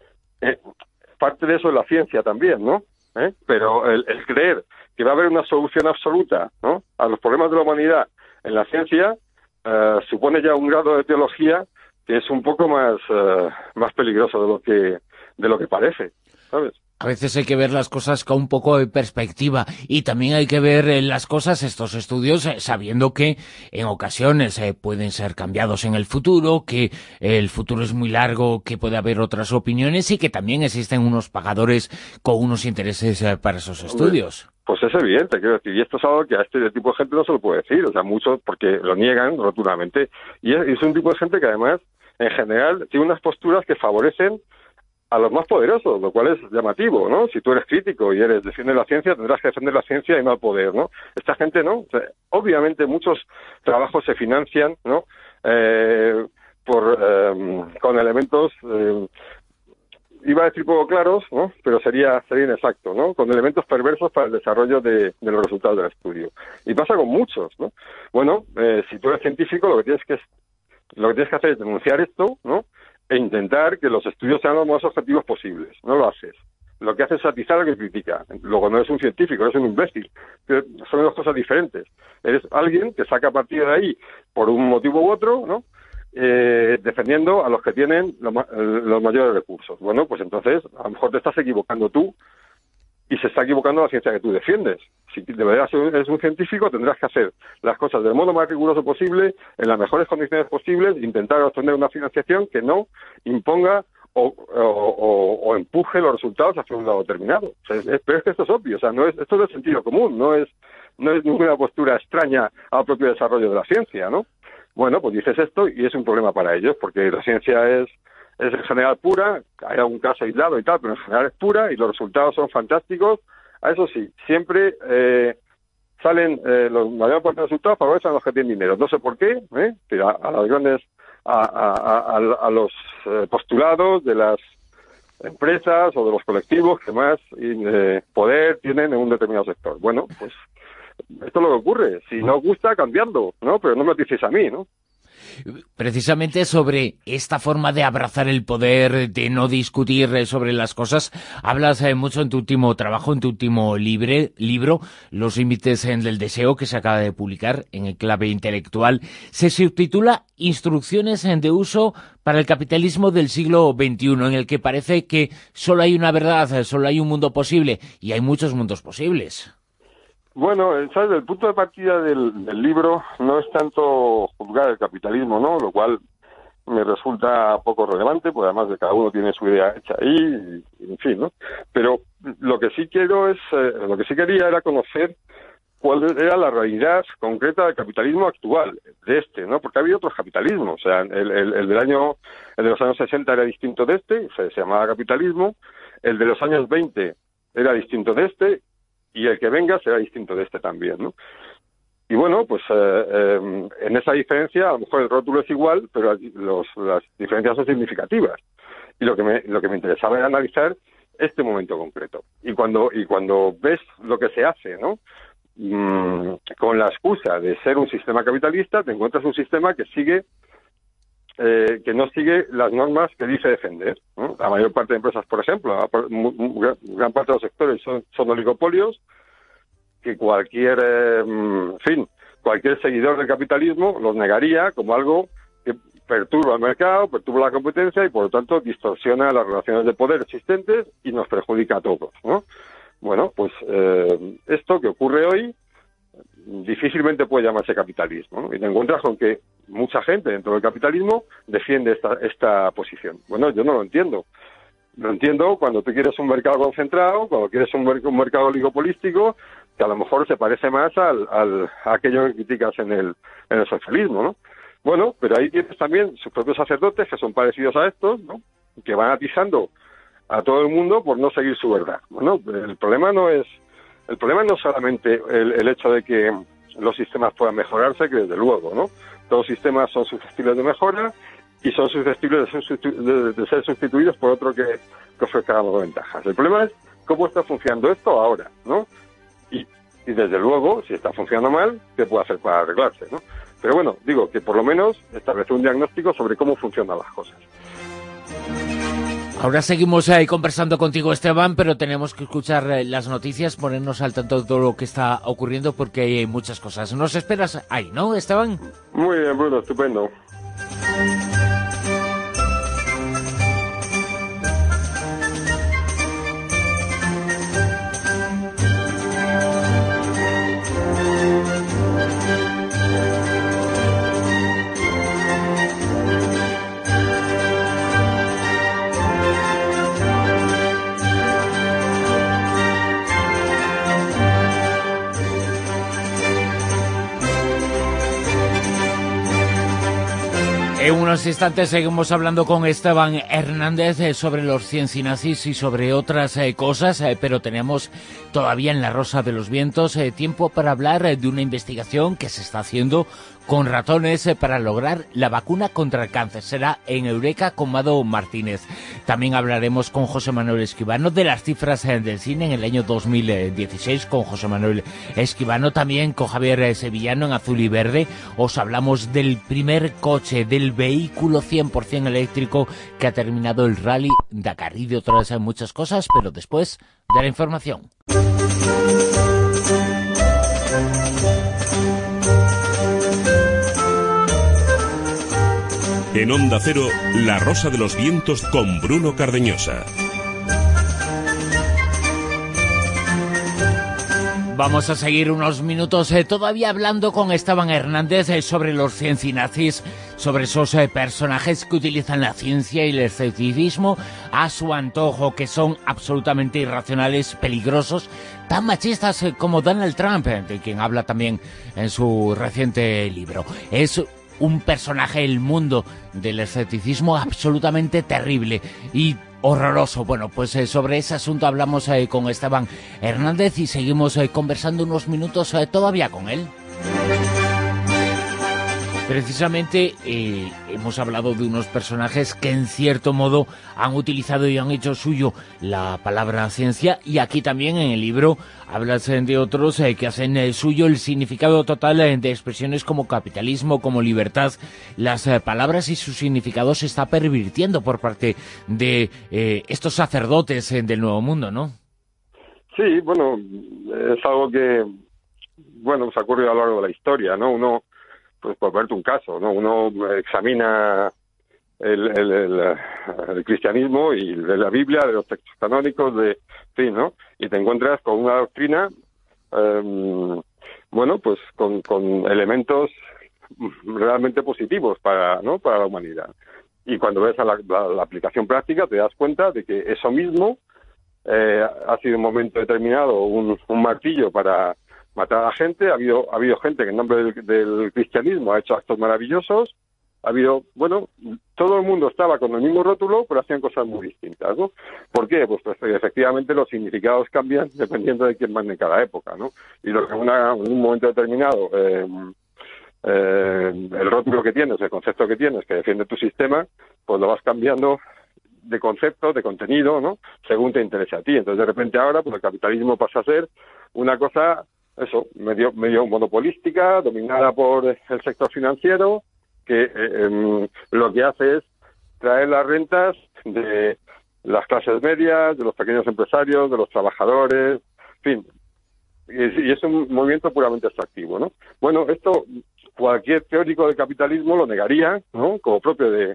parte de eso es la ciencia también, ¿no? Pero el creer que va a haber una solución absoluta, ¿no?, a los problemas de la humanidad en la ciencia supone ya un grado de teología que es un poco más peligroso de lo que parece, ¿sabes? A veces hay que ver las cosas con un poco de perspectiva y también hay que ver las cosas, estos estudios, sabiendo que en ocasiones pueden ser cambiados en el futuro, que el futuro es muy largo, que puede haber otras opiniones y que también existen unos pagadores con unos intereses para esos estudios. Pues es evidente, quiero decir, y esto es algo que a este tipo de gente no se lo puede decir, o sea, muchos porque lo niegan rotundamente, y es un tipo de gente que además, en general, tiene unas posturas que favorecen a los más poderosos, lo cual es llamativo, ¿no? Si tú eres crítico y defiendes la ciencia, tendrás que defender la ciencia y no el poder, ¿no? Esta gente, ¿no? O sea, obviamente muchos trabajos se financian, ¿no?, con elementos, iba a decir poco claros, ¿no?, pero sería inexacto, ¿no?, con elementos perversos para el desarrollo de los resultados del estudio. Y pasa con muchos, ¿no? Bueno, si tú eres científico, lo que tienes que hacer es denunciar esto, ¿no?, e intentar que los estudios sean lo más objetivos posibles. No lo haces. Lo que haces es atizar al que critica. Luego no eres un científico, eres un imbécil. Pero son dos cosas diferentes. Eres alguien que saca partido de ahí por un motivo u otro, ¿no?, defendiendo a los que tienen los mayores recursos. Bueno, pues entonces a lo mejor te estás equivocando tú y se está equivocando la ciencia que tú defiendes. Si de verdad eres un científico, tendrás que hacer las cosas del modo más riguroso posible, en las mejores condiciones posibles, intentar obtener una financiación que no imponga o empuje los resultados hacia un lado determinado. Pero es que esto es obvio, o sea, esto es de sentido común, no es ninguna postura extraña al propio desarrollo de la ciencia, ¿no? Bueno, pues dices esto y es un problema para ellos, porque la ciencia es en general pura, hay algún caso aislado y tal, pero en general es pura y los resultados son fantásticos. A eso sí, siempre salen los mayor parte de los resultados favorecen a los que tienen dinero. No sé por qué, pero a los grandes, a los postulados de las empresas o de los colectivos que más poder tienen en un determinado sector. Bueno, pues esto es lo que ocurre. Si no os gusta, cambiando, ¿no? Pero no me lo dices a mí, ¿no? Precisamente sobre esta forma de abrazar el poder, de no discutir sobre las cosas, hablas mucho en tu último trabajo, en tu último libro, Los límites del deseo, que se acaba de publicar en el Clave Intelectual. Se subtitula Instrucciones de uso para el capitalismo del siglo XXI, en el que parece que solo hay una verdad, solo hay un mundo posible, y hay muchos mundos posibles. Bueno, ¿sabes? El punto de partida del libro no es tanto juzgar el capitalismo, ¿no? Lo cual me resulta poco relevante, porque además de cada uno tiene su idea hecha ahí, y en fin, ¿no? Pero lo que sí quería era conocer cuál era la realidad concreta del capitalismo actual, ¿no? Porque había otros capitalismos, o sea, el de los años 60 era distinto de se llamaba capitalismo, el de los años 20 era distinto de y el que venga será distinto de también, ¿no? Y bueno, pues en esa diferencia, a lo mejor el rótulo es igual, pero las diferencias son significativas. Y lo que me interesaba era analizar este momento concreto. Y cuando ves lo que se hace, ¿no? Con la excusa de ser un sistema capitalista, te encuentras un sistema que no sigue las normas que dice defender, ¿no? La mayor parte de empresas, por ejemplo, gran parte de los sectores son oligopolios, que cualquier seguidor del capitalismo los negaría como algo que perturba el mercado, perturba la competencia y por lo tanto distorsiona las relaciones de poder existentes y nos perjudica a todos, ¿no? Bueno, pues esto que ocurre hoy difícilmente puede llamarse capitalismo, ¿no? Y te encuentras con que mucha gente dentro del capitalismo defiende esta posición. Bueno, yo no lo entiendo. Lo entiendo cuando tú quieres un mercado concentrado, cuando quieres un mercado oligopolístico, que a lo mejor se parece más a aquello que criticas en el socialismo, ¿no? Bueno, pero ahí tienes también sus propios sacerdotes que son parecidos a estos, ¿no? Que van atizando a todo el mundo por no seguir su verdad. Bueno, el problema no es solamente el hecho de que los sistemas puedan mejorarse, que desde luego, ¿no? Todos los sistemas son susceptibles de mejora y son susceptibles de ser sustituidos por otro que ofrezca las ventajas. El problema es cómo está funcionando esto ahora, ¿no? Y desde luego, si está funcionando mal, ¿qué puede hacer para arreglarse, ¿no? Pero bueno, digo que por lo menos establece un diagnóstico sobre cómo funcionan las cosas. Ahora seguimos conversando contigo, Esteban, pero tenemos que escuchar las noticias, ponernos al tanto de todo lo que está ocurriendo, porque hay muchas cosas. ¿Nos esperas ahí, no, Esteban? Muy bien, Bruno, estupendo. En unos instantes seguimos hablando con Esteban Hernández sobre los ciencinazis y sobre otras cosas, pero tenemos todavía en La Rosa de los Vientos tiempo para hablar de una investigación que se está haciendo con ratones para lograr la vacuna contra el cáncer. Será en Eureka con Mado Martínez. También hablaremos con José Manuel Esquivano de las cifras del cine en el año 2016 con José Manuel Esquivano, también con Javier Sevillano en Azul y Verde. Os hablamos del primer coche, del vehículo 100% eléctrico que ha terminado el Rally Dakar y de otras muchas cosas, pero después de la información. En Onda Cero, La Rosa de los Vientos con Bruno Cardeñosa. Vamos a seguir unos minutos todavía hablando con Esteban Hernández sobre los ciencinazis, sobre esos personajes que utilizan la ciencia y el escepticismo a su antojo, que son absolutamente irracionales, peligrosos, tan machistas como Donald Trump, de quien habla también en su reciente libro. Es un personaje del mundo del escepticismo absolutamente terrible y horroroso. Bueno, pues sobre ese asunto hablamos con Esteban Hernández y seguimos conversando unos minutos todavía con él. Precisamente hemos hablado de unos personajes que en cierto modo han utilizado y han hecho suyo la palabra ciencia, y aquí también en el libro hablas de otros que hacen suyo el significado total de expresiones como capitalismo, como libertad. Las palabras y su significado se está pervirtiendo por parte de estos sacerdotes del Nuevo Mundo, ¿no? Sí, bueno, es algo que, bueno, se ha ocurrido a lo largo de la historia, ¿no? Uno, pues por verte un caso, ¿no? Uno examina el cristianismo y de la Biblia, de los textos canónicos, de fin, ¿no? Y te encuentras con una doctrina, bueno, pues con elementos realmente positivos para la humanidad. Y cuando ves la aplicación práctica te das cuenta de que eso mismo ha sido en un momento determinado un martillo para matar a la gente. Ha habido gente que en nombre del cristianismo ha hecho actos maravillosos. Ha habido, bueno, todo el mundo estaba con el mismo rótulo, pero hacían cosas muy distintas, ¿no? ¿Por qué? Pues efectivamente los significados cambian dependiendo de quién mande en cada época, ¿no? Y lo que en un momento determinado el rótulo que tienes, el concepto que tienes, que defiende tu sistema, pues lo vas cambiando de concepto, de contenido, ¿no? Según te interese a ti. Entonces, de repente ahora, pues el capitalismo pasa a ser una cosa, eso, medio monopolística, dominada por el sector financiero, que lo que hace es traer las rentas de las clases medias, de los pequeños empresarios, de los trabajadores, en fin. Y es un movimiento puramente extractivo, ¿no? Bueno, esto cualquier teórico del capitalismo lo negaría, ¿no? Como propio de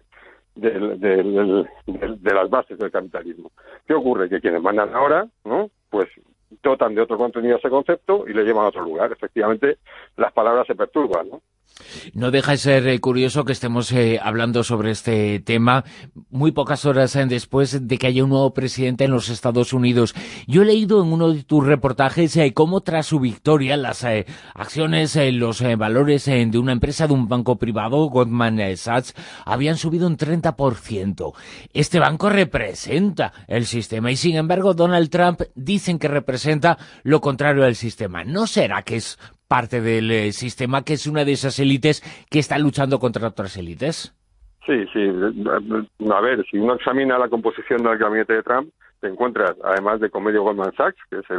las bases del capitalismo. ¿Qué ocurre? Que quienes mandan ahora, ¿no? Pues dotan de otro contenido ese concepto y le llevan a otro lugar. Efectivamente, las palabras se perturban, ¿no? No deja de ser curioso que estemos hablando sobre este tema muy pocas horas después de que haya un nuevo presidente en los Estados Unidos. Yo he leído en uno de tus reportajes cómo tras su victoria las acciones, los valores de una empresa, de un banco privado, Goldman Sachs, habían subido un 30%. Este banco representa el sistema y, sin embargo, Donald Trump dicen que representa lo contrario del sistema. ¿No será que es parte del sistema, que es una de esas élites que está luchando contra otras élites? Sí. A ver, si uno examina la composición del gabinete de Trump, te encuentras, además de con medio Goldman Sachs, que es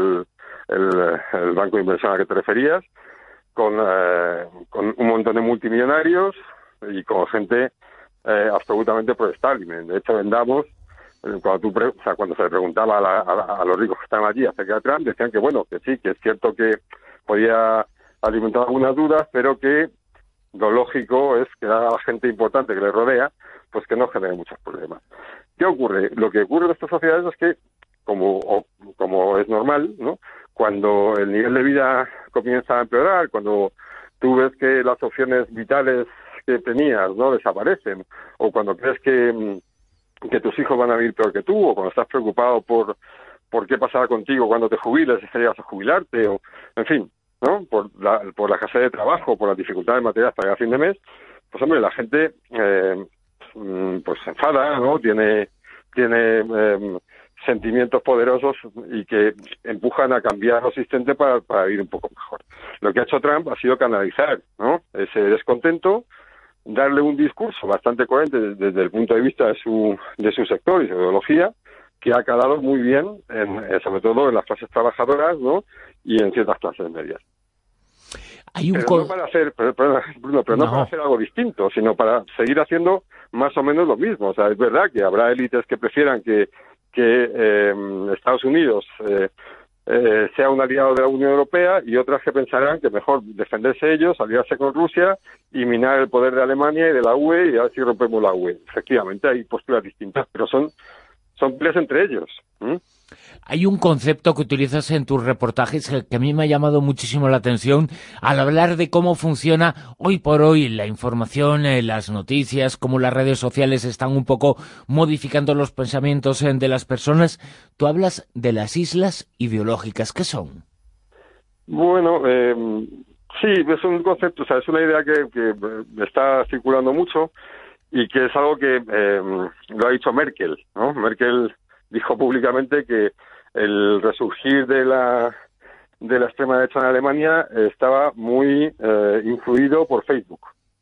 el banco de inversión al que te referías, con un montón de multimillonarios y con gente absolutamente pro-establishment. De hecho, en Davos, cuando se le preguntaba a los ricos que estaban allí acerca de Trump, decían que bueno, que sí, que es cierto que podía alimentar algunas dudas, pero que lo lógico es que a la gente importante que le rodea, pues que no genere muchos problemas. ¿Qué ocurre? Lo que ocurre en estas sociedades es que, como es normal, ¿no? Cuando el nivel de vida comienza a empeorar, cuando tú ves que las opciones vitales que tenías no desaparecen, o cuando crees que tus hijos van a vivir peor que tú, o cuando estás preocupado por qué pasará contigo cuando te jubiles, si llegas a jubilarte, o en fin, ¿no? Por la escasez de trabajo, por las dificultades materiales para llegar a fin de mes, pues hombre, la gente pues se enfada, ¿no? Tiene sentimientos poderosos y que empujan a cambiar lo existente para vivir un poco mejor. Lo que ha hecho Trump ha sido canalizar, ¿no? Ese descontento, darle un discurso bastante coherente desde el punto de vista de su sector y su ideología, que ha calado muy bien, sobre todo en las clases trabajadoras, ¿no? Y en ciertas clases medias. Pero no para hacer, Bruno, no para hacer algo distinto, sino para seguir haciendo más o menos lo mismo. O sea, es verdad que habrá élites que prefieran que Estados Unidos sea un aliado de la Unión Europea, y otras que pensarán que mejor defenderse ellos, aliarse con Rusia y minar el poder de Alemania y de la UE, y a ver si rompemos la UE. Efectivamente, hay posturas distintas, pero son son peleas entre ellos. Hay un concepto que utilizas en tus reportajes que a mí me ha llamado muchísimo la atención al hablar de cómo funciona hoy por hoy la información, las noticias, cómo las redes sociales están un poco modificando los pensamientos de las personas. Tú hablas de las islas ideológicas. ¿Qué son? Bueno, sí, es un concepto, o sea, es una idea que está circulando mucho y que es algo que lo ha dicho Merkel, ¿no? Merkel dijo públicamente que el resurgir de la extrema derecha en Alemania estaba muy influido por Facebook,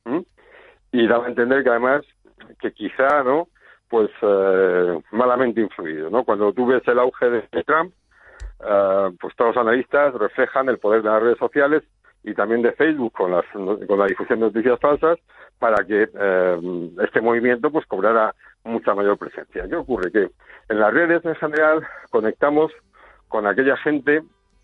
y daba a entender que además que quizá, ¿no?, pues malamente influido, ¿no? Cuando tú ves el auge de Trump, pues todos los analistas reflejan el poder de las redes sociales y también de Facebook con la difusión de noticias falsas para que este movimiento pues cobrara mucha mayor presencia. ¿Qué ocurre? Que en las redes en general conectamos con aquella gente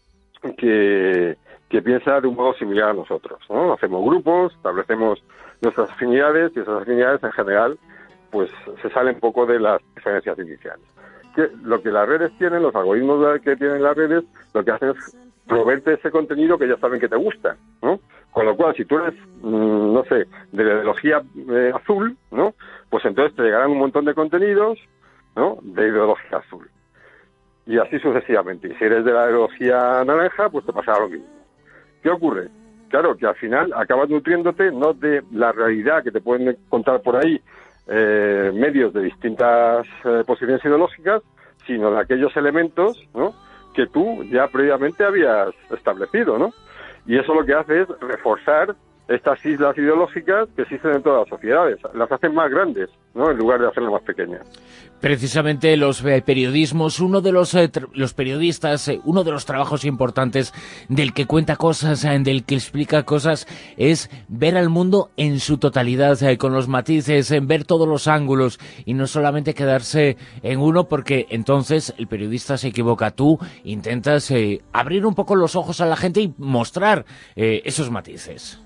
que piensa de un modo similar a nosotros, ¿no? Hacemos grupos, establecemos nuestras afinidades y esas afinidades en general pues se salen un poco de las diferencias iniciales. Lo que las redes tienen, los algoritmos que tienen las redes, lo que hacen es proveerte ese contenido que ya saben que te gusta, ¿no? Con lo cual, si tú eres, no sé, de la ideología azul, ¿no?, pues entonces te llegarán un montón de contenidos, ¿no?, de ideología azul. Y así sucesivamente. Y si eres de la ideología naranja, pues te pasará lo mismo. ¿Qué ocurre? Claro, que al final acabas nutriéndote no de la realidad que te pueden contar por ahí medios de distintas posiciones ideológicas, sino de aquellos elementos, ¿no?, que tú ya previamente habías establecido, ¿no? Y eso lo que hace es reforzar estas islas ideológicas que existen en todas las sociedades. Las hacen más grandes, ¿no?, en lugar de hacerlas más pequeñas. Precisamente los periodismos, uno de los periodistas, uno de los trabajos importantes del que cuenta cosas, del que explica cosas, es ver al mundo en su totalidad, con los matices, en ver todos los ángulos y no solamente quedarse en uno, porque entonces el periodista se equivoca. Tú intentas abrir un poco los ojos a la gente y mostrar esos matices.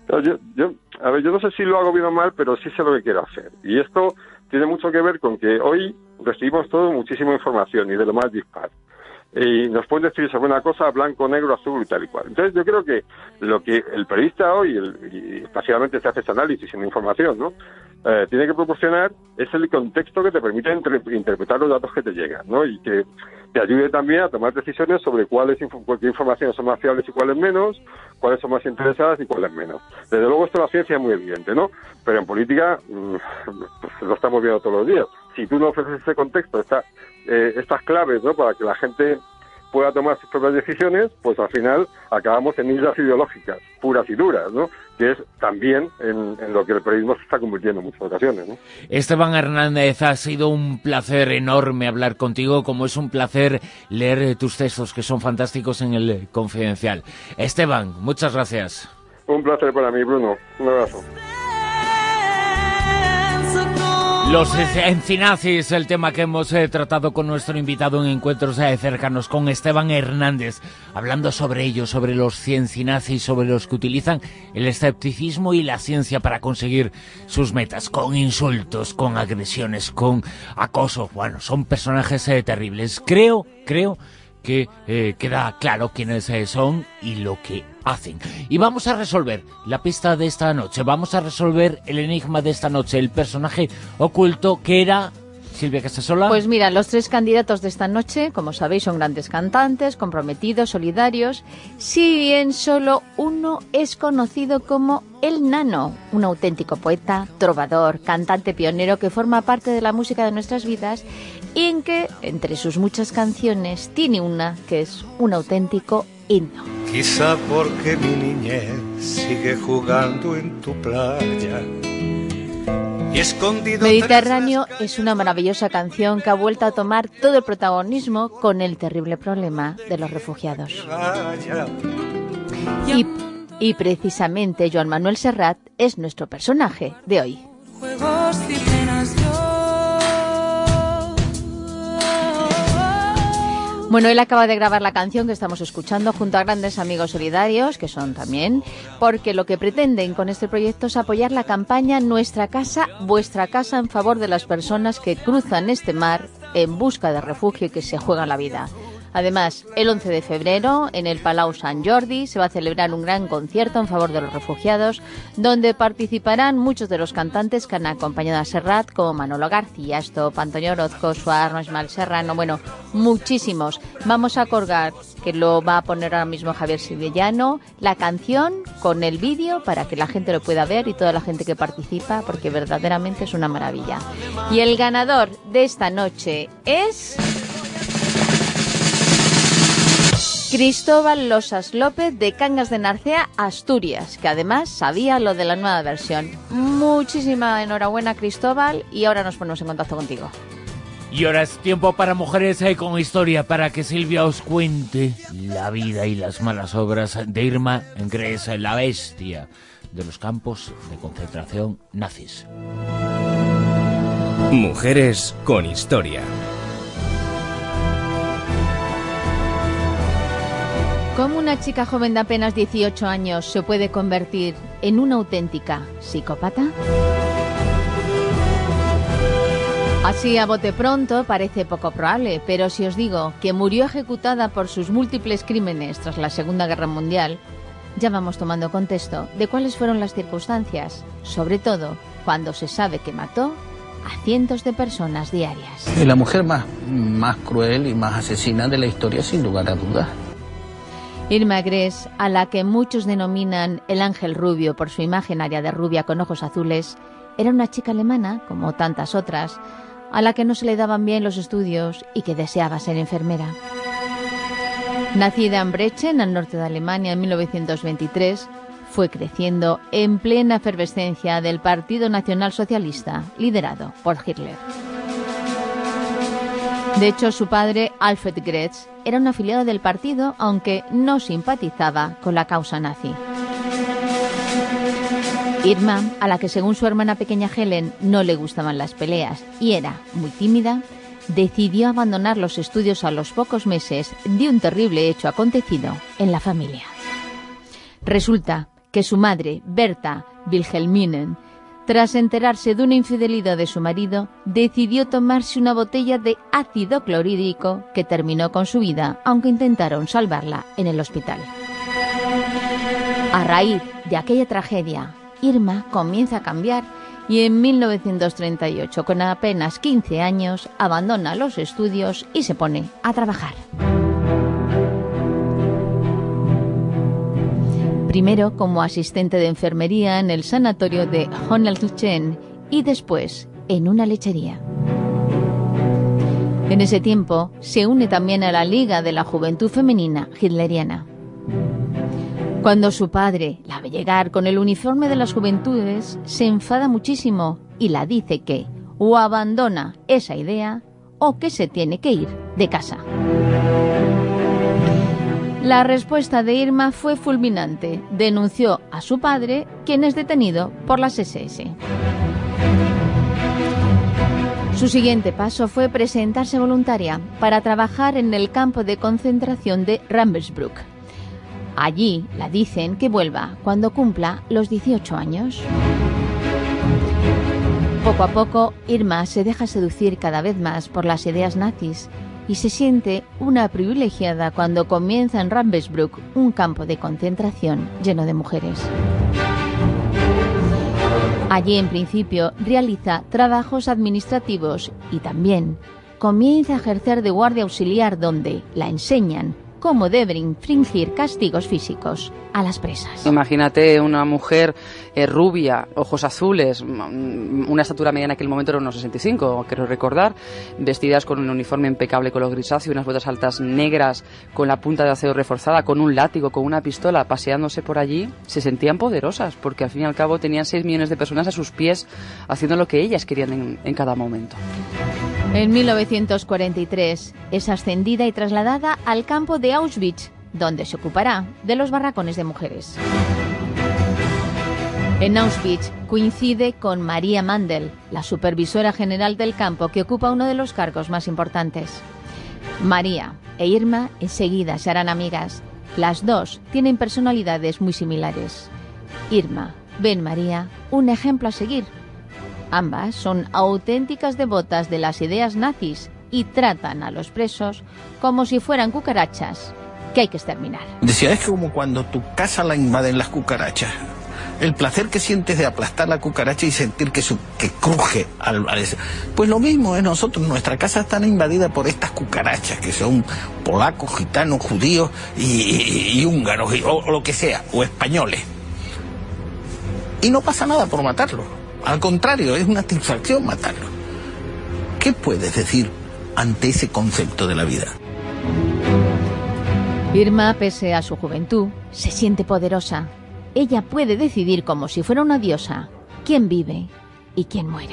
Yo no sé si lo hago bien o mal, pero sí sé lo que quiero hacer. Y esto tiene mucho que ver con que hoy recibimos todo muchísima información y de lo más dispar. Y nos pueden decir sobre una cosa blanco, negro, azul y tal y cual. Entonces yo creo que lo que el periodista hoy, y básicamente se hace ese análisis en información, ¿no?, tiene que proporcionar es el contexto que te permite interpretar los datos que te llegan, ¿no?, y que te ayude también a tomar decisiones sobre qué informaciones son más fiables y cuáles menos, cuáles son más interesadas y cuáles menos. Desde luego esto en la ciencia es muy evidente, ¿no?, pero en política pues lo estamos viendo todos los días. Si tú no ofreces ese contexto, estas claves, ¿no?, para que la gente pueda tomar sus propias decisiones, pues al final acabamos en islas ideológicas puras y duras, ¿no?, que es también en lo que el periodismo se está convirtiendo en muchas ocasiones, ¿no? Esteban Hernández, ha sido un placer enorme hablar contigo, como es un placer leer tus textos, que son fantásticos en el Confidencial. Esteban, muchas gracias. Un placer para mí, Bruno. Un abrazo. Los encinazis, el tema que hemos tratado con nuestro invitado en Encuentros Cercanos, con Esteban Hernández, hablando sobre ellos, sobre los ciencinazis, sobre los que utilizan el escepticismo y la ciencia para conseguir sus metas, con insultos, con agresiones, con acoso. Bueno, son personajes terribles. Creo que queda claro quiénes son y lo que hacen. Y vamos a resolver la pista de esta noche, vamos a resolver el enigma de esta noche, el personaje oculto que era... Silvia Casasola. Pues mira, los tres candidatos de esta noche, como sabéis, son grandes cantantes, comprometidos, solidarios, si bien solo uno es conocido como El Nano, un auténtico poeta, trovador, cantante pionero que forma parte de la música de nuestras vidas y en que, entre sus muchas canciones, tiene una que es un auténtico himno. Quizá porque mi niñez sigue jugando en tu playa. Mediterráneo es una maravillosa canción que ha vuelto a tomar todo el protagonismo con el terrible problema de los refugiados. Y precisamente Joan Manuel Serrat es nuestro personaje de hoy. Bueno, él acaba de grabar la canción que estamos escuchando junto a grandes amigos solidarios, que son también, porque lo que pretenden con este proyecto es apoyar la campaña Nuestra Casa, Vuestra Casa, en favor de las personas que cruzan este mar en busca de refugio y que se juegan la vida. Además, el 11 de febrero, en el Palau Sant Jordi, se va a celebrar un gran concierto en favor de los refugiados, donde participarán muchos de los cantantes que han acompañado a Serrat, como Manolo García, Stop, Antonio Orozco, Suar, Ismael Serrano, bueno, muchísimos. Vamos a colgar, que lo va a poner ahora mismo Javier Sevillano, la canción con el vídeo para que la gente lo pueda ver y toda la gente que participa, porque verdaderamente es una maravilla. Y el ganador de esta noche es Cristóbal Losas López, de Cangas de Narcea, Asturias, que además sabía lo de la nueva versión. Muchísima enhorabuena, Cristóbal, y ahora nos ponemos en contacto contigo. Y ahora es tiempo para Mujeres con Historia, para que Silvia os cuente la vida y las malas obras de Irma Gress, la bestia de los campos de concentración nazis. Mujeres con Historia. ¿Cómo una chica joven de apenas 18 años se puede convertir en una auténtica psicópata? Así a bote pronto parece poco probable, pero si os digo que murió ejecutada por sus múltiples crímenes tras la Segunda Guerra Mundial, ya vamos tomando contexto de cuáles fueron las circunstancias, sobre todo cuando se sabe que mató a cientos de personas diarias. La mujer más cruel y más asesina de la historia, sin lugar a dudas. Irma Gress, a la que muchos denominan el ángel rubio por su imaginaria de rubia con ojos azules, era una chica alemana, como tantas otras, a la que no se le daban bien los estudios y que deseaba ser enfermera. Nacida en Brechen, al norte de Alemania, en 1923, fue creciendo en plena efervescencia del Partido Nacional Socialista, liderado por Hitler. De hecho, su padre, Alfred Gress, era un afiliado del partido, aunque no simpatizaba con la causa nazi. Irma, a la que según su hermana pequeña Helen no le gustaban las peleas y era muy tímida, decidió abandonar los estudios a los pocos meses de un terrible hecho acontecido en la familia. Resulta que su madre, Berta Wilhelminen, tras enterarse de una infidelidad de su marido, decidió tomarse una botella de ácido clorhídrico que terminó con su vida, aunque intentaron salvarla en el hospital. A raíz de aquella tragedia, Irma comienza a cambiar y en 1938, con apenas 15 años, abandona los estudios y se pone a trabajar. Primero como asistente de enfermería en el sanatorio de Honelchen y después en una lechería. En ese tiempo se une también a la Liga de la Juventud Femenina Hitleriana. Cuando su padre la ve llegar con el uniforme de las juventudes, se enfada muchísimo y la dice que o abandona esa idea o que se tiene que ir de casa. La respuesta de Irma fue fulminante. Denunció a su padre, quien es detenido por las SS. Su siguiente paso fue presentarse voluntaria para trabajar en el campo de concentración de Ravensbrück. Allí la dicen que vuelva cuando cumpla los 18 años. Poco a poco, Irma se deja seducir cada vez más por las ideas nazis y se siente una privilegiada cuando comienza en Ravensbrück un campo de concentración lleno de mujeres. Allí, en principio, realiza trabajos administrativos y también comienza a ejercer de guardia auxiliar, donde la enseñan cómo deben infringir castigos físicos a las presas. Imagínate una mujer rubia, ojos azules, una estatura media en aquel momento era unos 65, quiero recordar, vestidas con un uniforme impecable color grisáceo, unas botas altas negras con la punta de acero reforzada, con un látigo, con una pistola, paseándose por allí. Se sentían poderosas porque al fin y al cabo tenían 6 millones de personas a sus pies haciendo lo que ellas querían en cada momento. En 1943 es ascendida y trasladada al campo de Auschwitz, donde se ocupará de los barracones de mujeres. En Auschwitz coincide con María Mandel, la supervisora general del campo, que ocupa uno de los cargos más importantes. María e Irma enseguida se harán amigas. Las dos tienen personalidades muy similares. Irma ve en María un ejemplo a seguir. Ambas son auténticas devotas de las ideas nazis y tratan a los presos como si fueran cucarachas que hay que exterminar. Decía, es como cuando tu casa la invaden las cucarachas. El placer que sientes de aplastar la cucaracha y sentir que cruje pues lo mismo es nosotros. Nuestra casa está invadida por estas cucarachas que son polacos, gitanos, judíos y húngaros o lo que sea, o españoles. Y no pasa nada por matarlos. Al contrario, es una satisfacción matarlos. ¿Qué puedes decir ante ese concepto de la vida? Irma, pese a su juventud, se siente poderosa. Ella puede decidir como si fuera una diosa quién vive y quién muere.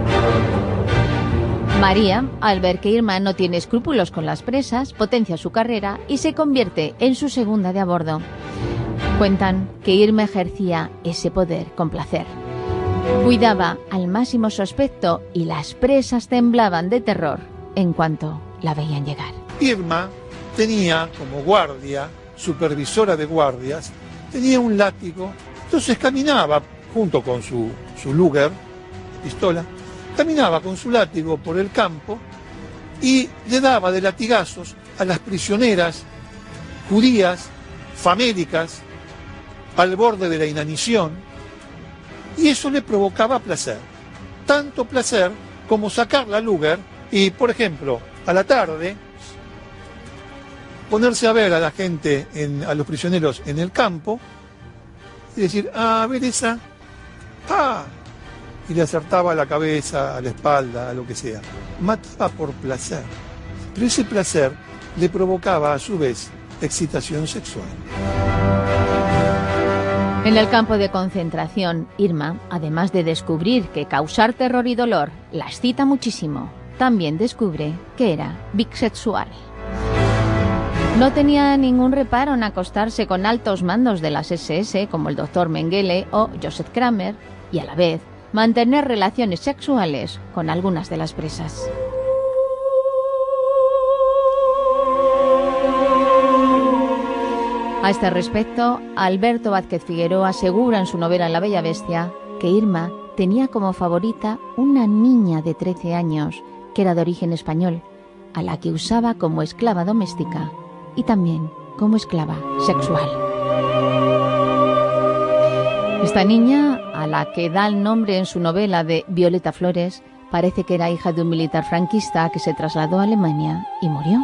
María, al ver que Irma no tiene escrúpulos con las presas, potencia su carrera y se convierte en su segunda de a bordo. Cuentan que Irma ejercía ese poder con placer. Cuidaba al máximo su aspecto y las presas temblaban de terror en cuanto la veían llegar. Irma tenía como guardia, supervisora de guardias, tenía un látigo, entonces caminaba junto con su Luger, pistola, caminaba con su látigo por el campo y le daba de latigazos a las prisioneras judías, famélicas, al borde de la inanición, y eso le provocaba placer. Tanto placer como sacar la Luger y, por ejemplo, a la tarde, ponerse a ver a la gente, a los prisioneros en el campo, y decir, a ver esa, ¡pa! Y le acertaba a la cabeza, a la espalda, a lo que sea. Mataba por placer. Pero ese placer le provocaba a su vez excitación sexual. En el campo de concentración, Irma, además de descubrir que causar terror y dolor la excita muchísimo, también descubre que era bisexual. No tenía ningún reparo en acostarse con altos mandos de las SS, como el Dr. Mengele o Joseph Kramer, y a la vez mantener relaciones sexuales con algunas de las presas. A este respecto, Alberto Vázquez Figueroa asegura en su novela La Bella Bestia que Irma tenía como favorita una niña de 13 años, que era de origen español, a la que usaba como esclava doméstica y también como esclava sexual. Esta niña, a la que da el nombre en su novela de Violeta Flores, parece que era hija de un militar franquista que se trasladó a Alemania y murió.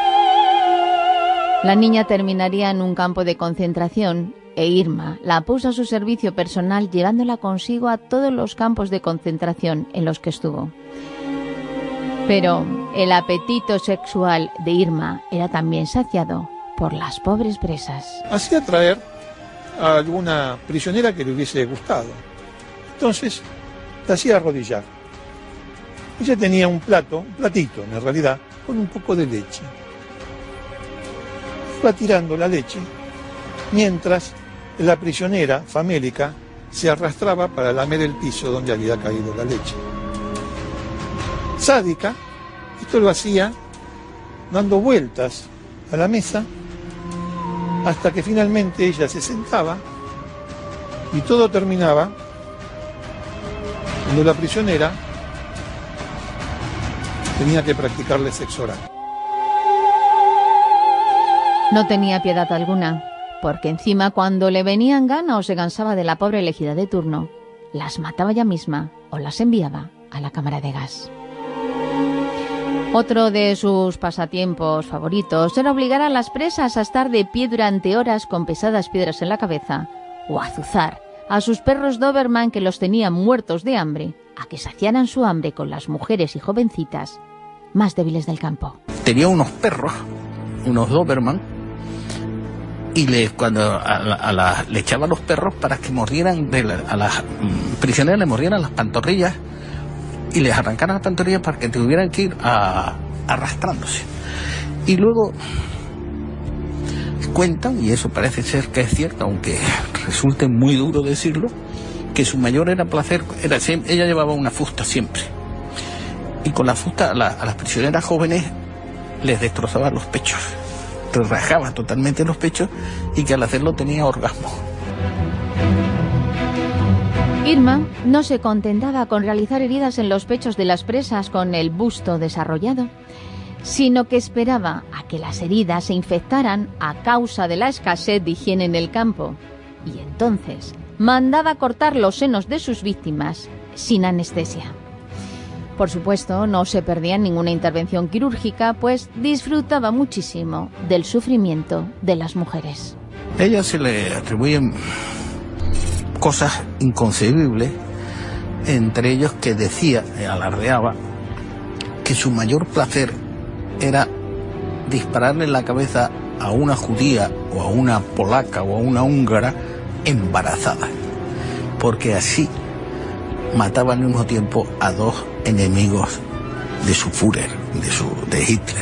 La niña terminaría en un campo de concentración e Irma la puso a su servicio personal, llevándola consigo a todos los campos de concentración en los que estuvo. Pero el apetito sexual de Irma era también saciado por las pobres presas. Hacía traer a alguna prisionera que le hubiese gustado. Entonces la hacía arrodillar. Ella tenía un platito en realidad, con un poco de leche. Iba tirando la leche mientras la prisionera famélica se arrastraba para lamer el piso donde había caído la leche. Sádica, esto lo hacía dando vueltas a la mesa hasta que finalmente ella se sentaba y todo terminaba cuando la prisionera tenía que practicarle sexo oral. No tenía piedad alguna, porque encima cuando le venían gana o se cansaba de la pobre elegida de turno, las mataba ella misma o las enviaba a la cámara de gas. Otro de sus pasatiempos favoritos era obligar a las presas a estar de pie durante horas con pesadas piedras en la cabeza o azuzar a sus perros Doberman, que los tenían muertos de hambre, a que saciaran su hambre con las mujeres y jovencitas más débiles del campo. Tenía unos perros, unos Doberman, y cuando le echaba a los perros para que mordieran, a las prisioneras le mordieran las pantorrillas y les arrancaran las pantorrillas para que tuvieran que ir arrastrándose. Y luego cuentan, y eso parece ser que es cierto, aunque resulte muy duro decirlo, que su mayor placer era siempre, ella llevaba una fusta siempre, y con la fusta a las prisioneras jóvenes les destrozaba los pechos, rajaba totalmente los pechos, y que al hacerlo tenía orgasmo. Irma no se contentaba con realizar heridas en los pechos de las presas con el busto desarrollado, sino que esperaba a que las heridas se infectaran a causa de la escasez de higiene en el campo, y entonces mandaba cortar los senos de sus víctimas sin anestesia. Por supuesto, no se perdía ninguna intervención quirúrgica, pues disfrutaba muchísimo del sufrimiento de las mujeres. A ella se le atribuyen cosas inconcebibles, entre ellos que decía, alardeaba, que su mayor placer era dispararle en la cabeza a una judía o a una polaca o a una húngara embarazada, porque así mataba al mismo tiempo a dos enemigos de su Führer, de Hitler.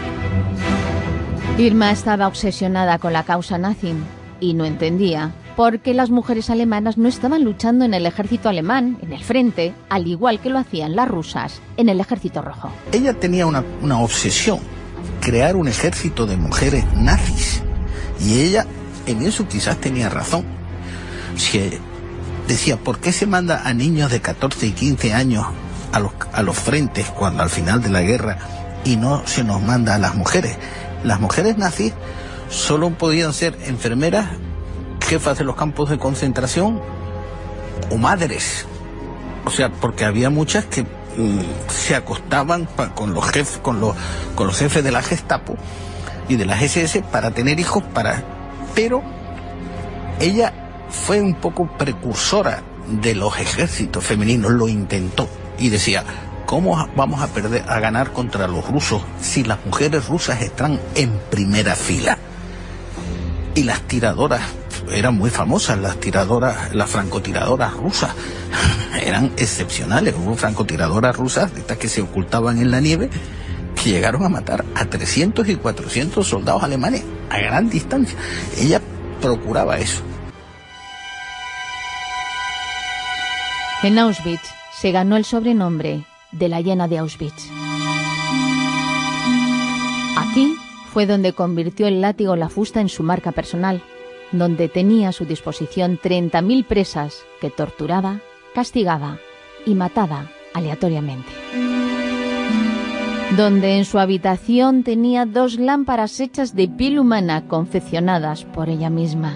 Irma estaba obsesionada con la causa nazi y no entendía por qué las mujeres alemanas no estaban luchando en el ejército alemán, en el frente, al igual que lo hacían las rusas en el ejército rojo. Ella tenía una obsesión, crear un ejército de mujeres nazis, y ella en eso quizás tenía razón. Si decía, ¿por qué se manda a niños de 14 y 15 años a los frentes cuando al final de la guerra y no se nos manda a las mujeres? Las mujeres nazis solo podían ser enfermeras, jefas de los campos de concentración o madres. O sea, porque había muchas que se acostaban con los jefes de la Gestapo y de las SS para tener hijos, pero ella fue un poco precursora de los ejércitos femeninos, lo intentó y decía, ¿cómo vamos a ganar contra los rusos si las mujeres rusas están en primera fila? Y las tiradoras eran muy famosas, las francotiradoras rusas eran excepcionales. Hubo francotiradoras rusas, estas que se ocultaban en la nieve, que llegaron a matar a 300 y 400 soldados alemanes a gran distancia. Ella procuraba eso. En Auschwitz se ganó el sobrenombre de la hiena de Auschwitz. Aquí fue donde convirtió el látigo La Fusta en su marca personal, donde tenía a su disposición 30.000 presas que torturaba, castigaba y mataba aleatoriamente. Donde en su habitación tenía 2 lámparas hechas de piel humana confeccionadas por ella misma.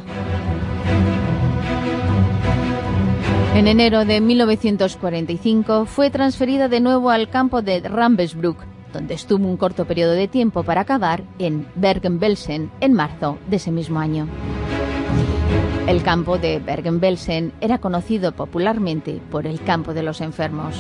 En enero de 1945 fue transferida de nuevo al campo de Ravensbrück, donde estuvo un corto periodo de tiempo para acabar en Bergen-Belsen en marzo de ese mismo año. El campo de Bergen-Belsen era conocido popularmente por el campo de los enfermos.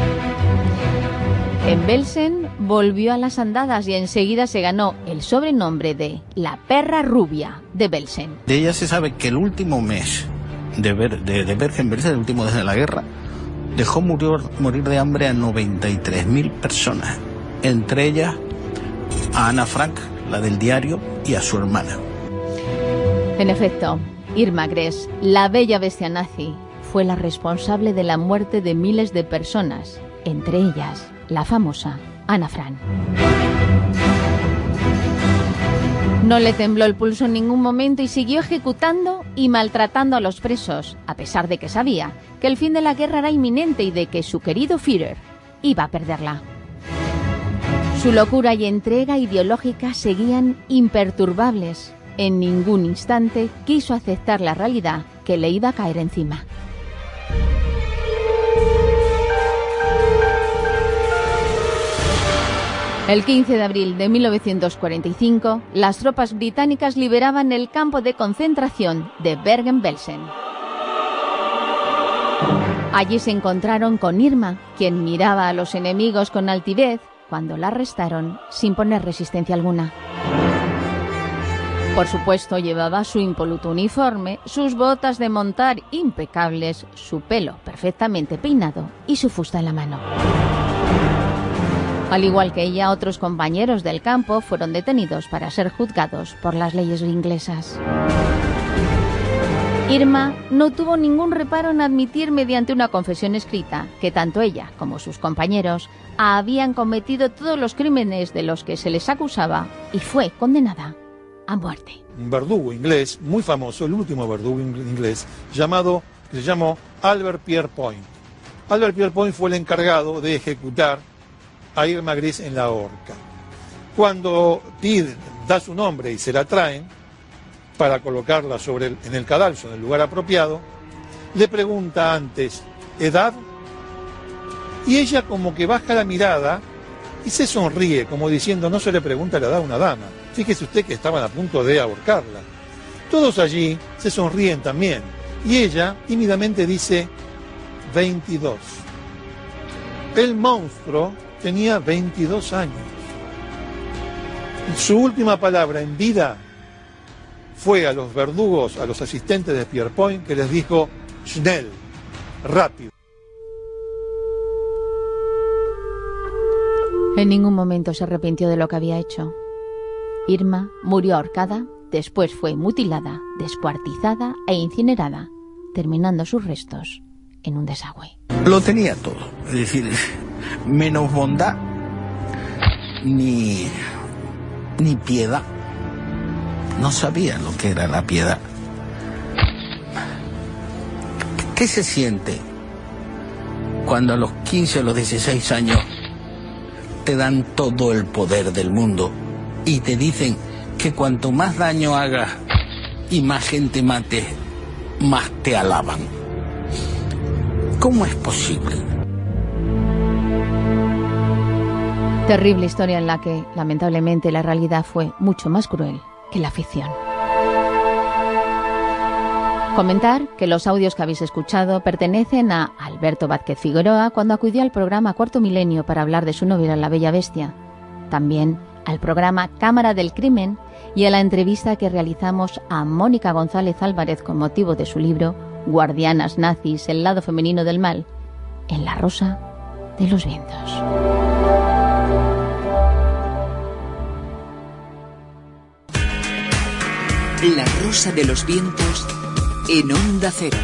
En Belsen volvió a las andadas y enseguida se ganó el sobrenombre de la perra rubia de Belsen. De ella se sabe que el último mes de Bergen-Belsen, el último desde la guerra, dejó morir de hambre a 93.000 personas, entre ellas a Ana Frank, la del diario, y a su hermana. En efecto, Irma Gress, la bella bestia nazi, fue la responsable de la muerte de miles de personas, entre ellas la famosa Ana Frank. No le tembló el pulso en ningún momento y siguió ejecutando y maltratando a los presos, a pesar de que sabía que el fin de la guerra era inminente y de que su querido Führer iba a perderla. Su locura y entrega ideológica seguían imperturbables. En ningún instante quiso aceptar la realidad que le iba a caer encima. El 15 de abril de 1945, las tropas británicas liberaban el campo de concentración de Bergen-Belsen. Allí se encontraron con Irma, quien miraba a los enemigos con altivez cuando la arrestaron sin poner resistencia alguna. Por supuesto, llevaba su impoluto uniforme, sus botas de montar impecables, su pelo perfectamente peinado y su fusta en la mano. Al igual que ella, otros compañeros del campo fueron detenidos para ser juzgados por las leyes inglesas. Irma no tuvo ningún reparo en admitir mediante una confesión escrita que tanto ella como sus compañeros habían cometido todos los crímenes de los que se les acusaba y fue condenada a muerte. Un verdugo inglés muy famoso, el último verdugo inglés, que se llamó Albert Pierrepoint. Albert Pierrepoint fue el encargado de ejecutar a Irma Gris en la horca. Cuando Tid da su nombre y se la traen para colocarla en el cadalso, en el lugar apropiado, le pregunta antes, ¿edad? Y ella como que baja la mirada y se sonríe, como diciendo, no se le pregunta la edad a una dama. Fíjese usted que estaban a punto de ahorcarla. Todos allí se sonríen también. Y ella tímidamente dice, 22. El monstruo tenía 22 años. Su última palabra en vida fue a los verdugos, a los asistentes de Pierrepoint, que les dijo, schnell, rápido. En ningún momento se arrepintió de lo que había hecho. Irma murió ahorcada, después fue mutilada, descuartizada e incinerada, terminando sus restos en un desagüe. Lo tenía todo, es decir, menos bondad ni piedad. No sabía lo que era la piedad. ¿Qué se siente cuando a los 15 o los 16 años te dan todo el poder del mundo y te dicen que cuanto más daño hagas y más gente mates, más te alaban? ¿Cómo es posible? Terrible historia en la que, lamentablemente, la realidad fue mucho más cruel que la ficción. Comentar que los audios que habéis escuchado pertenecen a Alberto Vázquez Figueroa cuando acudió al programa Cuarto Milenio para hablar de su novela La Bella Bestia. También al programa Cámara del Crimen y a la entrevista que realizamos a Mónica González Álvarez con motivo de su libro Guardianas nazis, el lado femenino del mal, en La Rosa de los Vientos. La Rosa de los Vientos en Onda Cero.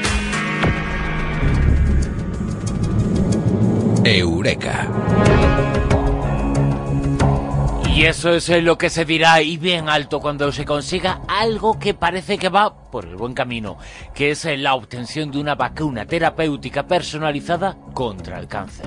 Eureka. Y eso es lo que se dirá y bien alto cuando se consiga algo que parece que va por el buen camino, que es la obtención de una vacuna terapéutica personalizada contra el cáncer.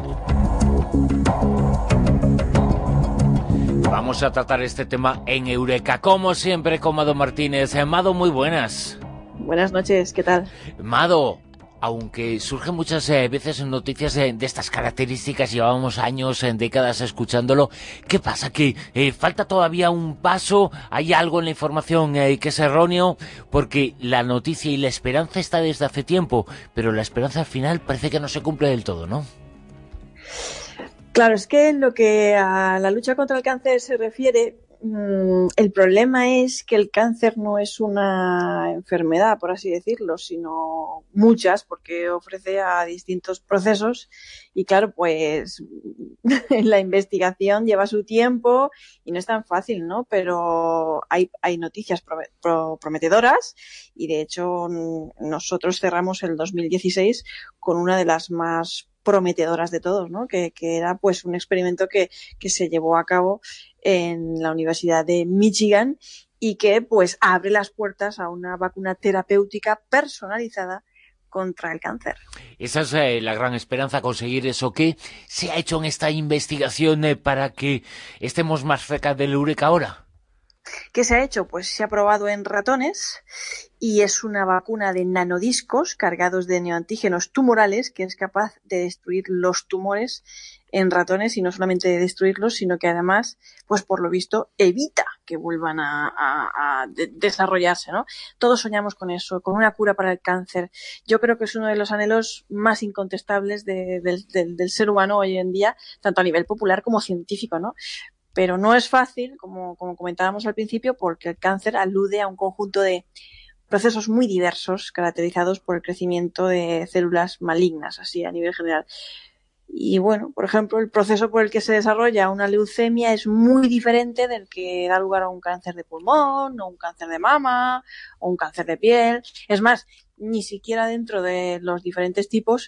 Vamos a tratar este tema en Eureka, como siempre, con Mado Martínez. Mado, muy buenas. Buenas noches, ¿qué tal? Mado, aunque surgen muchas veces noticias de estas características, llevamos años, décadas escuchándolo, ¿qué pasa? ¿Que falta todavía un paso? ¿Hay algo en la información que es erróneo? Porque la noticia y la esperanza está desde hace tiempo, pero la esperanza al final parece que no se cumple del todo, ¿no? Claro, es que en lo que a la lucha contra el cáncer se refiere, el problema es que el cáncer no es una enfermedad, por así decirlo, sino muchas, porque ofrece a distintos procesos y claro, pues la investigación lleva su tiempo y no es tan fácil, ¿no? Pero hay noticias prometedoras y de hecho nosotros cerramos el 2016 con una de las más prometedoras de todos, ¿no? Que era pues un experimento que se llevó a cabo en la Universidad de Michigan y que pues abre las puertas a una vacuna terapéutica personalizada contra el cáncer. Esa es la gran esperanza, conseguir eso. ¿Qué se ha hecho en esta investigación para que estemos más cerca del Eureka ahora? ¿Qué se ha hecho? Pues se ha probado en ratones y es una vacuna de nanodiscos cargados de neoantígenos tumorales que es capaz de destruir los tumores en ratones y no solamente de destruirlos, sino que además, pues por lo visto, evita que vuelvan a desarrollarse, ¿no? Todos soñamos con eso, con una cura para el cáncer. Yo creo que es uno de los anhelos más incontestables del ser humano hoy en día, tanto a nivel popular como científico, ¿no? Pero no es fácil, como comentábamos al principio, porque el cáncer alude a un conjunto de procesos muy diversos caracterizados por el crecimiento de células malignas, así a nivel general. Y bueno, por ejemplo, el proceso por el que se desarrolla una leucemia es muy diferente del que da lugar a un cáncer de pulmón, o un cáncer de mama, o un cáncer de piel. Es más, ni siquiera dentro de los diferentes tipos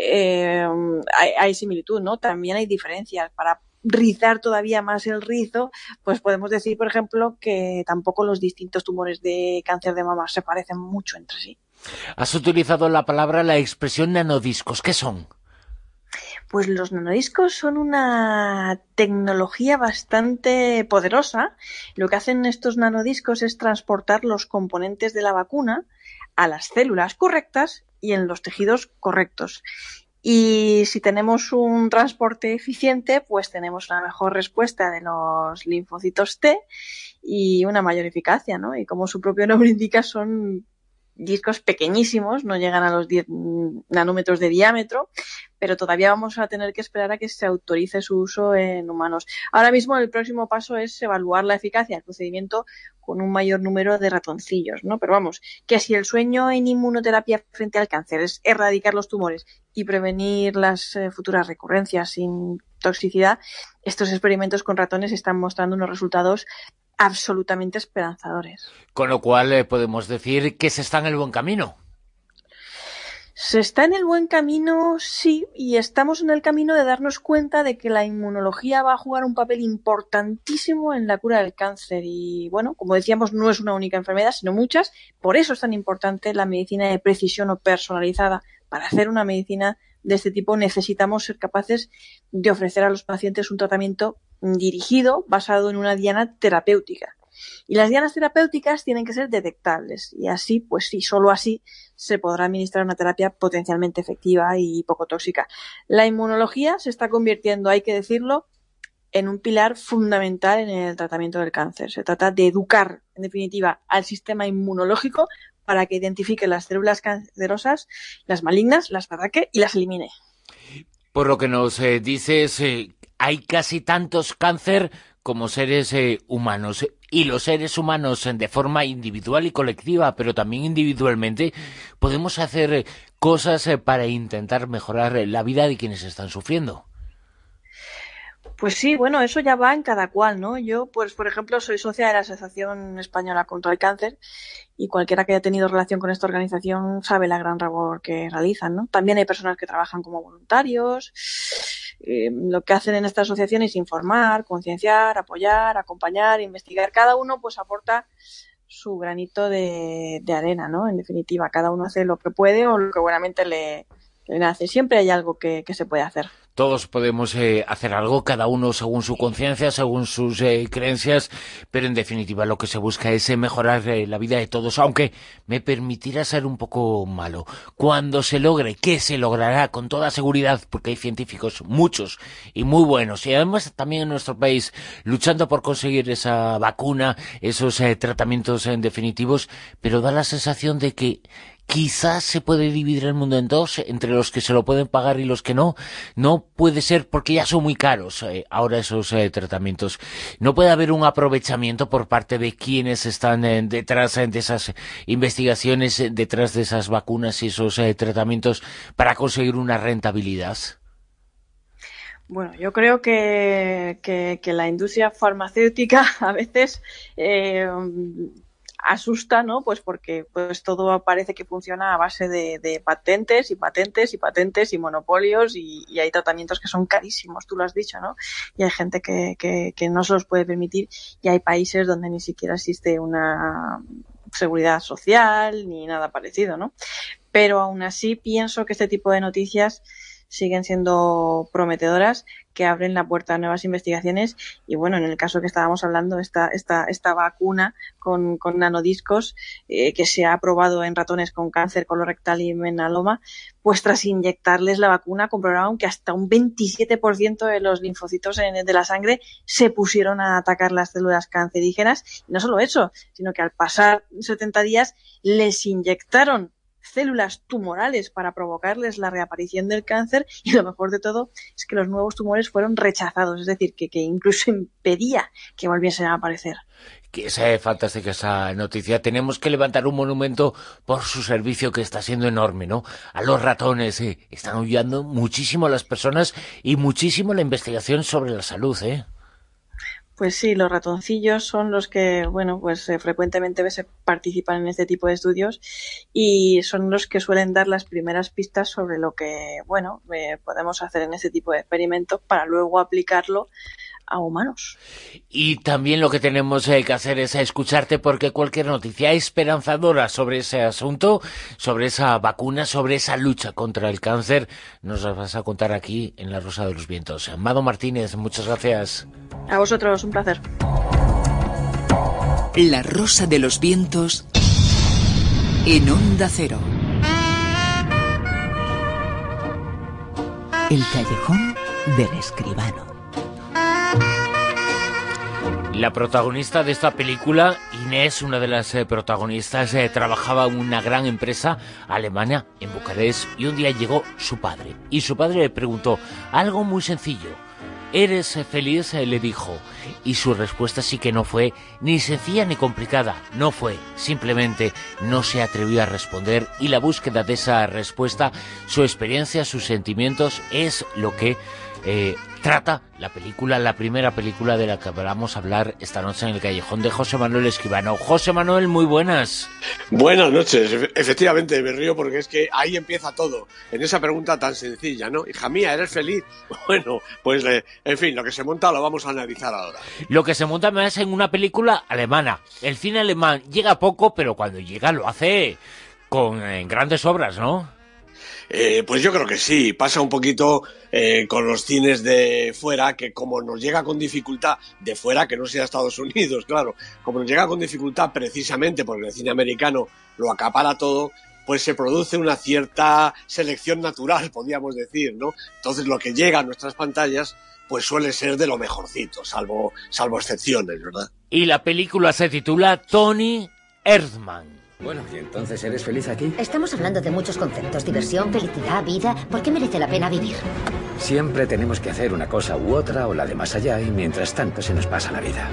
hay similitud, ¿no? También hay diferencias. Para rizar todavía más el rizo, pues podemos decir, por ejemplo, que tampoco los distintos tumores de cáncer de mama se parecen mucho entre sí. Has utilizado la expresión nanodiscos. ¿Qué son? Pues los nanodiscos son una tecnología bastante poderosa. Lo que hacen estos nanodiscos es transportar los componentes de la vacuna a las células correctas y en los tejidos correctos. Y si tenemos un transporte eficiente, pues tenemos una mejor respuesta de los linfocitos T y una mayor eficacia, ¿no? Y como su propio nombre indica, son discos pequeñísimos, no llegan a los 10 nanómetros de diámetro, pero todavía vamos a tener que esperar a que se autorice su uso en humanos. Ahora mismo el próximo paso es evaluar la eficacia del procedimiento con un mayor número de ratoncillos, ¿no? Pero vamos, que si el sueño en inmunoterapia frente al cáncer es erradicar los tumores y prevenir las futuras recurrencias sin toxicidad, estos experimentos con ratones están mostrando unos resultados absolutamente esperanzadores. Con lo cual podemos decir que se está en el buen camino. Se está en el buen camino, sí, y estamos en el camino de darnos cuenta de que la inmunología va a jugar un papel importantísimo en la cura del cáncer. Y bueno, como decíamos, no es una única enfermedad, sino muchas. Por eso es tan importante la medicina de precisión o personalizada. Para hacer una medicina de este tipo necesitamos ser capaces de ofrecer a los pacientes un tratamiento dirigido, basado en una diana terapéutica. Y las dianas terapéuticas tienen que ser detectables. Y así, pues sí, solo así se podrá administrar una terapia potencialmente efectiva y poco tóxica. La inmunología se está convirtiendo, hay que decirlo, en un pilar fundamental en el tratamiento del cáncer. Se trata de educar, en definitiva, al sistema inmunológico para que identifique las células cancerosas, las malignas, las ataque y las elimine. Por lo que nos dices, hay casi tantos cáncer como seres humanos. Y los seres humanos de forma individual y colectiva, pero también individualmente, podemos hacer cosas para intentar mejorar la vida de quienes están sufriendo. Pues sí, bueno, eso ya va en cada cual, ¿no? Yo, pues, por ejemplo, soy socia de la Asociación Española contra el Cáncer y cualquiera que haya tenido relación con esta organización sabe la gran labor que realizan, ¿no? También hay personas que trabajan como voluntarios. Lo que hacen en esta asociación es informar, concienciar, apoyar, acompañar, investigar. Cada uno, pues, aporta su granito de arena, ¿no? En definitiva, cada uno hace lo que puede o lo que buenamente le nace. Siempre hay algo que se puede hacer. Todos podemos hacer algo, cada uno según su conciencia, según sus creencias, pero en definitiva lo que se busca es mejorar la vida de todos, aunque me permitirá ser un poco malo. Cuando se logre, que se logrará con toda seguridad, porque hay científicos, muchos y muy buenos, y además también en nuestro país, luchando por conseguir esa vacuna, esos tratamientos definitivos, pero da la sensación de que quizás se puede dividir el mundo en dos, entre los que se lo pueden pagar y los que no. No puede ser porque ya son muy caros ahora esos tratamientos. No puede haber un aprovechamiento por parte de quienes están detrás de esas investigaciones, detrás de esas vacunas y esos tratamientos para conseguir una rentabilidad. Bueno, yo creo que la industria farmacéutica a veces asusta, ¿no? Pues porque pues todo parece que funciona a base de patentes y patentes y patentes y monopolios y hay tratamientos que son carísimos, tú lo has dicho, ¿no? Y hay gente que no se los puede permitir y hay países donde ni siquiera existe una seguridad social ni nada parecido, ¿no? Pero aún así pienso que este tipo de noticias siguen siendo prometedoras, que abren la puerta a nuevas investigaciones y bueno, en el caso que estábamos hablando, esta vacuna con nanodiscos que se ha probado en ratones con cáncer colorectal y melanoma, pues tras inyectarles la vacuna comprobaron que hasta un 27% de los linfocitos de la sangre se pusieron a atacar las células cancerígenas y no solo eso, sino que al pasar 70 días les inyectaron células tumorales para provocarles la reaparición del cáncer y lo mejor de todo es que los nuevos tumores fueron rechazados, es decir, que incluso impedía que volviesen a aparecer. Que es fantástica esa noticia. Tenemos que levantar un monumento por su servicio que está siendo enorme, ¿no? A los ratones, están ayudando muchísimo a las personas y muchísimo la investigación sobre la salud, Pues sí, los ratoncillos son los que, bueno, pues frecuentemente se participan en este tipo de estudios y son los que suelen dar las primeras pistas sobre lo que, bueno, podemos hacer en este tipo de experimentos para luego aplicarlo a humanos. Y también lo que tenemos que hacer es escucharte, porque cualquier noticia esperanzadora sobre ese asunto, sobre esa vacuna, sobre esa lucha contra el cáncer, nos las vas a contar aquí en La Rosa de los Vientos. Mado Martínez, muchas gracias. A vosotros, un placer. La Rosa de los Vientos en Onda Cero. El callejón del escribano. La protagonista de esta película, Inés, una de las protagonistas, trabajaba en una gran empresa alemana en Bucarest, y un día llegó su padre. Y su padre le preguntó algo muy sencillo. ¿Eres feliz?, le dijo. Y su respuesta sí que no fue ni sencilla ni complicada. No fue, simplemente no se atrevió a responder, y la búsqueda de esa respuesta, su experiencia, sus sentimientos, es lo que trata la película, la primera película de la que vamos a hablar esta noche en el callejón, de José Manuel Escribano. José Manuel, muy buenas. Buenas noches. Efectivamente, me río porque es que ahí empieza todo, en esa pregunta tan sencilla, ¿no? Hija mía, ¿eres feliz? Bueno, pues en fin, lo que se monta lo vamos a analizar ahora. Lo que se monta más en una película alemana. El cine alemán llega poco, pero cuando llega lo hace con grandes obras, ¿no? Pues yo creo que sí, pasa un poquito con los cines de fuera, que como nos llega con dificultad, de fuera que no sea Estados Unidos, claro, como nos llega con dificultad precisamente porque el cine americano lo acapara todo, pues se produce una cierta selección natural, podríamos decir, ¿no? Entonces lo que llega a nuestras pantallas pues suele ser de lo mejorcito, salvo excepciones, ¿verdad? Y la película se titula Toni Erdmann. Bueno, ¿y entonces eres feliz aquí? Estamos hablando de muchos conceptos: diversión, felicidad, vida. ¿Por qué merece la pena vivir? Siempre tenemos que hacer una cosa u otra o la de más allá, y mientras tanto se nos pasa la vida.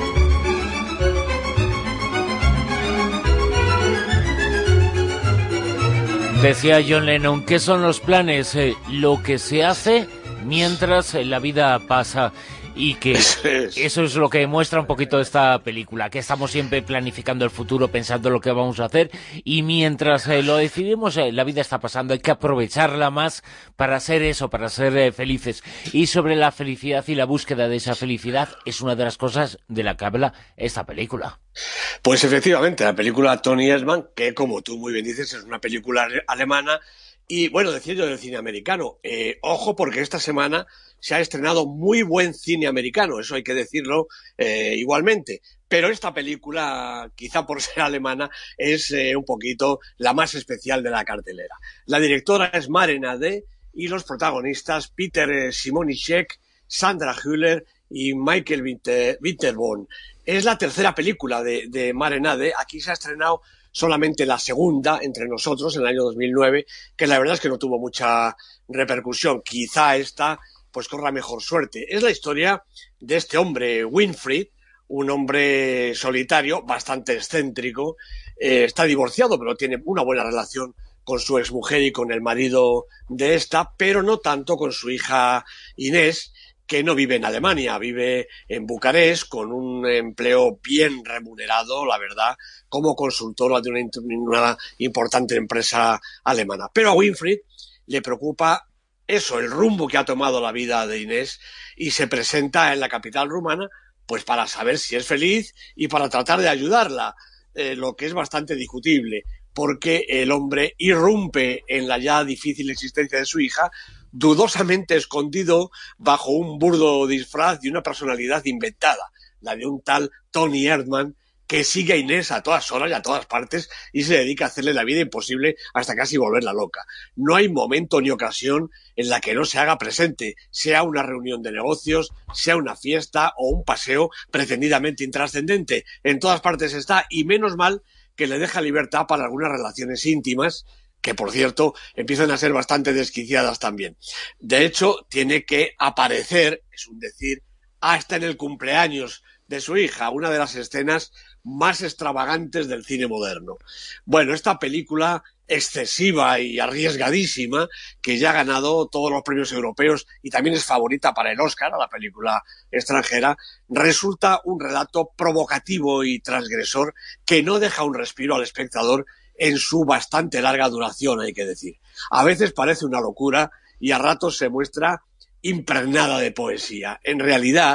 Decía John Lennon, ¿qué son los planes? Lo que se hace mientras la vida pasa. Y que eso es lo que muestra un poquito esta película, que estamos siempre planificando el futuro, pensando lo que vamos a hacer, y mientras lo decidimos, la vida está pasando, hay que aprovecharla más para hacer eso, para ser felices. Y sobre la felicidad y la búsqueda de esa felicidad es una de las cosas de la que habla esta película. Pues efectivamente, la película Toni Erdmann, que como tú muy bien dices, es una película alemana. Y bueno, decía yo del cine americano, ojo, porque esta semana se ha estrenado muy buen cine americano, eso hay que decirlo igualmente. Pero esta película, quizá por ser alemana, es un poquito la más especial de la cartelera. La directora es Maren Ade y los protagonistas Peter Simonischek, Sandra Hüller y Michael Winterborn. Es la tercera película de Maren Ade. Aquí se ha estrenado solamente la segunda, Entre nosotros, en el año 2009, que la verdad es que no tuvo mucha repercusión. Quizá esta pues corra mejor suerte. Es la historia de este hombre, Winfried, un hombre solitario, bastante excéntrico, está divorciado, pero tiene una buena relación con su exmujer y con el marido de esta, pero no tanto con su hija Inés, que no vive en Alemania, vive en Bucarest con un empleo bien remunerado, la verdad, como consultora de una importante empresa alemana. Pero a Winfried le preocupa eso, el rumbo que ha tomado la vida de Inés, y se presenta en la capital rumana pues para saber si es feliz y para tratar de ayudarla, lo que es bastante discutible, porque el hombre irrumpe en la ya difícil existencia de su hija, dudosamente escondido bajo un burdo disfraz de una personalidad inventada, la de un tal Toni Erdmann, que sigue a Inés a todas horas y a todas partes y se dedica a hacerle la vida imposible hasta casi volverla loca. No hay momento ni ocasión en la que no se haga presente, sea una reunión de negocios, sea una fiesta o un paseo pretendidamente intrascendente. En todas partes está, y menos mal que le deja libertad para algunas relaciones íntimas, que por cierto empiezan a ser bastante desquiciadas también. De hecho, tiene que aparecer, es un decir, hasta en el cumpleaños de su hija, una de las escenas más extravagantes del cine moderno. Bueno, esta película excesiva y arriesgadísima, que ya ha ganado todos los premios europeos y también es favorita para el Oscar a la película extranjera, resulta un relato provocativo y transgresor que no deja un respiro al espectador en su bastante larga duración, hay que decir. A veces parece una locura y a ratos se muestra impregnada de poesía. En realidad,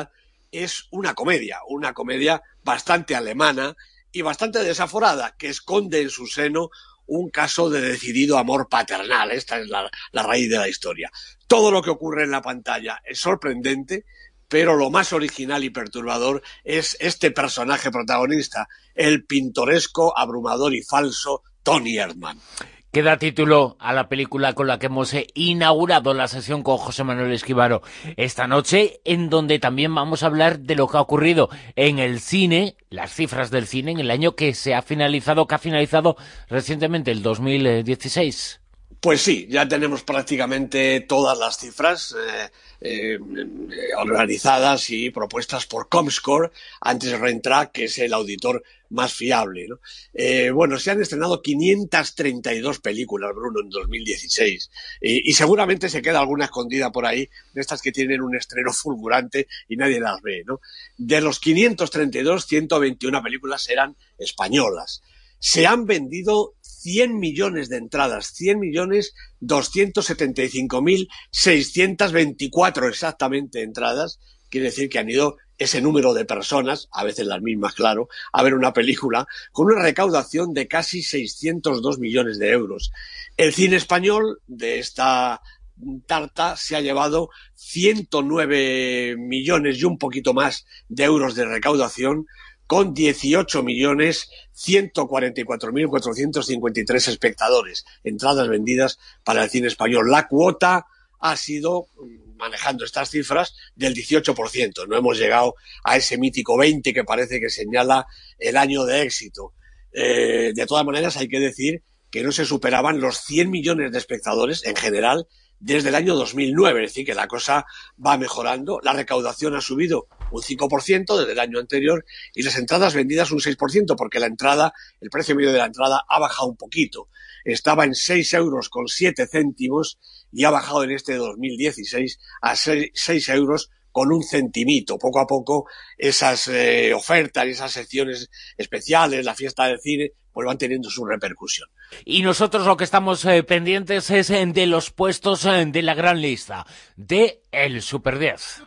es una comedia bastante alemana y bastante desaforada, que esconde en su seno un caso de decidido amor paternal. Esta es la raíz de la historia. Todo lo que ocurre en la pantalla es sorprendente, pero lo más original y perturbador es este personaje protagonista, el pintoresco, abrumador y falso Tony Erdmann. Que da título a la película con la que hemos inaugurado la sesión con José Manuel Esquivano esta noche, en donde también vamos a hablar de lo que ha ocurrido en el cine, las cifras del cine en el año que ha finalizado recientemente, el 2016. Pues sí, ya tenemos prácticamente todas las cifras organizadas y propuestas por Comscore, antes de Reintrack, que es el auditor más fiable, ¿no? Bueno, se han estrenado 532 películas, Bruno, en 2016, y seguramente se queda alguna escondida por ahí, de estas que tienen un estreno fulgurante y nadie las ve, ¿no? De los 532, 121 películas eran españolas. Se han vendido 100 millones de entradas, 100.275.624 exactamente entradas. Quiere decir que han ido ese número de personas, a veces las mismas, claro, a ver una película, con una recaudación de casi 602 millones de euros. El cine español de esta tarta se ha llevado 109 millones y un poquito más de euros de recaudación, con 18.144.453 espectadores, entradas vendidas para el cine español. La cuota ha sido, manejando estas cifras, del 18%. No hemos llegado a ese mítico 20% que parece que señala el año de éxito. De todas maneras, hay que decir que no se superaban los 100 millones de espectadores en general desde el año 2009, es decir, que la cosa va mejorando. La recaudación ha subido un 5% desde el año anterior y las entradas vendidas un 6%, porque el precio medio de la entrada ha bajado un poquito. Estaba en 6,07 € y ha bajado en este 2016 a 6 euros con un centimito. Poco a poco esas ofertas y esas secciones especiales, la fiesta del cine, pues van teniendo su repercusión. Y nosotros lo que estamos pendientes es de los puestos de la gran lista, de el Super 10.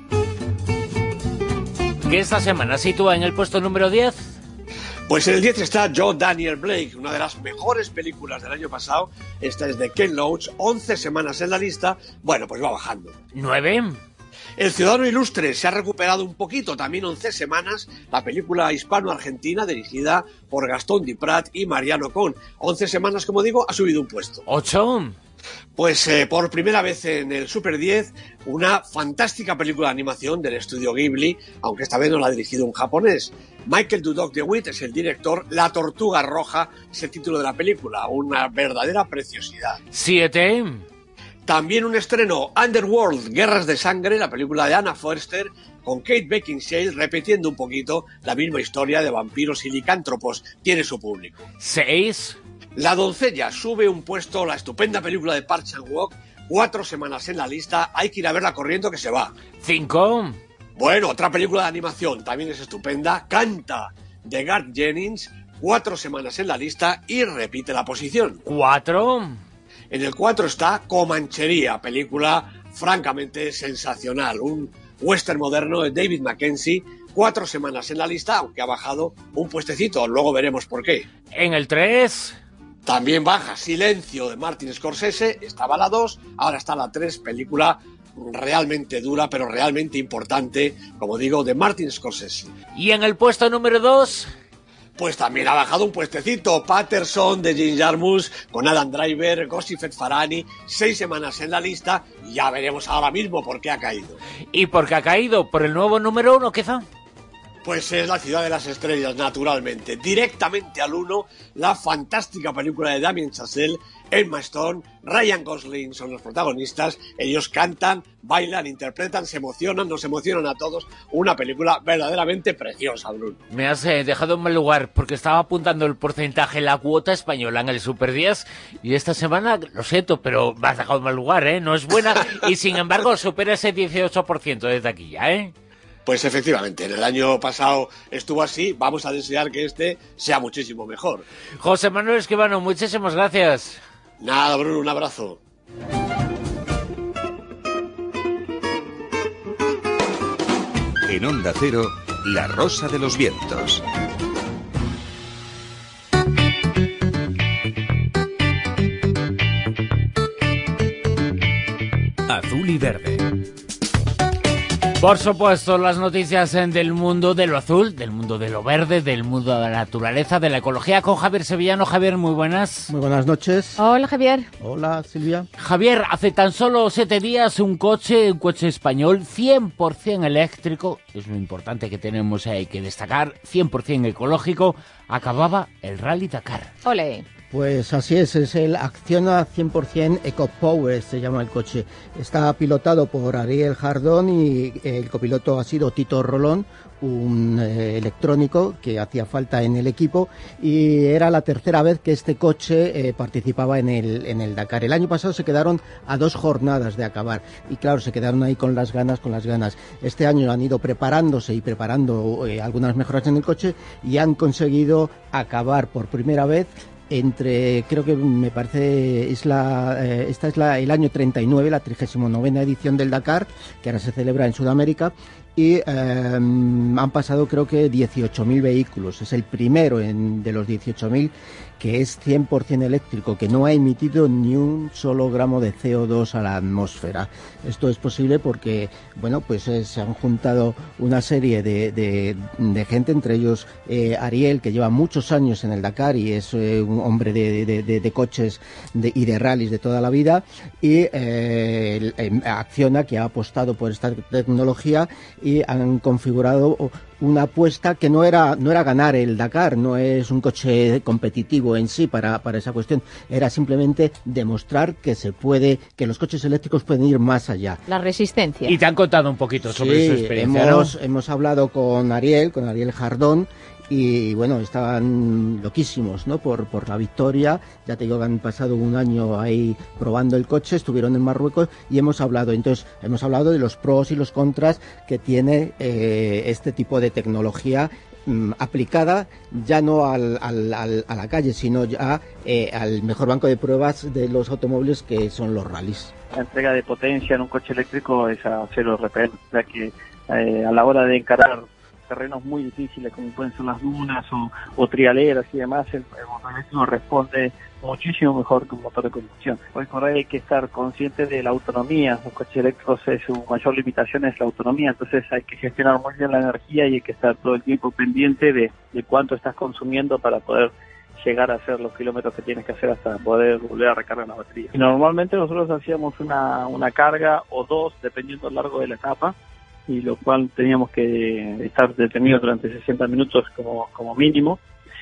¿Qué esta semana sitúa en el puesto número 10? Pues en el 10 está Yo, Daniel Blake, una de las mejores películas del año pasado. Esta es de Ken Loach, 11 semanas en la lista. Bueno, pues va bajando. 9. El Ciudadano Ilustre se ha recuperado un poquito, también 11 semanas, la película hispano-argentina dirigida por Gastón Duprat y Mariano Con. 11 semanas, como digo, ha subido un puesto. 8. Pues por primera vez en el Super 10, una fantástica película de animación del estudio Ghibli, aunque esta vez no la ha dirigido un japonés. Michael Dudok de Witt es el director. La Tortuga Roja es el título de la película, una verdadera preciosidad. 7. También un estreno, Underworld, Guerras de Sangre, la película de Anna Foerster, con Kate Beckinsale repitiendo un poquito la misma historia de vampiros y licántropos. Tiene su público. 6. La Doncella sube un puesto, la estupenda película de Park Chan-wook, 4 semanas en la lista, hay que ir a verla corriendo que se va. 5. Bueno, otra película de animación, también es estupenda, Canta, de Garth Jennings, 4 semanas en la lista y repite la posición. 4. En el 4 está Comanchería, película francamente sensacional, un western moderno de David Mackenzie, 4 semanas en la lista, aunque ha bajado un puestecito, luego veremos por qué. En el 3... también baja Silencio, de Martin Scorsese, estaba la 2, ahora está la 3, película realmente dura, pero realmente importante, como digo, de Martin Scorsese. ¿Y en el puesto número 2? Pues también ha bajado un puestecito, Patterson, de Jim Jarmusch, con Adam Driver, Gossip Farhani, 6 semanas en la lista, y ya veremos ahora mismo por qué ha caído. ¿Y por qué ha caído? ¿Por el nuevo número 1, quizá? Pues es La Ciudad de las Estrellas, naturalmente. Directamente al 1, la fantástica película de Damien Chazelle, Emma Stone, Ryan Gosling son los protagonistas. Ellos cantan, bailan, interpretan, se emocionan, nos emocionan a todos. Una película verdaderamente preciosa, Bruno. Me has dejado en mal lugar porque estaba apuntando el porcentaje, la cuota española en el Super 10 y esta semana, lo siento, pero me has dejado en mal lugar, ¿eh? No es buena y sin embargo supera ese 18% de taquilla, ¿eh? Pues efectivamente, en el año pasado estuvo así, vamos a desear que este sea muchísimo mejor. José Manuel Esquivano, muchísimas gracias. Nada, Bruno, un abrazo. En Onda Cero, La Rosa de los Vientos. Azul y verde. Por supuesto, las noticias del mundo de lo azul, del mundo de lo verde, del mundo de la naturaleza, de la ecología, con Javier Sevillano. Javier, muy buenas. Muy buenas noches. Hola, Javier. Hola, Silvia. Javier, hace tan solo 7 días un coche español 100% eléctrico, es lo importante que tenemos ahí que destacar, 100% ecológico, acababa el Rally Dakar. Ole. Pues así es el Acciona 100% EcoPower, se llama el coche. Está pilotado por Ariel Jardón y el copiloto ha sido Tito Rolón, un electrónico que hacía falta en el equipo, y era la tercera vez que este coche participaba en el Dakar. El año pasado se quedaron a 2 jornadas de acabar y claro, se quedaron ahí con las ganas. Este año han ido preparándose y preparando algunas mejoras en el coche y han conseguido acabar por primera vez creo que me parece esta es el año 39, la 39ª edición del Dakar, que ahora se celebra en Sudamérica, y han pasado creo que 18.000 vehículos. Es el primero de los 18.000 que es 100% eléctrico, que no ha emitido ni un solo gramo de CO2 a la atmósfera. Esto es posible porque, bueno, pues se han juntado una serie de gente, entre ellos Ariel, que lleva muchos años en el Dakar y es un hombre de coches y de rallies de toda la vida, y Acciona, que ha apostado por esta tecnología y han configurado una apuesta que no era ganar el Dakar, no es un coche competitivo en sí para esa cuestión, era simplemente demostrar que que los coches eléctricos pueden ir más allá. La resistencia. Y te han contado un poquito sobre su experiencia, ¿no? Hemos hablado con Ariel Jardón, y bueno, estaban loquísimos, ¿no? Por la victoria. Ya te digo que han pasado un año ahí probando el coche, estuvieron en Marruecos y hemos hablado de los pros y los contras que tiene este tipo de tecnología aplicada ya no a la calle, sino ya al mejor banco de pruebas de los automóviles, que son los rallies. La entrega de potencia en un coche eléctrico es a 0 RPM, o sea que a la hora de encarar terrenos muy difíciles como pueden ser las dunas o trialeras y demás, el motor eléctrico responde muchísimo mejor que un motor de combustión. Hoy por hoy hay que estar consciente de la autonomía. Los coches eléctricos, su mayor limitación es la autonomía, entonces hay que gestionar muy bien la energía y hay que estar todo el tiempo pendiente de cuánto estás consumiendo para poder llegar a hacer los kilómetros que tienes que hacer hasta poder volver a recargar la batería. Y normalmente nosotros hacíamos una carga o 2 dependiendo del largo de la etapa, y lo cual teníamos que estar detenidos durante 60 minutos como mínimo.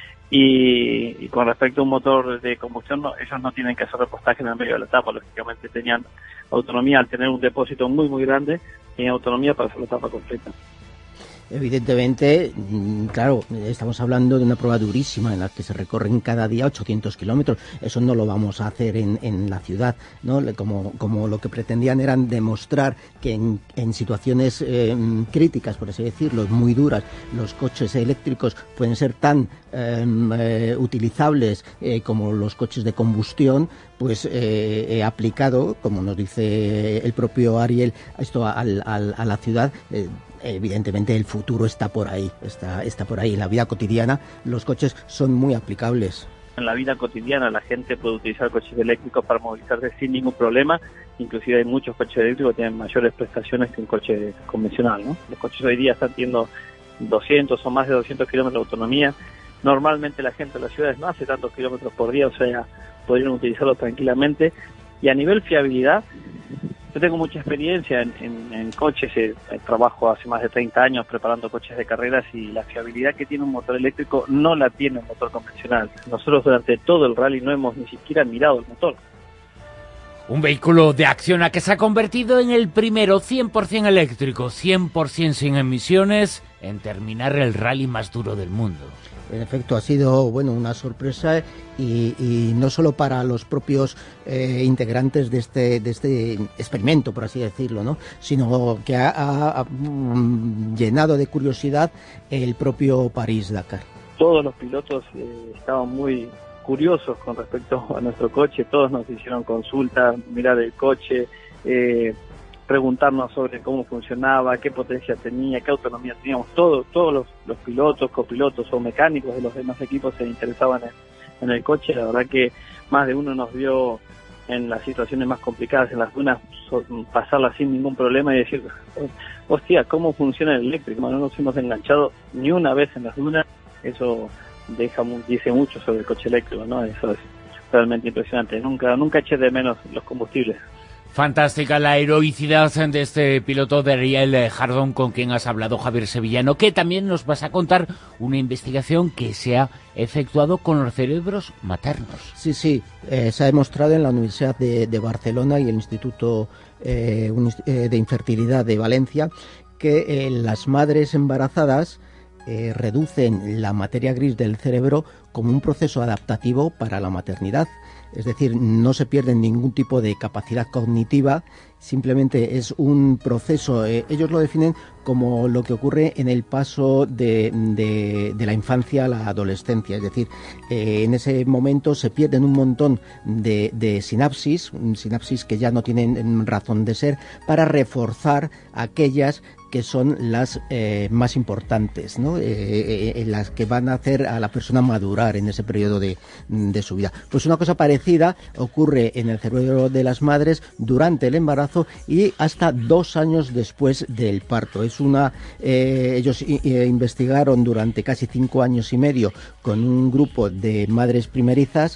Y con respecto a un motor de combustión, ellos no tienen que hacer repostaje en el medio de la etapa, lógicamente tenían autonomía, al tener un depósito muy muy grande, tenían autonomía para hacer la etapa completa. Evidentemente, claro, estamos hablando de una prueba durísima en la que se recorren cada día 800 kilómetros. Eso no lo vamos a hacer en la ciudad, ¿no? Como lo que pretendían eran demostrar que en situaciones críticas, por así decirlo, muy duras, los coches eléctricos pueden ser tan utilizables como los coches de combustión. Pues he aplicado, como nos dice el propio Ariel, esto a la ciudad. Evidentemente el futuro está por ahí, está por ahí. En la vida cotidiana los coches son muy aplicables. En la vida cotidiana la gente puede utilizar coches eléctricos para movilizarse sin ningún problema. Inclusive hay muchos coches eléctricos que tienen mayores prestaciones que un coche convencional, ¿no? Los coches hoy día están teniendo 200 o más de 200 kilómetros de autonomía. Normalmente la gente en las ciudades no hace tantos kilómetros por día, o sea, podrían utilizarlo tranquilamente. Y a nivel fiabilidad, yo tengo mucha experiencia en coches, trabajo hace más de 30 años preparando coches de carreras, y la fiabilidad que tiene un motor eléctrico no la tiene un motor convencional. Nosotros durante todo el rally no hemos ni siquiera mirado el motor. Un vehículo de Acciona que se ha convertido en el primero 100% eléctrico, 100% sin emisiones, en terminar el rally más duro del mundo. En efecto, ha sido una sorpresa y no solo para los propios integrantes de este experimento, por así decirlo, ¿no? Sino que ha llenado de curiosidad el propio París-Dakar. Todos los pilotos estaban muy curiosos con respecto a nuestro coche, todos nos hicieron consultas, mirar el coche, preguntarnos sobre cómo funcionaba, qué potencia tenía, qué autonomía teníamos. Todos los pilotos, copilotos o mecánicos de los demás equipos se interesaban en el coche. La verdad que más de uno nos vio en las situaciones más complicadas, en las dunas, pasarla sin ningún problema y decir, hostia, ¿cómo funciona el eléctrico? No nos hemos enganchado ni una vez en las dunas. Eso dice mucho sobre el coche eléctrico, ¿no? Eso es realmente impresionante. Nunca eché de menos los combustibles. Fantástica la heroicidad de este piloto de Ariel Jardón, con quien has hablado, Javier Sevillano, que también nos vas a contar una investigación que se ha efectuado con los cerebros maternos. Sí, se ha demostrado en la Universidad de Barcelona y el Instituto de Infertilidad de Valencia que las madres embarazadas reducen la materia gris del cerebro como un proceso adaptativo para la maternidad. Es decir, no se pierde ningún tipo de capacidad cognitiva, simplemente es un proceso, ellos lo definen como lo que ocurre en el paso de la infancia a la adolescencia. Es decir, en ese momento se pierden un montón de sinapsis que ya no tienen razón de ser, para reforzar aquellas que son las más importantes, ¿no? Las que van a hacer a la persona madurar en ese periodo de su vida. Pues una cosa parecida ocurre en el cerebro de las madres durante el embarazo y hasta 2 años después del parto. Ellos investigaron durante casi 5 años y medio con un grupo de madres primerizas,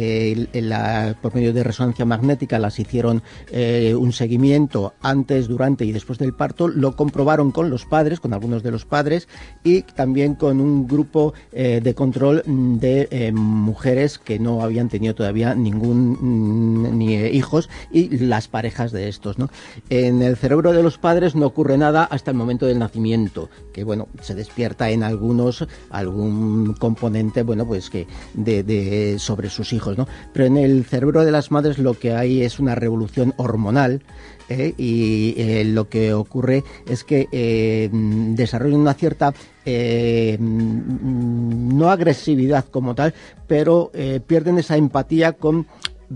por medio de resonancia magnética las hicieron un seguimiento antes, durante y después del parto, lo comprobaron con los padres, con algunos de los padres, y también con un grupo de control de mujeres que no habían tenido todavía ni hijos, y las parejas de estos, ¿no? En el cerebro de los padres no ocurre nada hasta el momento del nacimiento, que bueno, se despierta en algún componente, bueno, pues que sobre sus hijos, ¿no? Pero en el cerebro de las madres lo que hay es una revolución hormonal, y lo que ocurre es que desarrollan una cierta no agresividad como tal, pero pierden esa empatía con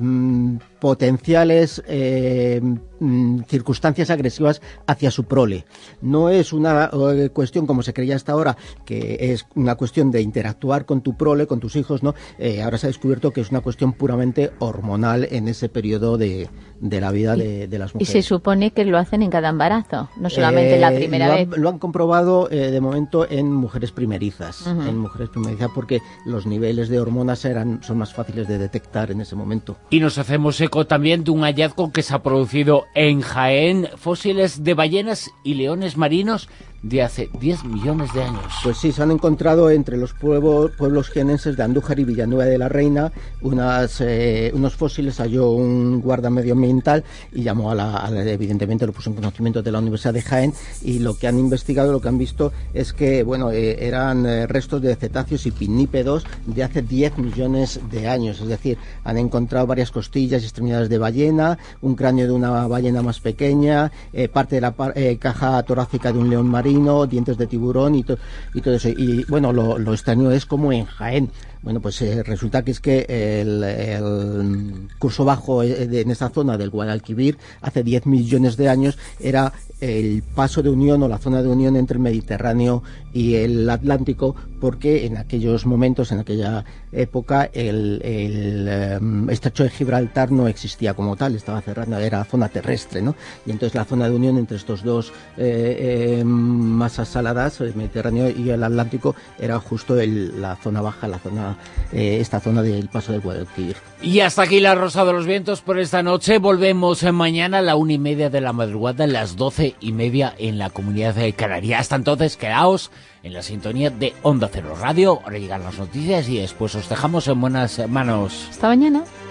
potenciales circunstancias agresivas hacia su prole. No es una cuestión, como se creía hasta ahora, que es una cuestión de interactuar con tu prole, con tus hijos, ¿no? Ahora se ha descubierto que es una cuestión puramente hormonal en ese periodo de la vida de las mujeres. Y se supone que lo hacen en cada embarazo, no solamente la primera vez. Lo han comprobado de momento en mujeres primerizas, porque los niveles de hormonas son más fáciles de detectar en ese momento. Y nos hacemos eco también de un hallazgo que se ha producido en Jaén, fósiles de ballenas y leones marinos de hace 10 millones de años. Pues sí, se han encontrado entre los pueblos jienenses de Andújar y Villanueva de la Reina unos fósiles. Halló un guarda medioambiental y llamó evidentemente lo puso en conocimiento de la Universidad de Jaén, y lo que han investigado, lo que han visto es que eran restos de cetáceos y pinnípedos de hace 10 millones de años. Es decir, han encontrado varias costillas y extremidades de ballena, un cráneo de una ballena más pequeña, parte de la caja torácica de un león marino, dientes de tiburón y todo eso. Y bueno, lo extraño es como en Jaén. Bueno, pues resulta que es que el curso bajo en esta zona del Guadalquivir hace 10 millones de años era el paso de unión, o la zona de unión entre el Mediterráneo y el Atlántico, porque en aquellos momentos, en aquella época, el estrecho de Gibraltar no existía como tal, estaba cerrado, era zona terrestre, ¿no? Y entonces la zona de unión entre estos dos masas saladas, el Mediterráneo y el Atlántico, era justo la zona baja, esta zona del paso del Guadalquivir. Y hasta aquí la Rosa de los Vientos por esta noche. Volvemos mañana a la 1:30 de la madrugada, a las 12:30 en la Comunidad de Canaria. Hasta entonces, quedaos en la sintonía de Onda Cero Radio. Ahora llegan las noticias y después os dejamos en buenas manos. Hasta mañana.